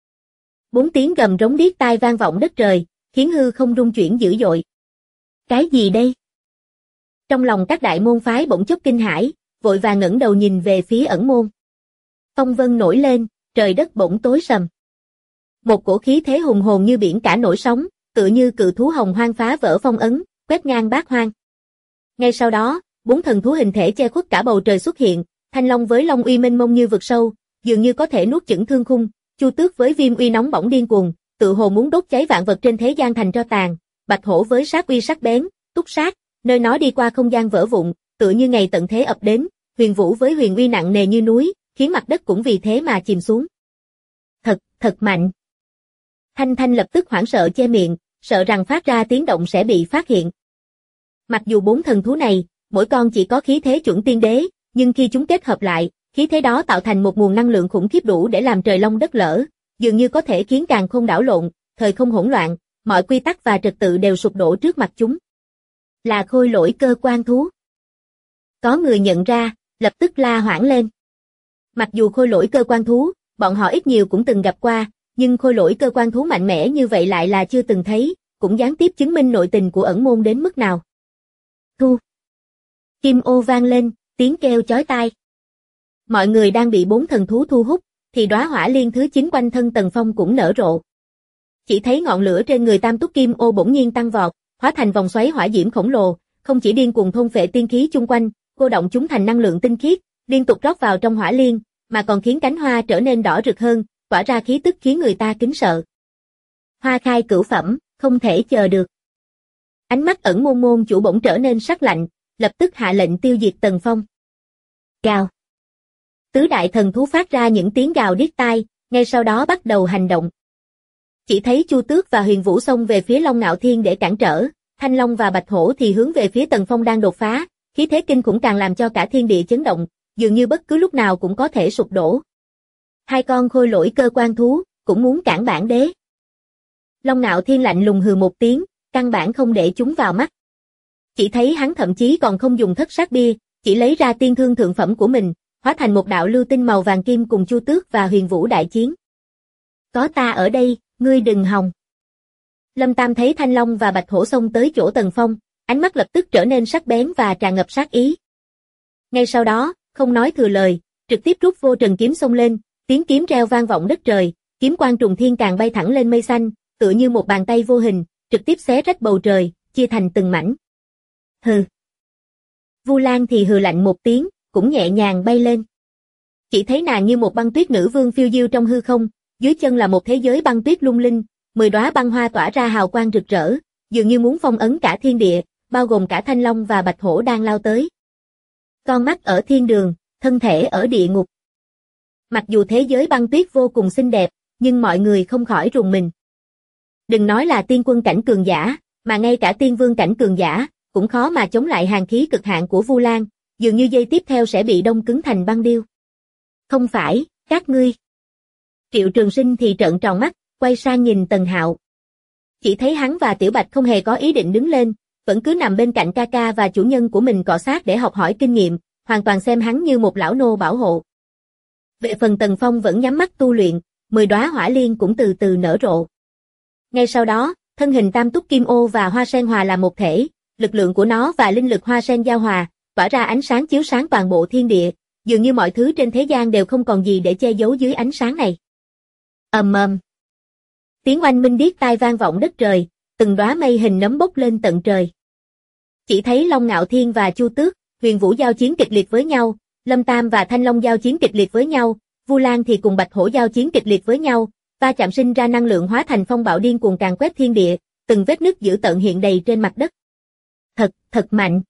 4 tiếng gầm rống điếc tai vang vọng đất trời, khiến hư không rung chuyển dữ dội. Cái gì đây? Trong lòng các đại môn phái bỗng chốc kinh hãi, vội vàng ngẩng đầu nhìn về phía ẩn môn. Phong vân nổi lên, trời đất bỗng tối sầm. Một cổ khí thế hùng hồn như biển cả nổi sóng, tựa như cự thú hồng hoang phá vỡ phong ấn, quét ngang bát hoang. Ngay sau đó, 4 thần thú hình thể che khuất cả bầu trời xuất hiện, Thanh Long với long uy mênh mông như vực sâu, dường như có thể nuốt chửng thương khung, Chu Tước với viêm uy nóng bỏng điên cuồng, tự hồ muốn đốt cháy vạn vật trên thế gian thành tro tàn, Bạch Hổ với sát uy sắc bén, túc sát, nơi nó đi qua không gian vỡ vụn, tựa như ngày tận thế ập đến, Huyền Vũ với huyền uy nặng nề như núi, khiến mặt đất cũng vì thế mà chìm xuống. Thật mạnh. Thanh lập tức hoảng sợ che miệng, sợ rằng phát ra tiếng động sẽ bị phát hiện. Mặc dù 4 thần thú này, mỗi con chỉ có khí thế chuẩn tiên đế, nhưng khi chúng kết hợp lại, khí thế đó tạo thành một nguồn năng lượng khủng khiếp đủ để làm trời long đất lở, dường như có thể khiến càn khôn đảo lộn, thời không hỗn loạn, mọi quy tắc và trật tự đều sụp đổ trước mặt chúng. Là khôi lỗi cơ quan thú. Có người nhận ra, lập tức la hoảng lên. Mặc dù khôi lỗi cơ quan thú, bọn họ ít nhiều cũng từng gặp qua, nhưng khôi lỗi cơ quan thú mạnh mẽ như vậy lại là chưa từng thấy, cũng gián tiếp chứng minh nội tình của ẩn môn đến mức nào. Thu. Kim ô vang lên, tiếng kêu chói tai. Mọi người đang bị 4 thần thú thu hút, thì đóa hỏa liên thứ 9 quanh thân Tần Phong cũng nở rộ. Chỉ thấy ngọn lửa trên người tam túc kim ô bỗng nhiên tăng vọt, hóa thành vòng xoáy hỏa diễm khổng lồ, không chỉ điên cuồng thôn phệ tiên khí chung quanh, cô động chúng thành năng lượng tinh khiết, liên tục rót vào trong hỏa liên, mà còn khiến cánh hoa trở nên đỏ rực hơn, tỏa ra khí tức khiến người ta kính sợ. Hoa khai cửu phẩm, không thể chờ được. Ánh mắt ẩn môn môn chủ bỗng trở nên sắc lạnh, lập tức hạ lệnh tiêu diệt Tần Phong. Gào. Tứ đại thần thú phát ra những tiếng gào điếc tai, ngay sau đó bắt đầu hành động. Chỉ thấy Chu Tước và Huyền Vũ xông về phía Long Ngạo Thiên để cản trở, Thanh Long và Bạch Hổ thì hướng về phía Tần Phong đang đột phá, khí thế kinh khủng càng làm cho cả thiên địa chấn động, dường như bất cứ lúc nào cũng có thể sụp đổ. Hai con khôi lỗi cơ quan thú cũng muốn cản bản đế. Long Ngạo Thiên lạnh lùng hừ một tiếng, căn bản không để chúng vào mắt. Chỉ thấy hắn thậm chí còn không dùng thất sát bia, chỉ lấy ra tiên thương thượng phẩm của mình, hóa thành một đạo lưu tinh màu vàng kim cùng Chu Tước và Huyền Vũ đại chiến. Có ta ở đây, ngươi đừng hòng. Lâm Tam thấy Thanh Long và Bạch Hổ xông tới chỗ Tần Phong, ánh mắt lập tức trở nên sắc bén và tràn ngập sát ý. Ngay sau đó, không nói thừa lời, trực tiếp rút vô trần kiếm xông lên, tiếng kiếm reo vang vọng đất trời, kiếm quang trùng thiên càng bay thẳng lên mây xanh, tựa như một bàn tay vô hình, trực tiếp xé rách bầu trời, chia thành từng mảnh. Hừ. Vu Lan thì hừ lạnh một tiếng, cũng nhẹ nhàng bay lên. Chỉ thấy nàng như một băng tuyết nữ vương phiêu diêu trong hư không, dưới chân là một thế giới băng tuyết lung linh, 10 đóa băng hoa tỏa ra hào quang rực rỡ, dường như muốn phong ấn cả thiên địa, bao gồm cả Thanh Long và Bạch Hổ đang lao tới. Con mắt ở thiên đường, thân thể ở địa ngục. Mặc dù thế giới băng tuyết vô cùng xinh đẹp, nhưng mọi người không khỏi rùng mình. Đừng nói là tiên quân cảnh cường giả, mà ngay cả tiên vương cảnh cường giả, cũng khó mà chống lại hàn khí cực hạn của Vu Lan, dường như giây tiếp theo sẽ bị đông cứng thành băng điêu. Không phải, các ngươi. Triệu Trường Sinh thì trợn tròn mắt, quay sang nhìn Tần Hạo. Chỉ thấy hắn và Tiểu Bạch không hề có ý định đứng lên, vẫn cứ nằm bên cạnh ca ca và chủ nhân của mình cọ sát để học hỏi kinh nghiệm, hoàn toàn xem hắn như một lão nô bảo hộ. Về phần Tần Phong vẫn nhắm mắt tu luyện, 10 đóa hỏa liên cũng từ từ nở rộ. Ngay sau đó, thân hình tam túc kim ô và hoa sen hòa làm một thể, lực lượng của nó và linh lực hoa sen giao hòa, tỏa ra ánh sáng chiếu sáng toàn bộ thiên địa, dường như mọi thứ trên thế gian đều không còn gì để che giấu dưới ánh sáng này. Ầm ầm. Tiếng oanh minh điếc tai vang vọng đất trời, từng đóa mây hình nấm bốc lên tận trời. Chỉ thấy Long Ngạo Thiên và Chu Tước, Huyền Vũ giao chiến kịch liệt với nhau, Lâm Tam và Thanh Long giao chiến kịch liệt với nhau, Vu Lan thì cùng Bạch Hổ giao chiến kịch liệt với nhau, va chạm sinh ra năng lượng hóa thành phong bạo điên cuồng càn quét thiên địa, từng vết nứt dữ tợn hiện đầy trên mặt đất. Thật mạnh.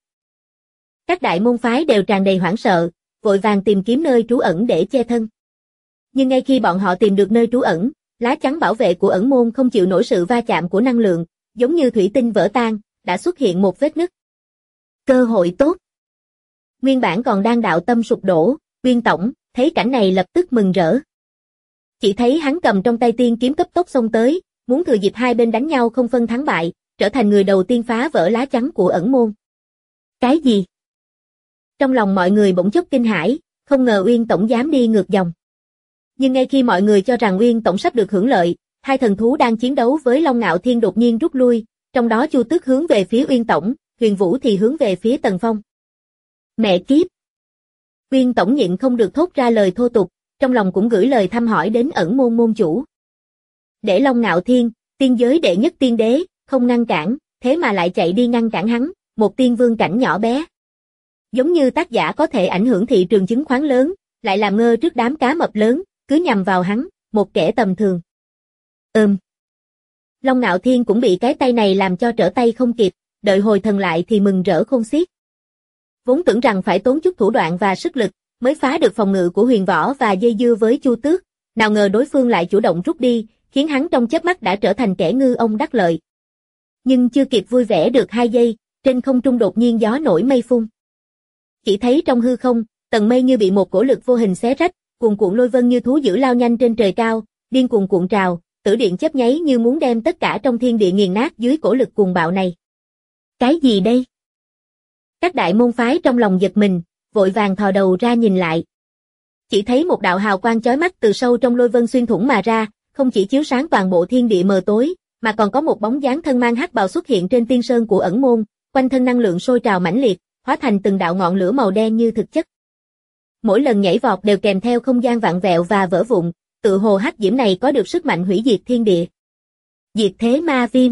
Các đại môn phái đều tràn đầy hoảng sợ, vội vàng tìm kiếm nơi trú ẩn để che thân. Nhưng ngay khi bọn họ tìm được nơi trú ẩn, lá chắn bảo vệ của ẩn môn không chịu nổi sự va chạm của năng lượng, giống như thủy tinh vỡ tan, đã xuất hiện một vết nứt. Cơ hội tốt. Nguyên bản còn đang đạo tâm sụp đổ, Uyên Tổng thấy cảnh này lập tức mừng rỡ. Chỉ thấy hắn cầm trong tay tiên kiếm cấp tốc xông tới, muốn thừa dịp hai bên đánh nhau không phân thắng bại, trở thành người đầu tiên phá vỡ lá chắn của ẩn môn. Cái gì? Trong lòng mọi người bỗng chốc kinh hãi, không ngờ Uyên Tổng dám đi ngược dòng. Nhưng ngay khi mọi người cho rằng Uyên Tổng sắp được hưởng lợi, hai thần thú đang chiến đấu với Long Ngạo Thiên đột nhiên rút lui, trong đó Chu Tước hướng về phía Uyên Tổng, Huyền Vũ thì hướng về phía Tần Phong. Mẹ kiếp! Uyên Tổng nhịn không được thốt ra lời thô tục, trong lòng cũng gửi lời thăm hỏi đến ẩn môn môn chủ. Để Long Ngạo Thiên, tiên giới đệ nhất tiên đế, không ngăn cản, thế mà lại chạy đi ngăn cản hắn, một tiên vương cảnh nhỏ bé. Giống như tác giả có thể ảnh hưởng thị trường chứng khoán lớn, lại làm ngơ trước đám cá mập lớn, cứ nhằm vào hắn, một kẻ tầm thường. Long Ngạo Thiên cũng bị cái tay này làm cho trở tay không kịp, đợi hồi thần lại thì mừng rỡ khôn xiết. Vốn tưởng rằng phải tốn chút thủ đoạn và sức lực, mới phá được phòng ngự của Huyền Võ và dây dưa với Chu Tước, nào ngờ đối phương lại chủ động rút đi, khiến hắn trong chớp mắt đã trở thành kẻ ngư ông đắc lợi. Nhưng chưa kịp vui vẻ được 2 giây, trên không trung đột nhiên gió nổi mây phun. Chỉ thấy trong hư không, tầng mây như bị một cổ lực vô hình xé rách, cuồn cuộn lôi vân như thú dữ lao nhanh trên trời cao, điên cuồng cuộn trào, tử điện chớp nháy như muốn đem tất cả trong thiên địa nghiền nát dưới cổ lực cuồng bạo này. Cái gì đây? Các đại môn phái trong lòng giật mình, vội vàng thò đầu ra nhìn lại. Chỉ thấy một đạo hào quang chói mắt từ sâu trong lôi vân xuyên thủng mà ra, không chỉ chiếu sáng toàn bộ thiên địa mờ tối, mà còn có một bóng dáng thân mang hắc bào xuất hiện trên tiên sơn của ẩn môn, quanh thân năng lượng sôi trào mãnh liệt, hóa thành từng đạo ngọn lửa màu đen như thực chất. Mỗi lần nhảy vọt đều kèm theo không gian vặn vẹo và vỡ vụn, tự hồ hắc diễm này có được sức mạnh hủy diệt thiên địa. Diệt thế ma viêm.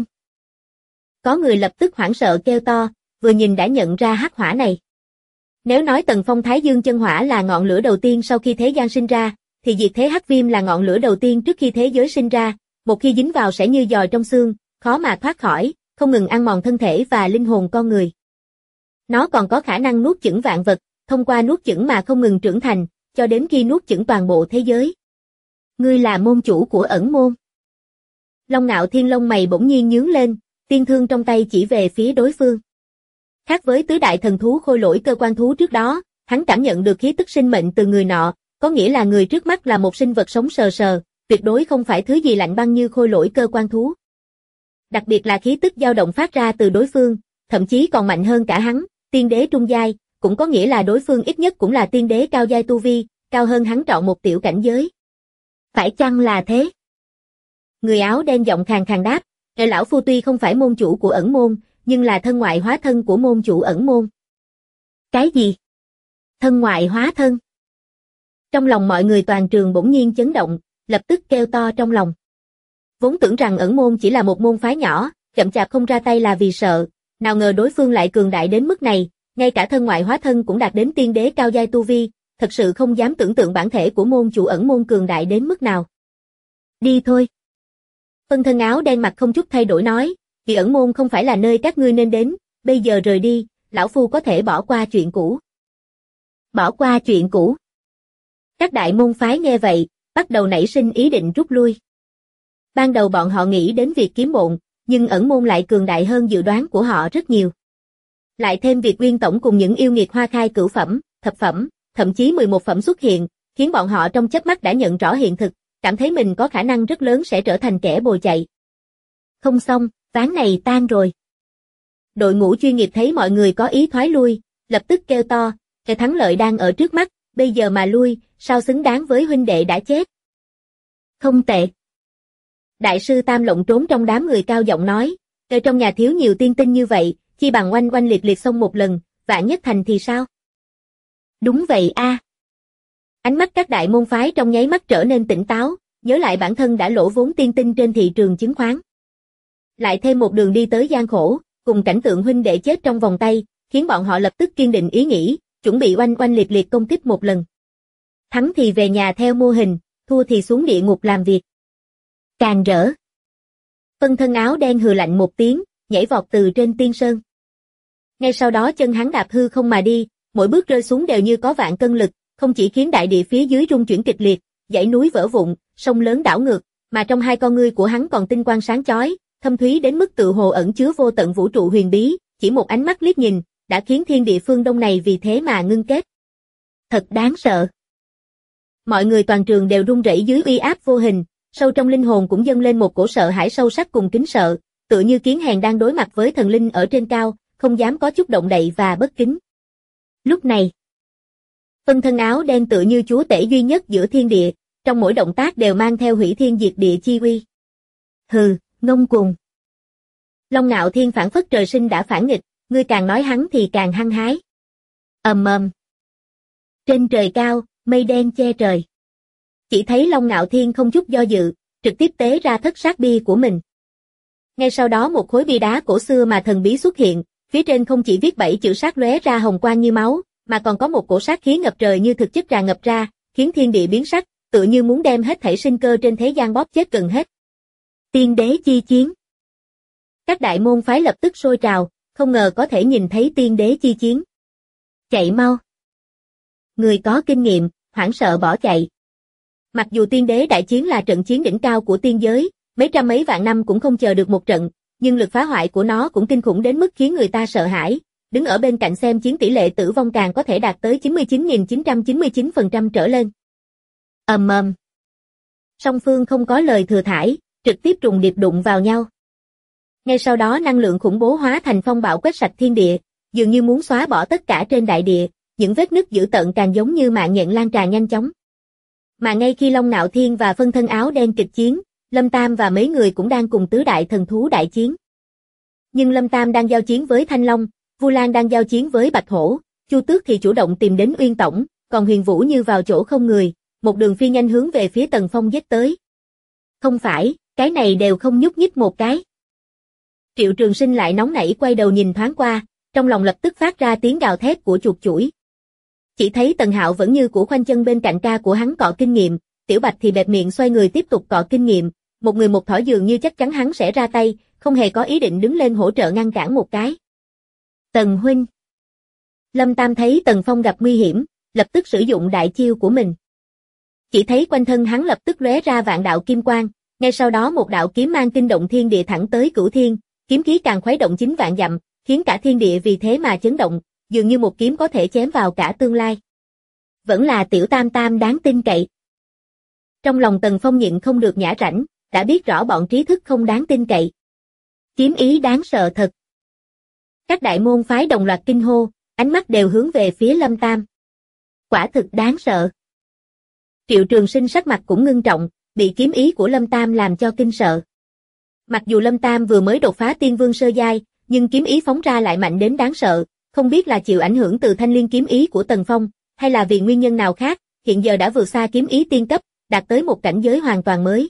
Có người lập tức hoảng sợ kêu to, vừa nhìn đã nhận ra hắc hỏa này. Nếu nói Tần Phong Thái Dương chân hỏa là ngọn lửa đầu tiên sau khi thế gian sinh ra, thì diệt thế hắc viêm là ngọn lửa đầu tiên trước khi thế giới sinh ra, một khi dính vào sẽ như giòi trong xương, khó mà thoát khỏi, không ngừng ăn mòn thân thể và linh hồn con người. Nó còn có khả năng nuốt chửng vạn vật, thông qua nuốt chửng mà không ngừng trưởng thành, cho đến khi nuốt chửng toàn bộ thế giới. Ngươi là môn chủ của ẩn môn. Long Ngạo Thiên lông mày bỗng nhiên nhướng lên, tiên thương trong tay chỉ về phía đối phương. Khác với tứ đại thần thú khôi lỗi cơ quan thú trước đó, hắn cảm nhận được khí tức sinh mệnh từ người nọ, có nghĩa là người trước mắt là một sinh vật sống sờ sờ, tuyệt đối không phải thứ gì lạnh băng như khôi lỗi cơ quan thú. Đặc biệt là khí tức dao động phát ra từ đối phương, thậm chí còn mạnh hơn cả hắn, tiên đế trung giai, cũng có nghĩa là đối phương ít nhất cũng là tiên đế cao giai tu vi, cao hơn hắn trọn một tiểu cảnh giới. Phải chăng là thế? Người áo đen giọng khàn khàn đáp, lão phu tuy không phải môn chủ của ẩn môn, nhưng là thân ngoại hóa thân của môn chủ ẩn môn. Cái gì? Thân ngoại hóa thân? Trong lòng mọi người toàn trường bỗng nhiên chấn động, lập tức kêu to trong lòng. Vốn tưởng rằng ẩn môn chỉ là một môn phái nhỏ, chậm chạp không ra tay là vì sợ, nào ngờ đối phương lại cường đại đến mức này, ngay cả thân ngoại hóa thân cũng đạt đến tiên đế cao giai tu vi, thật sự không dám tưởng tượng bản thể của môn chủ ẩn môn cường đại đến mức nào. Đi thôi. Phân thân áo đen mặt không chút thay đổi nói, vì ẩn môn không phải là nơi các ngươi nên đến, bây giờ rời đi, lão phu có thể bỏ qua chuyện cũ. Bỏ qua chuyện cũ. Các đại môn phái nghe vậy, bắt đầu nảy sinh ý định rút lui. Ban đầu bọn họ nghĩ đến việc kiếm bộn, nhưng ẩn môn lại cường đại hơn dự đoán của họ rất nhiều. Lại thêm việc Nguyên Tổng cùng những yêu nghiệt hoa khai cửu phẩm, thập phẩm, thậm chí 11 phẩm xuất hiện, khiến bọn họ trong chớp mắt đã nhận rõ hiện thực, cảm thấy mình có khả năng rất lớn sẽ trở thành kẻ bồi chạy. Không xong, ván này tan rồi. Đội ngũ chuyên nghiệp thấy mọi người có ý thoái lui, lập tức kêu to, cái thắng lợi đang ở trước mắt, bây giờ mà lui, sao xứng đáng với huynh đệ đã chết. Không tệ. Đại sư Tam lộng trốn trong đám người cao giọng nói, ở trong nhà thiếu nhiều tiên tinh như vậy, chi bằng oanh oanh liệt liệt xông một lần, vạn nhất thành thì sao? Đúng vậy a. Ánh mắt các đại môn phái trong nháy mắt trở nên tỉnh táo, nhớ lại bản thân đã lỗ vốn tiên tinh trên thị trường chứng khoán. Lại thêm một đường đi tới gian khổ, cùng cảnh tượng huynh đệ chết trong vòng tay, khiến bọn họ lập tức kiên định ý nghĩ, chuẩn bị oanh oanh liệt liệt công kích một lần. Thắng thì về nhà theo mô hình, thua thì xuống địa ngục làm việc. Càng rỡ. Phân thân áo đen hừ lạnh một tiếng, nhảy vọt từ trên tiên sơn. Ngay sau đó chân hắn đạp hư không mà đi, mỗi bước rơi xuống đều như có vạn cân lực, không chỉ khiến đại địa phía dưới rung chuyển kịch liệt, dãy núi vỡ vụn, sông lớn đảo ngược, mà trong hai con ngươi của hắn còn tinh quang sáng chói, thâm thúy đến mức tự hồ ẩn chứa vô tận vũ trụ huyền bí, chỉ một ánh mắt liếc nhìn, đã khiến thiên địa phương đông này vì thế mà ngưng kết. Thật đáng sợ. Mọi người toàn trường đều run rẩy dưới uy áp vô hình, sâu trong linh hồn cũng dâng lên một cổ sợ hãi sâu sắc cùng kính sợ, tựa như kiến hèn đang đối mặt với thần linh ở trên cao, không dám có chút động đậy và bất kính. Lúc này, phân thân áo đen tựa như chúa tể duy nhất giữa thiên địa, trong mỗi động tác đều mang theo hủy thiên diệt địa chi uy. Hừ, ngông cuồng. Long Ngạo Thiên phản phất trời sinh đã phản nghịch, ngươi càng nói hắn thì càng hăng hái. Ầm ầm. Trên trời cao, mây đen che trời. Chỉ thấy Long Ngạo Thiên không chút do dự, trực tiếp tế ra thất sát bi của mình. Ngay sau đó một khối bia đá cổ xưa mà thần bí xuất hiện, phía trên không chỉ viết 7 chữ sát lóe ra hồng quang như máu, mà còn có một cổ sát khí ngập trời như thực chất tràn ngập ra, khiến thiên địa biến sắc, tựa như muốn đem hết thảy sinh cơ trên thế gian bóp chết gần hết. Tiên đế chi chiến. Các đại môn phái lập tức sôi trào, không ngờ có thể nhìn thấy tiên đế chi chiến. Chạy mau. Người có kinh nghiệm, hoảng sợ bỏ chạy. Mặc dù tiên đế đại chiến là trận chiến đỉnh cao của tiên giới, mấy trăm mấy vạn năm cũng không chờ được một trận, nhưng lực phá hoại của nó cũng kinh khủng đến mức khiến người ta sợ hãi, đứng ở bên cạnh xem chiến tỷ lệ tử vong càng có thể đạt tới 99.999% trở lên. Song phương không có lời thừa thãi, trực tiếp trùng điệp đụng vào nhau. Ngay sau đó năng lượng khủng bố hóa thành phong bạo quét sạch thiên địa, dường như muốn xóa bỏ tất cả trên đại địa, những vết nứt dữ tợn càng giống như mạng nhện lan tràn nhanh chóng. Mà ngay khi Long Nạo Thiên và phân thân áo đen kịch chiến, Lâm Tam và mấy người cũng đang cùng tứ đại thần thú đại chiến. Nhưng Lâm Tam đang giao chiến với Thanh Long, Vu Lan đang giao chiến với Bạch Hổ, Chu Tước thì chủ động tìm đến Uyên Tổng, còn Huyền Vũ như vào chỗ không người, một đường phi nhanh hướng về phía Tần Phong giết tới. Không phải, cái này đều không nhúc nhích một cái. Triệu Trường Sinh lại nóng nảy quay đầu nhìn thoáng qua, trong lòng lập tức phát ra tiếng gào thét của chuột chủi. Chỉ thấy Tần Hạo vẫn như củ khoanh chân bên cạnh ca của hắn cọ kinh nghiệm, Tiểu Bạch thì bẹp miệng xoay người tiếp tục cọ kinh nghiệm, một người một thỏ dường như chắc chắn hắn sẽ ra tay, không hề có ý định đứng lên hỗ trợ ngăn cản một cái. Tần huynh. Lâm Tam thấy Tần Phong gặp nguy hiểm, lập tức sử dụng đại chiêu của mình. Chỉ thấy quanh thân hắn lập tức lóe ra vạn đạo kim quang, ngay sau đó một đạo kiếm mang kinh động thiên địa thẳng tới Cửu Thiên, kiếm khí càng khuấy động 9 vạn dặm, khiến cả thiên địa vì thế mà chấn động, dường như một kiếm có thể chém vào cả tương lai. Vẫn là Tiểu Tam Tam đáng tin cậy. Trong lòng Tần Phong nhịn không được nhả rãnh, đã biết rõ bọn trí thức không đáng tin cậy. Kiếm ý đáng sợ thật. Các đại môn phái đồng loạt kinh hô, ánh mắt đều hướng về phía Lâm Tam. Quả thực đáng sợ. Triệu Trường Sinh sắc mặt cũng ngưng trọng, bị kiếm ý của Lâm Tam làm cho kinh sợ. Mặc dù Lâm Tam vừa mới đột phá tiên vương sơ giai, nhưng kiếm ý phóng ra lại mạnh đến đáng sợ, không biết là chịu ảnh hưởng từ thanh liên kiếm ý của Tần Phong, hay là vì nguyên nhân nào khác, hiện giờ đã vượt xa kiếm ý tiên cấp, đạt tới một cảnh giới hoàn toàn mới.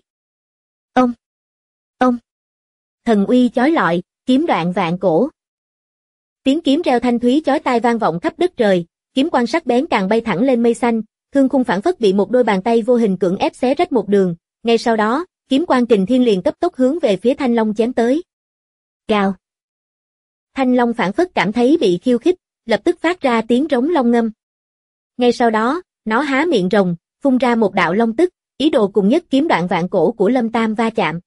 Ông! Thần uy chói lọi, kiếm đoạn vạn cổ. Tiếng kiếm reo thanh thúy chói tai vang vọng khắp đất trời, kiếm quang sắc bén càng bay thẳng lên mây xanh, thương khung phảng phất bị một đôi bàn tay vô hình cưỡng ép xé rách một đường, ngay sau đó, kiếm quang kình thiên liền cấp tốc hướng về phía Thanh Long chém tới. Gào. Thanh Long phảng phất cảm thấy bị khiêu khích, lập tức phát ra tiếng rống long ngâm. Ngay sau đó, nó há miệng rồng, phun ra một đạo long tức, ý đồ cùng nhất kiếm đoạn vạn cổ của Lâm Tam va chạm.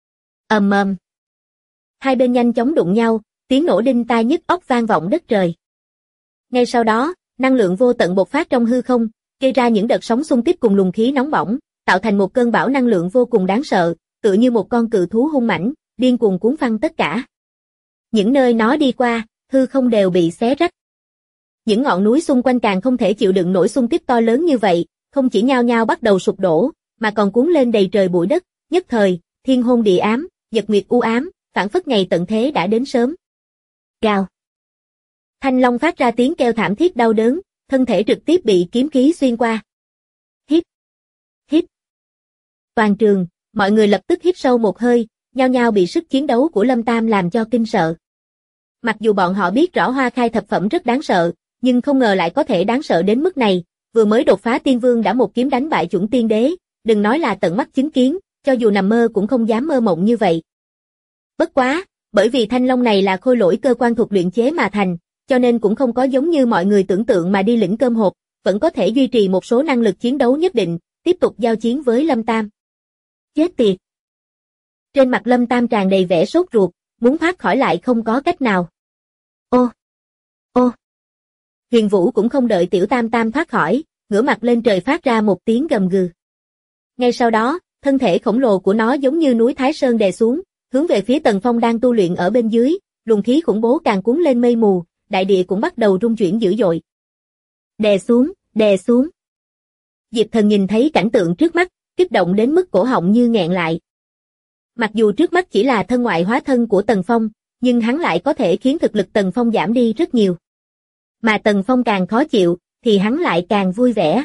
Hai bên nhanh chóng đụng nhau, tiếng nổ đinh tai nhức óc vang vọng đất trời. Ngay sau đó, năng lượng vô tận bộc phát trong hư không, gây ra những đợt sóng xung kích cùng luồng khí nóng bỏng, tạo thành một cơn bão năng lượng vô cùng đáng sợ, tựa như một con cự thú hung mãnh, điên cuồng cuốn phăng tất cả. Những nơi nó đi qua, hư không đều bị xé rách. Những ngọn núi xung quanh càng không thể chịu đựng nổi xung kích to lớn như vậy, không chỉ nhao nhao bắt đầu sụp đổ, mà còn cuốn lên đầy trời bụi đất, nhất thời, thiên hôn địa ám, nhật nguyệt u ám, phảng phất ngày tận thế đã đến sớm. Gào. Thanh Long phát ra tiếng kêu thảm thiết đau đớn, thân thể trực tiếp bị kiếm khí xuyên qua. Hít. Hít. Toàn trường, mọi người lập tức hít sâu một hơi, nhao nhao bị sức chiến đấu của Lâm Tam làm cho kinh sợ. Mặc dù bọn họ biết rõ Hoa Khai thập phẩm rất đáng sợ, nhưng không ngờ lại có thể đáng sợ đến mức này, vừa mới đột phá tiên vương đã một kiếm đánh bại chuẩn tiên đế, đừng nói là tận mắt chứng kiến, cho dù nằm mơ cũng không dám mơ mộng như vậy. Bất quá, bởi vì thanh long này là khôi lỗi cơ quan thuật luyện chế mà thành, cho nên cũng không có giống như mọi người tưởng tượng mà đi lĩnh cơm hộp, vẫn có thể duy trì một số năng lực chiến đấu nhất định, tiếp tục giao chiến với Lâm Tam. Chết tiệt! Trên mặt Lâm Tam tràn đầy vẻ sốt ruột, muốn thoát khỏi lại không có cách nào. Ô! Ô! Huyền Vũ cũng không đợi Tiểu Tam Tam thoát khỏi, ngửa mặt lên trời phát ra một tiếng gầm gừ. Ngay sau đó, thân thể khổng lồ của nó giống như núi Thái Sơn đè xuống, hướng về phía Tần Phong đang tu luyện ở bên dưới, luồng khí khủng bố càng cuốn lên mây mù, đại địa cũng bắt đầu rung chuyển dữ dội. Đè xuống, đè xuống. Diệp Thần nhìn thấy cảnh tượng trước mắt, kích động đến mức cổ họng như nghẹn lại. Mặc dù trước mắt chỉ là thân ngoại hóa thân của Tần Phong, nhưng hắn lại có thể khiến thực lực Tần Phong giảm đi rất nhiều. Mà Tần Phong càng khó chịu, thì hắn lại càng vui vẻ.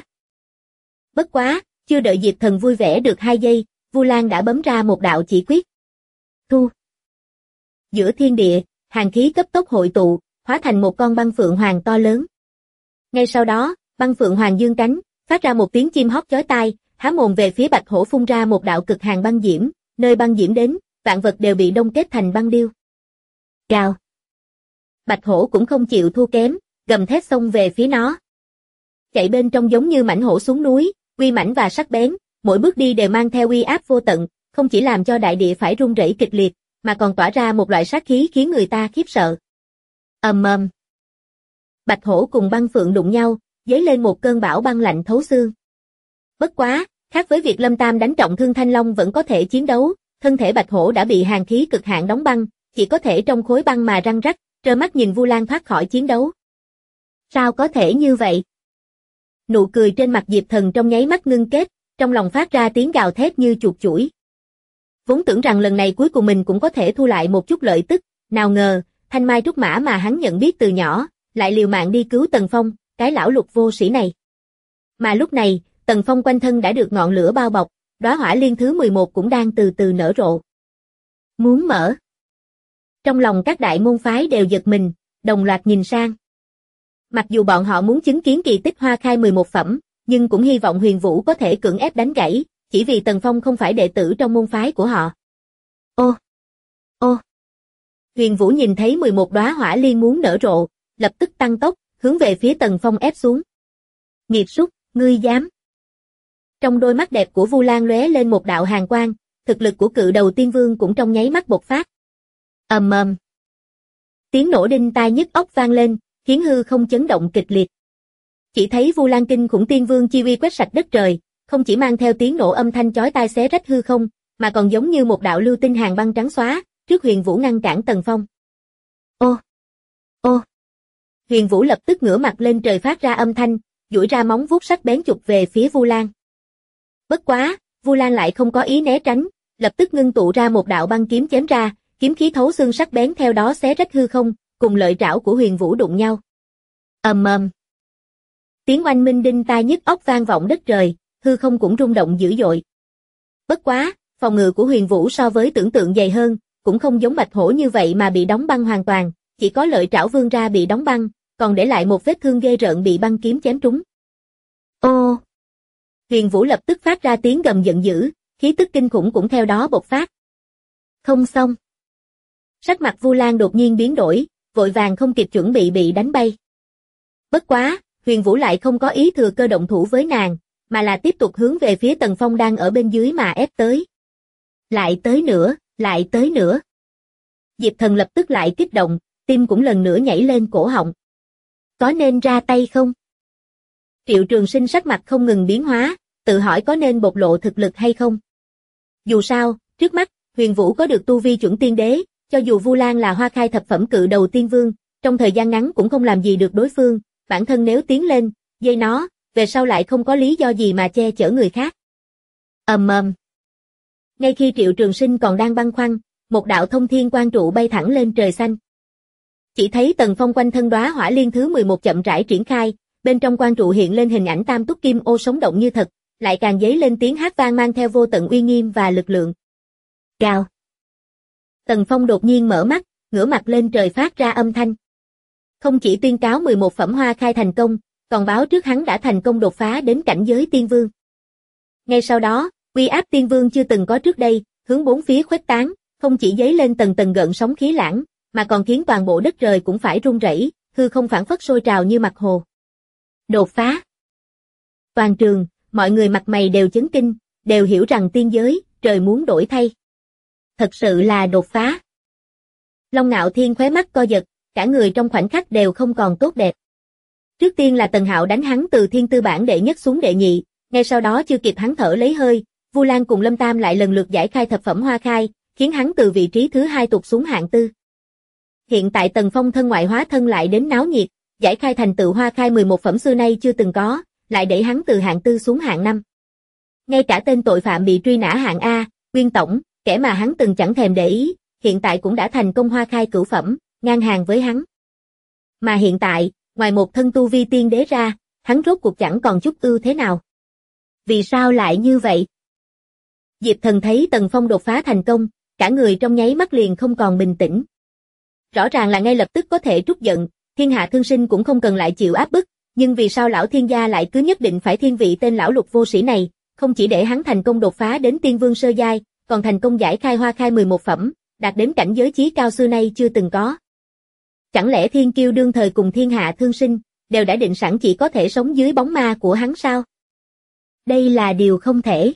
Bất quá, chưa đợi Diệp Thần vui vẻ được 2 giây, Vu Lan đã bấm ra một đạo chỉ quyết. Thu. Giữa thiên địa, hàn khí cấp tốc hội tụ, hóa thành một con băng phượng hoàng to lớn. Ngay sau đó, băng phượng hoàng dương cánh, phát ra một tiếng chim hót chói tai, há mồm về phía Bạch Hổ phun ra một đạo cực hàn băng diễm, nơi băng diễm đến, vạn vật đều bị đông kết thành băng điêu. Cào. Bạch Hổ cũng không chịu thua kém, gầm thét xông về phía nó. Chạy bên trong giống như mãnh hổ xuống núi, uy mãnh và sắc bén, mỗi bước đi đều mang theo uy áp vô tận, không chỉ làm cho đại địa phải rung rẩy kịch liệt, mà còn tỏa ra một loại sát khí khiến người ta khiếp sợ. Bạch hổ cùng băng phượng đụng nhau, dấy lên một cơn bão băng lạnh thấu xương. Bất quá, khác với việc Lâm Tam đánh trọng thương Thanh Long vẫn có thể chiến đấu, thân thể Bạch hổ đã bị hàn khí cực hạn đóng băng, chỉ có thể trong khối băng mà răng rắc, trơ mắt nhìn Vu Lan thoát khỏi chiến đấu. Sao có thể như vậy? Nụ cười trên mặt Diệp Thần trong nháy mắt ngưng kết, trong lòng phát ra tiếng gào thét như chuột chủi. Vốn tưởng rằng lần này cuối cùng mình cũng có thể thu lại một chút lợi tức, nào ngờ, thanh mai trúc mã mà hắn nhận biết từ nhỏ, lại liều mạng đi cứu Tần Phong, cái lão lục vô sĩ này. Mà lúc này, Tần Phong quanh thân đã được ngọn lửa bao bọc, đóa hỏa liên thứ 11 cũng đang từ từ nở rộ. Muốn mở. Trong lòng các đại môn phái đều giật mình, đồng loạt nhìn sang. Mặc dù bọn họ muốn chứng kiến kỳ tích hoa khai 11 phẩm, nhưng cũng hy vọng Huyền Vũ có thể cưỡng ép đánh gãy, chỉ vì Tần Phong không phải đệ tử trong môn phái của họ. Ô! Ô! Huyền Vũ nhìn thấy 11 đóa hỏa liên muốn nở rộ, lập tức tăng tốc, hướng về phía Tần Phong ép xuống. Nghiệt súc, ngươi dám! Trong đôi mắt đẹp của Vu Lan lóe lên một đạo hàn quang, thực lực của Cự Đầu Tiên Vương cũng trong nháy mắt bộc phát. Ầm ầm. Tiếng nổ đinh tai nhức óc vang lên, khiến hư không chấn động kịch liệt. Chỉ thấy Vu Lan kinh khủng Tiên Vương chi uy quét sạch đất trời, không chỉ mang theo tiếng nổ âm thanh chói tai xé rách hư không, mà còn giống như một đạo lưu tinh hàn băng trắng xóa, trước Huyền Vũ ngăn cản Tần Phong. Ô! Ô! Huyền Vũ lập tức ngửa mặt lên trời phát ra âm thanh, duỗi ra móng vuốt sắc bén chụp về phía Vu Lan. Bất quá, Vu Lan lại không có ý né tránh, lập tức ngưng tụ ra một đạo băng kiếm chém ra, kiếm khí thấu xương sắc bén theo đó xé rách hư không, cùng lợi trảo của Huyền Vũ đụng nhau. Ầm ầm. Tiếng oanh minh đinh tai nhức óc vang vọng đất trời, hư không cũng rung động dữ dội. Bất quá, phòng ngự của Huyền Vũ so với tưởng tượng dày hơn, cũng không giống Bạch hổ như vậy mà bị đóng băng hoàn toàn, chỉ có lợi trảo vươn ra bị đóng băng, còn để lại một vết thương ghê rợn bị băng kiếm chém trúng. Ô! Huyền Vũ lập tức phát ra tiếng gầm giận dữ, khí tức kinh khủng cũng theo đó bộc phát. Không xong. Sắc mặt Vu Lan đột nhiên biến đổi, vội vàng không kịp chuẩn bị đánh bay. Bất quá, Huyền Vũ lại không có ý thừa cơ động thủ với nàng, mà là tiếp tục hướng về phía Tần Phong đang ở bên dưới mà ép tới. Lại tới nữa, lại tới nữa. Diệp Thần lập tức lại kích động, tim cũng lần nữa nhảy lên cổ họng. Có nên ra tay không? Triệu Trường Sinh sắc mặt không ngừng biến hóa, tự hỏi có nên bộc lộ thực lực hay không. Dù sao, trước mắt, Huyền Vũ có được tu vi chuẩn tiên đế, cho dù Vu Lan là hoa khai thập phẩm Cự Đầu Tiên Vương, trong thời gian ngắn cũng không làm gì được đối phương, bản thân nếu tiến lên, dây nó, về sau lại không có lý do gì mà che chở người khác. Ầm ầm. Ngay khi Triệu Trường Sinh còn đang băn khoăn, một đạo thông thiên quang trụ bay thẳng lên trời xanh. Chỉ thấy Tần Phong quanh thân đóa hỏa liên thứ 11 chậm rãi triển khai, bên trong quang trụ hiện lên hình ảnh Tam Túc Kim Ô sống động như thật, lại càng dấy lên tiếng hát vang mang theo vô tận uy nghiêm và lực lượng. Gào. Tần Phong đột nhiên mở mắt, ngửa mặt lên trời phát ra âm thanh. Không chỉ tuyên cáo 11 phẩm hoa khai thành công, còn báo trước hắn đã thành công đột phá đến cảnh giới tiên vương. Ngay sau đó, uy áp tiên vương chưa từng có trước đây, hướng bốn phía khuếch tán, không chỉ dấy lên tầng tầng gợn sóng khí lãng, mà còn khiến toàn bộ đất trời cũng phải rung rẩy, hư không phảng phất sôi trào như mặt hồ. Đột phá. Toàn trường, mọi người mặt mày đều chấn kinh, đều hiểu rằng tiên giới, trời muốn đổi thay. Thật sự là đột phá. Long Ngạo Thiên khóe mắt co giật, cả người trong khoảnh khắc đều không còn tốt đẹp. Trước tiên là Tần Hạo đánh hắn từ thiên tư bảng đệ nhất xuống đệ nhị, ngay sau đó chưa kịp hắn thở lấy hơi, Vu Lan cùng Lâm Tam lại lần lượt giải khai thập phẩm hoa khai, khiến hắn từ vị trí thứ 2 tụt xuống hạng tư. Hiện tại Tần Phong thân ngoại hóa thân lại đến náo nhiệt, giải khai thành tựu hoa khai 11 phẩm xưa nay chưa từng có, lại đẩy hắn từ hạng tư xuống hạng 5. Ngay cả tên tội phạm bị truy nã hạng A, Nguyên Tổng, kẻ mà hắn từng chẳng thèm để ý, hiện tại cũng đã thành công hoa khai cửu phẩm, ngang hàng với hắn. Mà hiện tại, ngoài một thân tu vi tiên đế ra, hắn rốt cuộc chẳng còn chút ưu thế nào. Vì sao lại như vậy? Diệp Thần thấy Tần Phong đột phá thành công, cả người trong nháy mắt liền không còn bình tĩnh. Rõ ràng là ngay lập tức có thể trút giận, thiên hạ thương sinh cũng không cần lại chịu áp bức, nhưng vì sao lão thiên gia lại cứ nhất định phải thiên vị tên lão lục vô sĩ này, không chỉ để hắn thành công đột phá đến tiên vương sơ giai, còn thành công giải khai hoa khai 11 phẩm, đạt đến cảnh giới chí cao xưa nay chưa từng có. Chẳng lẽ thiên kiêu đương thời cùng thiên hạ thương sinh, đều đã định sẵn chỉ có thể sống dưới bóng ma của hắn sao? Đây là điều không thể.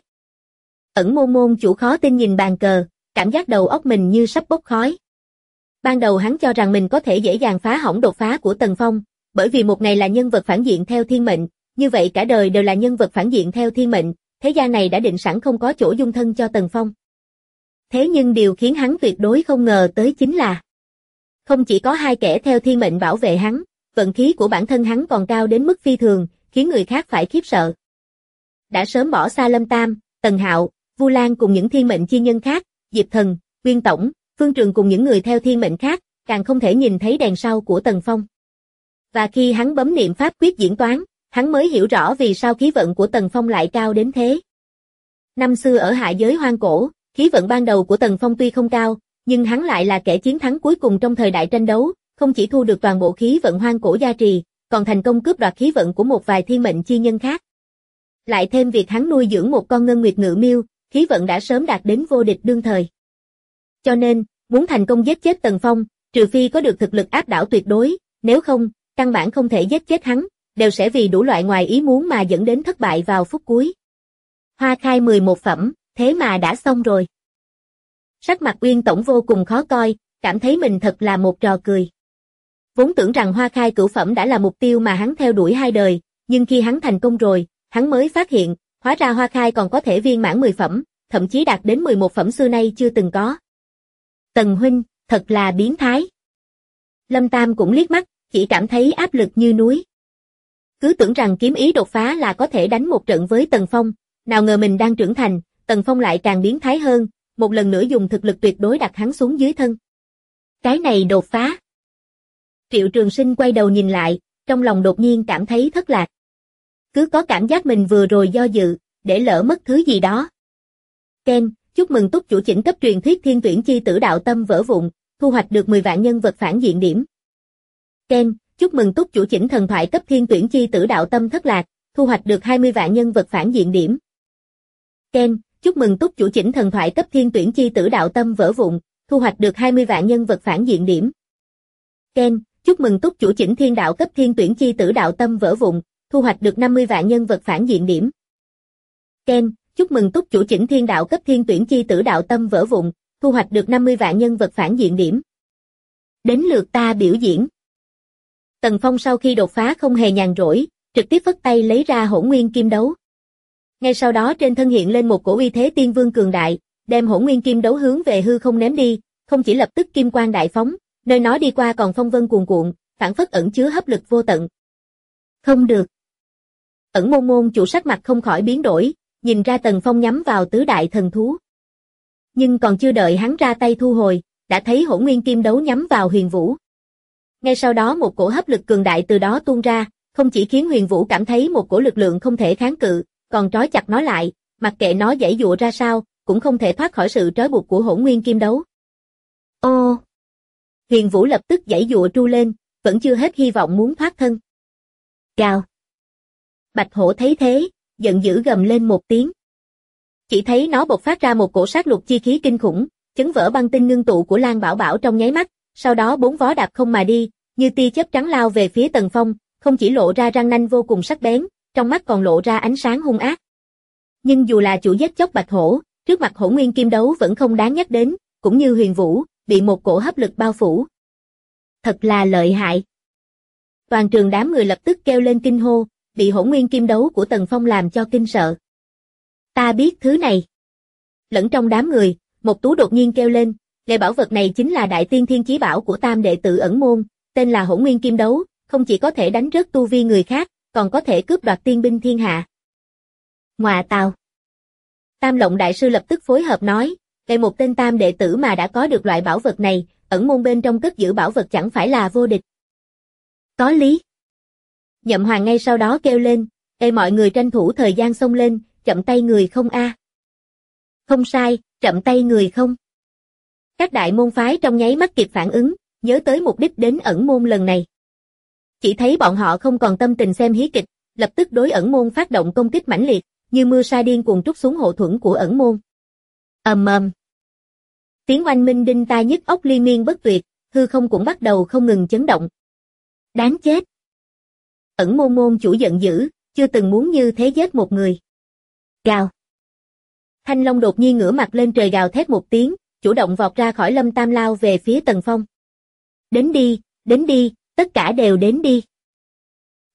Ẩn Môn môn chủ khó tin nhìn bàn cờ, cảm giác đầu óc mình như sắp bốc khói. Ban đầu hắn cho rằng mình có thể dễ dàng phá hỏng đột phá của Tần Phong, bởi vì một ngày là nhân vật phản diện theo thiên mệnh, như vậy cả đời đều là nhân vật phản diện theo thiên mệnh, thế gian này đã định sẵn không có chỗ dung thân cho Tần Phong. Thế nhưng điều khiến hắn tuyệt đối không ngờ tới chính là không chỉ có hai kẻ theo thiên mệnh bảo vệ hắn, vận khí của bản thân hắn còn cao đến mức phi thường, khiến người khác phải khiếp sợ. Đã sớm bỏ xa Lâm Tam, Tần Hạo, Vu Lan cùng những thiên mệnh chi nhân khác, Diệp Thần, Nguyên Tổng, Phương Trường cùng những người theo thiên mệnh khác, càng không thể nhìn thấy đèn sau của Tần Phong. Và khi hắn bấm niệm pháp quyết diễn toán, hắn mới hiểu rõ vì sao khí vận của Tần Phong lại cao đến thế. Năm xưa ở hạ giới hoang cổ, khí vận ban đầu của Tần Phong tuy không cao, nhưng hắn lại là kẻ chiến thắng cuối cùng trong thời đại tranh đấu, không chỉ thu được toàn bộ khí vận hoang cổ gia trì, còn thành công cướp đoạt khí vận của một vài thiên mệnh chi nhân khác. Lại thêm việc hắn nuôi dưỡng một con ngân nguyệt ngự miêu, khí vận đã sớm đạt đến vô địch đương thời. Cho nên, muốn thành công giết chết Tần Phong, trừ phi có được thực lực áp đảo tuyệt đối, nếu không, căn bản không thể giết chết hắn, đều sẽ vì đủ loại ngoài ý muốn mà dẫn đến thất bại vào phút cuối. Hoa khai 11 phẩm, thế mà đã xong rồi. Sắc mặt Uyên Tổng vô cùng khó coi, cảm thấy mình thật là một trò cười. Vốn tưởng rằng hoa khai cửu phẩm đã là mục tiêu mà hắn theo đuổi hai đời, nhưng khi hắn thành công rồi, hắn mới phát hiện, hóa ra hoa khai còn có thể viên mãn 10 phẩm, thậm chí đạt đến 11 phẩm xưa nay chưa từng có. Tần huynh, thật là biến thái. Lâm Tam cũng liếc mắt, chỉ cảm thấy áp lực như núi. Cứ tưởng rằng kiếm ý đột phá là có thể đánh một trận với Tần Phong, nào ngờ mình đang trưởng thành, Tần Phong lại càng biến thái hơn, một lần nữa dùng thực lực tuyệt đối đặt hắn xuống dưới thân. Cái này đột phá. Triệu Trường Sinh quay đầu nhìn lại, trong lòng đột nhiên cảm thấy thất lạc. Cứ có cảm giác mình vừa rồi do dự, để lỡ mất thứ gì đó. Ken, chúc mừng túc chủ chỉnh cấp truyền thuyết thiên tuyển chi tử đạo tâm vỡ vụn, thu hoạch được 10 vạn nhân vật phản diện điểm. Ken, chúc mừng túc chủ chỉnh thần thoại cấp thiên tuyển chi tử đạo tâm thất lạc, thu hoạch được 20 vạn nhân vật phản diện điểm. Ken, chúc mừng túc chủ chỉnh thần thoại cấp thiên tuyển chi tử đạo tâm vỡ vụn, thu hoạch được 20 vạn nhân vật phản diện điểm. Ken, chúc mừng túc chủ chỉnh thiên đạo cấp thiên tuyển chi tử đạo tâm vỡ vụn, thu hoạch được 50 vạn nhân vật phản diện điểm. Ken, chúc mừng túc chủ chỉnh thiên đạo cấp thiên tuyển chi tử đạo tâm vỡ vụn, thu hoạch được 50 vạn nhân vật phản diện điểm. Đến lượt ta biểu diễn. Tần Phong sau khi đột phá không hề nhàn rỗi, trực tiếp phất tay lấy ra Hỗn Nguyên Kim Đấu. Ngay sau đó trên thân hiện lên một cổ uy thế tiên vương cường đại, đem Hỗn Nguyên Kim Đấu hướng về hư không ném đi, không chỉ lập tức kim quang đại phóng, nơi nó đi qua còn phong vân cuồn cuộn, phảng phất ẩn chứa hấp lực vô tận. Không được. Ẩn Môn môn chủ sắc mặt không khỏi biến đổi, nhìn ra Tần Phong nhắm vào tứ đại thần thú. Nhưng còn chưa đợi hắn ra tay thu hồi, đã thấy Hỗn Nguyên Kim Đấu nhắm vào Huyền Vũ. Ngay sau đó một cổ hấp lực cường đại từ đó tuôn ra, không chỉ khiến Huyền Vũ cảm thấy một cổ lực lượng không thể kháng cự, còn trói chặt nó lại, mặc kệ nó giãy giụa ra sao, cũng không thể thoát khỏi sự trói buộc của Hỗn Nguyên Kim Đấu. Ô! Huyền Vũ lập tức giãy giụa tru lên, vẫn chưa hết hy vọng muốn thoát thân. Gào! Bạch Hổ thấy thế, giận dữ gầm lên một tiếng. Chỉ thấy nó bộc phát ra một cổ sát lục chi khí kinh khủng, chấn vỡ băng tinh ngưng tụ của Lan Bảo Bảo trong nháy mắt, sau đó bốn vó đạp không mà đi, như tia chớp trắng lao về phía Tần Phong, không chỉ lộ ra răng nanh vô cùng sắc bén, trong mắt còn lộ ra ánh sáng hung ác. Nhưng dù là chủ giết chóc Bạch Hổ, trước mặt Hỗn Nguyên Kim Đấu vẫn không đáng nhắc đến, cũng như Huyền Vũ, bị một cổ hấp lực bao phủ. Thật là lợi hại. Toàn trường đám người lập tức kêu lên kinh hô, bị Hỗn Nguyên Kim Đấu của Tần Phong làm cho kinh sợ. Ta biết thứ này. Lẫn trong đám người, một tú đột nhiên kêu lên, loại bảo vật này chính là đại tiên thiên chí bảo của tam đệ tử Ẩn Môn, tên là Hỗn Nguyên Kim Đấu, không chỉ có thể đánh rớt tu vi người khác, còn có thể cướp đoạt tiên binh thiên hạ. Ngoà tào. Tam Lộng đại sư lập tức phối hợp nói, về một tên tam đệ tử mà đã có được loại bảo vật này, Ẩn Môn bên trong cất giữ bảo vật chẳng phải là vô địch. Có lý. Nhậm Hoàng ngay sau đó kêu lên, ê mọi người tranh thủ thời gian xông lên, chậm tay người không a. Không sai, chậm tay người không. Các đại môn phái trong nháy mắt kịp phản ứng, nhớ tới mục đích đến Ẩn Môn lần này. Chỉ thấy bọn họ không còn tâm tình xem hí kịch, lập tức đối Ẩn Môn phát động công kích mãnh liệt, như mưa sa điên cuồng trút xuống hộ thuẫn của Ẩn Môn. Ầm ầm. Tiếng oanh minh đinh tai nhức óc liên miên bất tuyệt, hư không cũng bắt đầu không ngừng chấn động. Đáng chết. Ẩn Môn môn chủ giận dữ, chưa từng muốn như thế giết một người. Gào. Thanh Long đột nhiên ngửa mặt lên trời gào thét một tiếng, chủ động vọt ra khỏi Lâm Tam lao về phía Tần Phong. Đến đi, tất cả đều đến đi.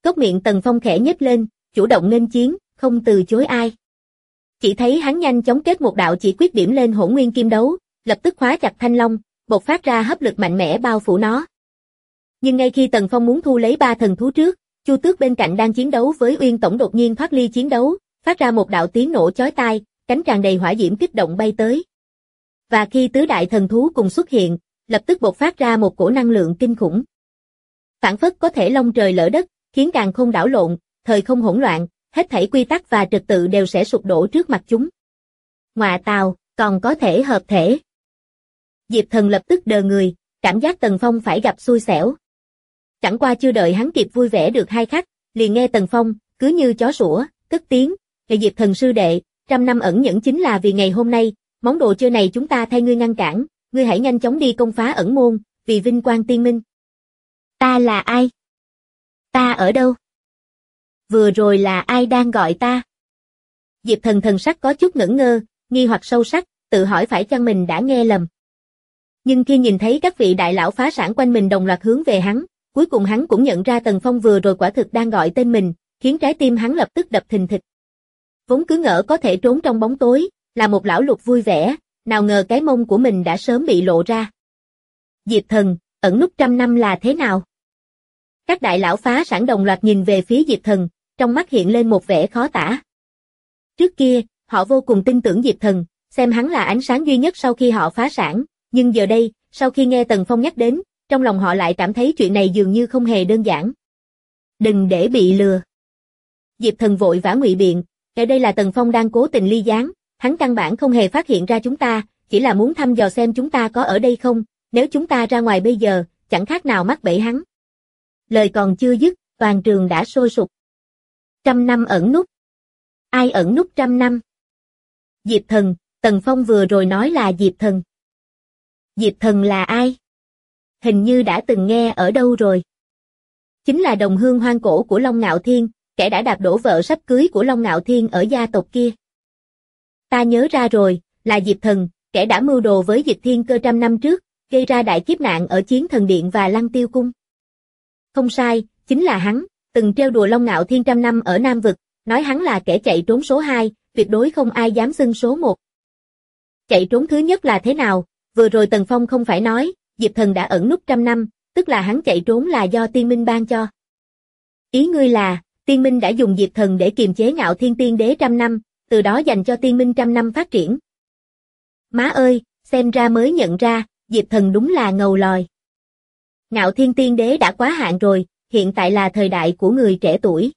Cốc miệng Tần Phong khẽ nhếch lên, chủ động nghênh chiến, không từ chối ai. Chỉ thấy hắn nhanh chóng kết một đạo chỉ quyết điểm lên Hỗn Nguyên Kim Đấu, lập tức khóa chặt Thanh Long, bộc phát ra hấp lực mạnh mẽ bao phủ nó. Nhưng ngay khi Tần Phong muốn thu lấy 3 thần thú trước, Chu Tước bên cạnh đang chiến đấu với Uyên Tổng đột nhiên thoát ly chiến đấu, phát ra một đạo tiếng nổ chói tai, cánh tràn đầy hỏa diễm kích động bay tới. Và khi tứ đại thần thú cùng xuất hiện, lập tức bộc phát ra một cổ năng lượng kinh khủng. Phảng phất có thể long trời lở đất, khiến càn khôn đảo lộn, thời không hỗn loạn, hết thảy quy tắc và trật tự đều sẽ sụp đổ trước mặt chúng. Ngoạ tào, còn có thể hợp thể. Diệp Thần lập tức đờ người, cảm giác Tần Phong phải gặp xui xẻo. Chẳng qua chưa đợi hắn kịp vui vẻ được 2 khắc, liền nghe Tần Phong, cứ như chó sủa, cất tiếng, "Ngày Diệp Thần sư đệ, 100 năm ẩn nhẫn chính là vì ngày hôm nay, món đồ chơi này chúng ta thay ngươi ngăn cản, ngươi hãy nhanh chóng đi công phá ẩn môn, vì vinh quang tiên minh." "Ta là ai? Ta ở đâu? Vừa rồi là ai đang gọi ta?" Diệp Thần thần sắc có chút ngẩn ngơ, nghi hoặc sâu sắc, tự hỏi phải chăng mình đã nghe lầm. Nhưng khi nhìn thấy các vị đại lão phá sản quanh mình đồng loạt hướng về hắn, cuối cùng hắn cũng nhận ra Tần Phong vừa rồi quả thực đang gọi tên mình, khiến trái tim hắn lập tức đập thình thịch. Vốn cứ ngỡ có thể trốn trong bóng tối, là một lão lục vui vẻ, nào ngờ cái mông của mình đã sớm bị lộ ra. Diệp Thần, ẩn núp 100 năm là thế nào? Các đại lão phá sản đồng loạt nhìn về phía Diệp Thần, trong mắt hiện lên một vẻ khó tả. Trước kia, họ vô cùng tin tưởng Diệp Thần, xem hắn là ánh sáng duy nhất sau khi họ phá sản, nhưng giờ đây, sau khi nghe Tần Phong nhắc đến, trong lòng họ lại cảm thấy chuyện này dường như không hề đơn giản. Đừng để bị lừa. Diệp Thần vội vã ngụy biện, ở đây là Tần Phong đang cố tình ly gián, hắn căn bản không hề phát hiện ra chúng ta, chỉ là muốn thăm dò xem chúng ta có ở đây không, nếu chúng ta ra ngoài bây giờ, chẳng khác nào mắc bẫy hắn. Lời còn chưa dứt, toàn trường đã sôi sục. 100 năm ẩn núp. Ai ẩn núp 100 năm? Diệp Thần, Tần Phong vừa rồi nói là Diệp Thần. Diệp Thần là ai? Hình như đã từng nghe ở đâu rồi. Chính là đồng hương hoang cổ của Long Ngạo Thiên, kẻ đã đạp đổ vợ sắp cưới của Long Ngạo Thiên ở gia tộc kia. Ta nhớ ra rồi, là Diệp Thần, kẻ đã mưu đồ với Dịch Thiên Cơ 100 năm trước, gây ra đại kiếp nạn ở Chiến Thần Điện và Lăng Tiêu Cung. Không sai, chính là hắn, từng trêu đùa Long Ngạo Thiên 100 năm ở Nam Vực, nói hắn là kẻ chạy trốn số 2, tuyệt đối không ai dám xưng số 1. Chạy trốn thứ nhất là thế nào? Vừa rồi Tần Phong không phải nói, Diệp Thần đã ẩn núp 100 năm, tức là hắn chạy trốn là do Tiên Minh ban cho. Ý ngươi là, Tiên Minh đã dùng Diệp Thần để kiềm chế Ngạo Thiên Tiên Đế 100 năm, từ đó dành cho Tiên Minh 100 năm phát triển. Má ơi, xem ra mới nhận ra, Diệp Thần đúng là ngầu lòi. Ngạo Thiên Tiên Đế đã quá hạn rồi, hiện tại là thời đại của người trẻ tuổi.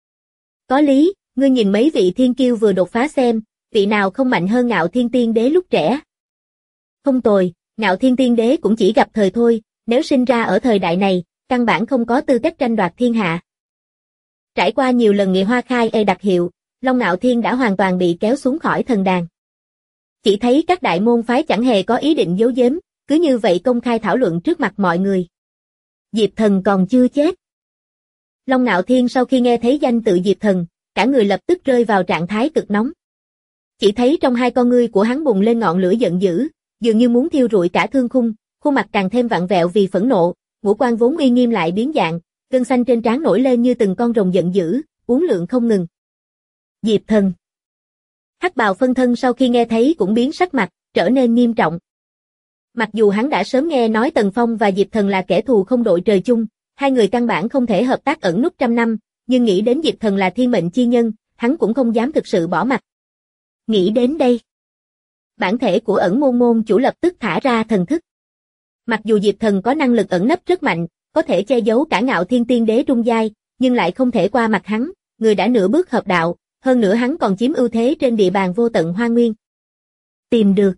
Có lý, ngươi nhìn mấy vị thiên kiêu vừa đột phá xem, vị nào không mạnh hơn Ngạo Thiên Tiên Đế lúc trẻ. Không tồi, Ngạo Thiên Tiên Đế cũng chỉ gặp thời thôi, nếu sinh ra ở thời đại này, căn bản không có tư cách tranh đoạt thiên hạ. Trải qua nhiều lần nghị hoa khai đặc hiệu, Long Ngạo Thiên đã hoàn toàn bị kéo xuống khỏi thần đàn. Chỉ thấy các đại môn phái chẳng hề có ý định giấu giếm, cứ như vậy công khai thảo luận trước mặt mọi người. Diệp Thần còn chưa chết. Long Ngạo Thiên sau khi nghe thấy danh tự Diệp Thần, cả người lập tức rơi vào trạng thái cực nóng. Chỉ thấy trong hai con ngươi của hắn bùng lên ngọn lửa giận dữ, dường như muốn thiêu rụi cả thương khung, khuôn mặt càng thêm vặn vẹo vì phẫn nộ, ngũ quan vốn uy nghiêm lại biến dạng, gân xanh trên trán nổi lên như từng con rồng giận dữ, uốn lượn không ngừng. Diệp Thần. Hắc bào phân thân sau khi nghe thấy cũng biến sắc mặt, trở nên nghiêm trọng. Mặc dù hắn đã sớm nghe nói Tần Phong và Diệp Thần là kẻ thù không đội trời chung, hai người căn bản không thể hợp tác ẩn núp 100 năm, nhưng nghĩ đến Diệp Thần là thiên mệnh chi nhân, hắn cũng không dám thực sự bỏ mặt. Nghĩ đến đây, bản thể của ẩn môn môn chủ lập tức thả ra thần thức. Mặc dù Diệp Thần có năng lực ẩn nấp rất mạnh, có thể che giấu cả Ngạo Thiên Tiên Đế trung giai, nhưng lại không thể qua mặt hắn, người đã nửa bước hợp đạo, hơn nữa hắn còn chiếm ưu thế trên địa bàn vô tận hoang nguyên. Tìm được.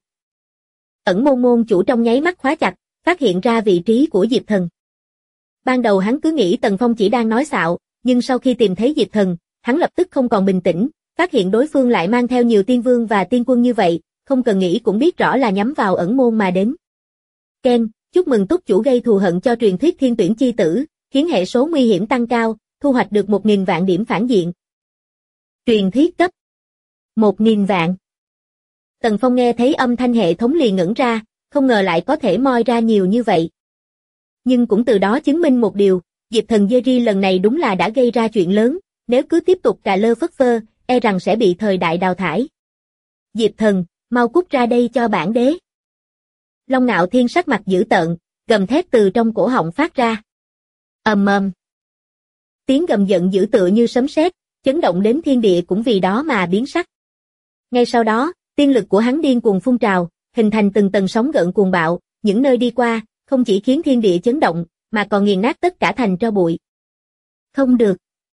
Ẩn môn môn chủ trong nháy mắt khóa chặt, phát hiện ra vị trí của Diệp Thần. Ban đầu hắn cứ nghĩ Tần Phong chỉ đang nói xạo, nhưng sau khi tìm thấy Diệp Thần, hắn lập tức không còn bình tĩnh, phát hiện đối phương lại mang theo nhiều tiên vương và tiên quân như vậy, không cần nghĩ cũng biết rõ là nhắm vào ẩn môn mà đến. Ken, chúc mừng túc chủ gây thù hận cho truyền thuyết thiên tuyển chi tử, khiến hệ số nguy hiểm tăng cao, thu hoạch được 1000 vạn điểm phản diện. Truyền thuyết cấp 1000 vạn. Tần Phong nghe thấy âm thanh hệ thống liền ngẩn ra, không ngờ lại có thể moi ra nhiều như vậy. Nhưng cũng từ đó chứng minh một điều, Diệp Thần Jerry lần này đúng là đã gây ra chuyện lớn, nếu cứ tiếp tục cà lơ phất phơ, e rằng sẽ bị thời đại đào thải. Diệp Thần, mau cút ra đây cho bản đế. Long Nạo Thiên sắc mặt dữ tợn, gầm thét từ trong cổ họng phát ra. Ầm ầm. Tiếng gầm giận dữ tựa như sấm sét, chấn động đến thiên địa cũng vì đó mà biến sắc. Ngay sau đó, tiên lực của hắn điên cuồng phun trào, hình thành từng tầng sóng gợn cuồng bạo, những nơi đi qua, không chỉ khiến thiên địa chấn động, mà còn nghiền nát tất cả thành tro bụi. Không được.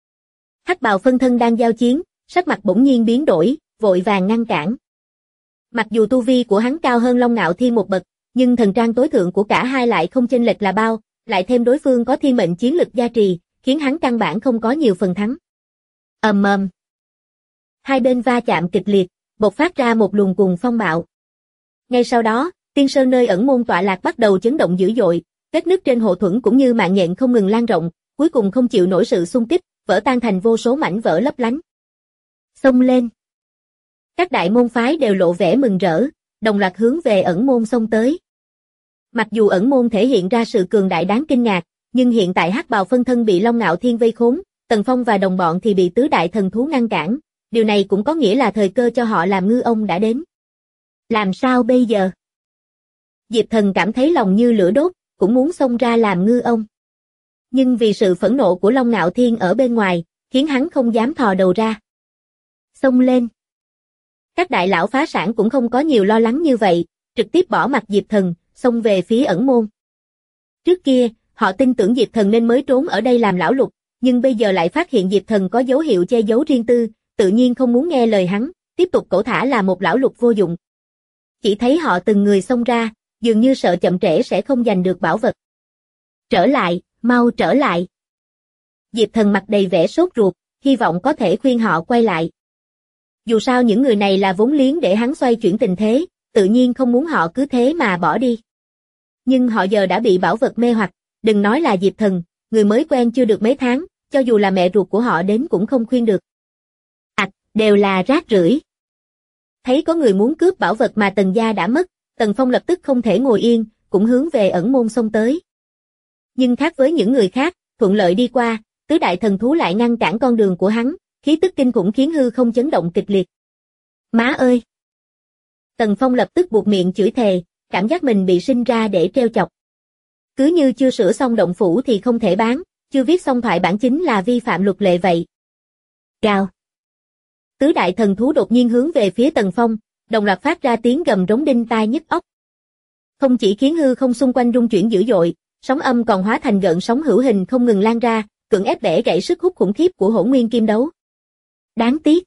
Hắc bào phân thân đang giao chiến, sắc mặt bỗng nhiên biến đổi, vội vàng ngăn cản. Mặc dù tu vi của hắn cao hơn Long Nạo Thiên một bậc, nhưng thần trang tối thượng của cả hai lại không chênh lệch là bao, lại thêm đối phương có thiên mệnh chiến lực gia trì, khiến hắn căn bản không có nhiều phần thắng. Ầm ầm. Hai bên va chạm kịch liệt, bộc phát ra một luồng cuồng phong bạo. Ngay sau đó, tiên sơn nơi ẩn môn tọa lạc bắt đầu chấn động dữ dội, vết nứt trên hộ thuẫn cũng như mạng nhện không ngừng lan rộng, cuối cùng không chịu nổi sự xung kích, vỡ tan thành vô số mảnh vỡ lấp lánh. Xông lên. Các đại môn phái đều lộ vẻ mừng rỡ, đồng loạt hướng về ẩn môn xông tới. Mặc dù ẩn môn thể hiện ra sự cường đại đáng kinh ngạc, nhưng hiện tại hắc bào phân thân bị Long Nạo Thiên vây khốn, Tần Phong và đồng bọn thì bị tứ đại thần thú ngăn cản, điều này cũng có nghĩa là thời cơ cho họ làm ngư ông đã đến. Làm sao bây giờ? Diệp Thần cảm thấy lòng như lửa đốt, cũng muốn xông ra làm ngư ông. Nhưng vì sự phẫn nộ của Long Nạo Thiên ở bên ngoài, khiến hắn không dám thò đầu ra. Xông lên. Các đại lão phá sản cũng không có nhiều lo lắng như vậy, trực tiếp bỏ mặc Diệp Thần, xông về phía ẩn môn. Trước kia, họ tin tưởng Diệp Thần nên mới trốn ở đây làm lão lục, nhưng bây giờ lại phát hiện Diệp Thần có dấu hiệu che giấu riêng tư, tự nhiên không muốn nghe lời hắn, tiếp tục cẩu thả là một lão lục vô dụng. Chỉ thấy họ từng người xông ra, dường như sợ chậm trễ sẽ không giành được bảo vật. Trở lại, mau trở lại. Diệp Thần mặt đầy vẻ sốt ruột, hy vọng có thể khuyên họ quay lại. Dù sao những người này là vốn liếng để hắn xoay chuyển tình thế, tự nhiên không muốn họ cứ thế mà bỏ đi. Nhưng họ giờ đã bị bảo vật mê hoặc, đừng nói là Diệp Thần, người mới quen chưa được mấy tháng, cho dù là mẹ ruột của họ đến cũng không khuyên được. Đều là rác rưởi. Thấy có người muốn cướp bảo vật mà Tần gia đã mất, Tần Phong lập tức không thể ngồi yên, cũng hướng về ẩn môn xông tới. Nhưng khác với những người khác, thuận lợi đi qua, tứ đại thần thú lại ngăn cản con đường của hắn, khí tức kinh khủng khiến hư không chấn động kịch liệt. Má ơi! Tần Phong lập tức buột miệng chửi thề, cảm giác mình bị sinh ra để trêu chọc. Cứ như chưa sửa xong động phủ thì không thể bán, chưa viết xong thoại bản chính là vi phạm luật lệ vậy. Gào! Tứ đại thần thú đột nhiên hướng về phía Tần Phong, đồng loạt phát ra tiếng gầm rống đinh tai nhức óc. Không chỉ khiến hư không xung quanh rung chuyển dữ dội, sóng âm còn hóa thành gợn sóng hữu hình không ngừng lan ra, cưỡng ép bẻ gãy sức hút khủng khiếp của Hỗn Nguyên Kim Đấu. Đáng tiếc.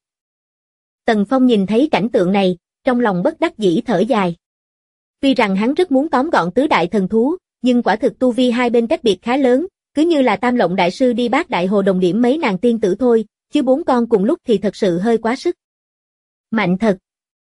Tần Phong nhìn thấy cảnh tượng này, trong lòng bất đắc dĩ thở dài. Tuy rằng hắn rất muốn tóm gọn tứ đại thần thú, nhưng quả thực tu vi hai bên cách biệt khá lớn, cứ như là Tam Lộng đại sư đi Bát Đại Hồ Đồng điểm mấy nàng tiên tử thôi, chứ 4 con cùng lúc thì thật sự hơi quá sức. Mạnh thật.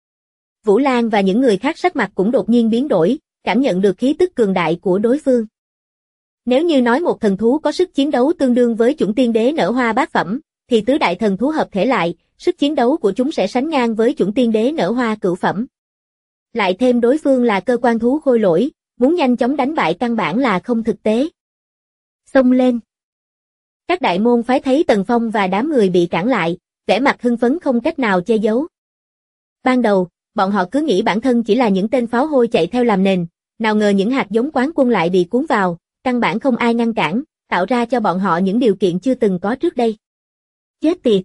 Vũ Lan và những người khác sắc mặt cũng đột nhiên biến đổi, cảm nhận được khí tức cường đại của đối phương. Nếu như nói một thần thú có sức chiến đấu tương đương với chủng tiên đế nở hoa bát phẩm, thì tứ đại thần thú hợp thể lại, sức chiến đấu của chúng sẽ sánh ngang với chủng tiên đế nở hoa cửu phẩm. Lại thêm đối phương là cơ quan thú khôi lỗi, muốn nhanh chóng đánh bại căn bản là không thực tế. Xông lên. Các đại môn phái thấy Tần Phong và đám người bị cản lại, vẻ mặt hưng phấn không cách nào che giấu. Ban đầu, bọn họ cứ nghĩ bản thân chỉ là những tên pháo hôi chạy theo làm nền, nào ngờ những hạt giống quán quân lại bị cuốn vào, căn bản không ai ngăn cản, tạo ra cho bọn họ những điều kiện chưa từng có trước đây. Chết tiệt!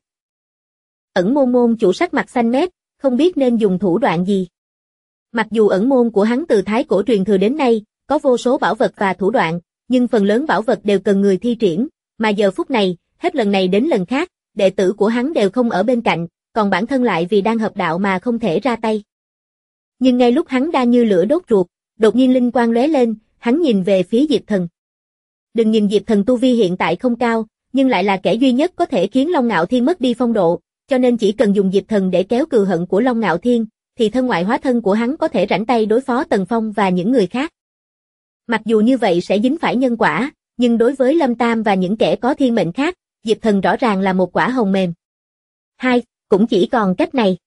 Ẩn môn môn chủ sắc mặt xanh mét, không biết nên dùng thủ đoạn gì. Mặc dù ẩn môn của hắn từ thái cổ truyền thừa đến nay, có vô số bảo vật và thủ đoạn, nhưng phần lớn bảo vật đều cần người thi triển, mà giờ phút này, hết lần này đến lần khác, đệ tử của hắn đều không ở bên cạnh, còn bản thân lại vì đang hợp đạo mà không thể ra tay. Nhưng ngay lúc hắn đang như lửa đốt ruột, đột nhiên linh quang lóe lên, hắn nhìn về phía Diệp Thần. Đừng nhìn Diệp Thần tu vi hiện tại không cao, nhưng lại là kẻ duy nhất có thể khiến Long Nạo Thiên mất đi phong độ, cho nên chỉ cần dùng Diệp Thần để kéo cừu hận của Long Nạo Thiên, thì thân ngoại hóa thân của hắn có thể rảnh tay đối phó Tần Phong và những người khác. Mặc dù như vậy sẽ dính phải nhân quả, nhưng đối với Lâm Tam và những kẻ có thiên mệnh khác, Diệp Thần rõ ràng là một quả hồng mềm. Cũng chỉ còn cách này.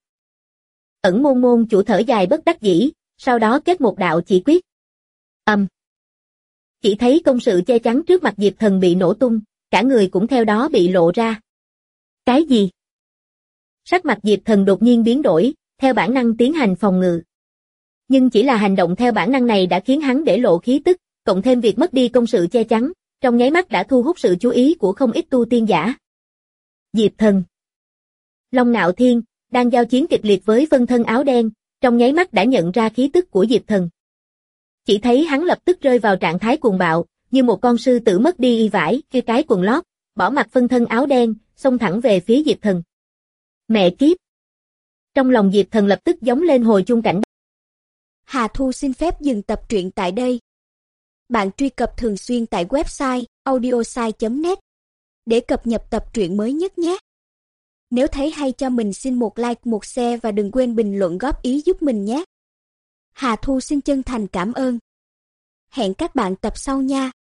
Ẩn môn môn chủ thở dài bất đắc dĩ, sau đó kết một đạo chỉ quyết. Chỉ thấy công sự che chắn trước mặt Diệp Thần bị nổ tung, cả người cũng theo đó bị lộ ra. Cái gì? Sắc mặt Diệp Thần đột nhiên biến đổi, theo bản năng tiến hành phòng ngự. Nhưng chỉ là hành động theo bản năng này đã khiến hắn để lộ khí tức, cộng thêm việc mất đi công sự che chắn, trong nháy mắt đã thu hút sự chú ý của không ít tu tiên giả. Diệp Thần. Long Nạo Thiên, đang giao chiến kịch liệt với phân thân áo đen, trong nháy mắt đã nhận ra khí tức của Diệp Thần. Chỉ thấy hắn lập tức rơi vào trạng thái cuồng bạo, như một con sư tử mất đi y vải, cái quần lót, bỏ mặc phân thân áo đen, xông thẳng về phía Diệp Thần. Mẹ kiếp! Trong lòng Diệp Thần lập tức gióng lên hồi chuông cảnh. Hà Thu xin phép dừng tập truyện tại đây. Bạn truy cập thường xuyên tại website audiosai.net để cập nhật tập truyện mới nhất nhé. Nếu thấy hay cho mình xin một like, một share và đừng quên bình luận góp ý giúp mình nhé. Hà Thu xin chân thành cảm ơn. Hẹn các bạn tập sau nha.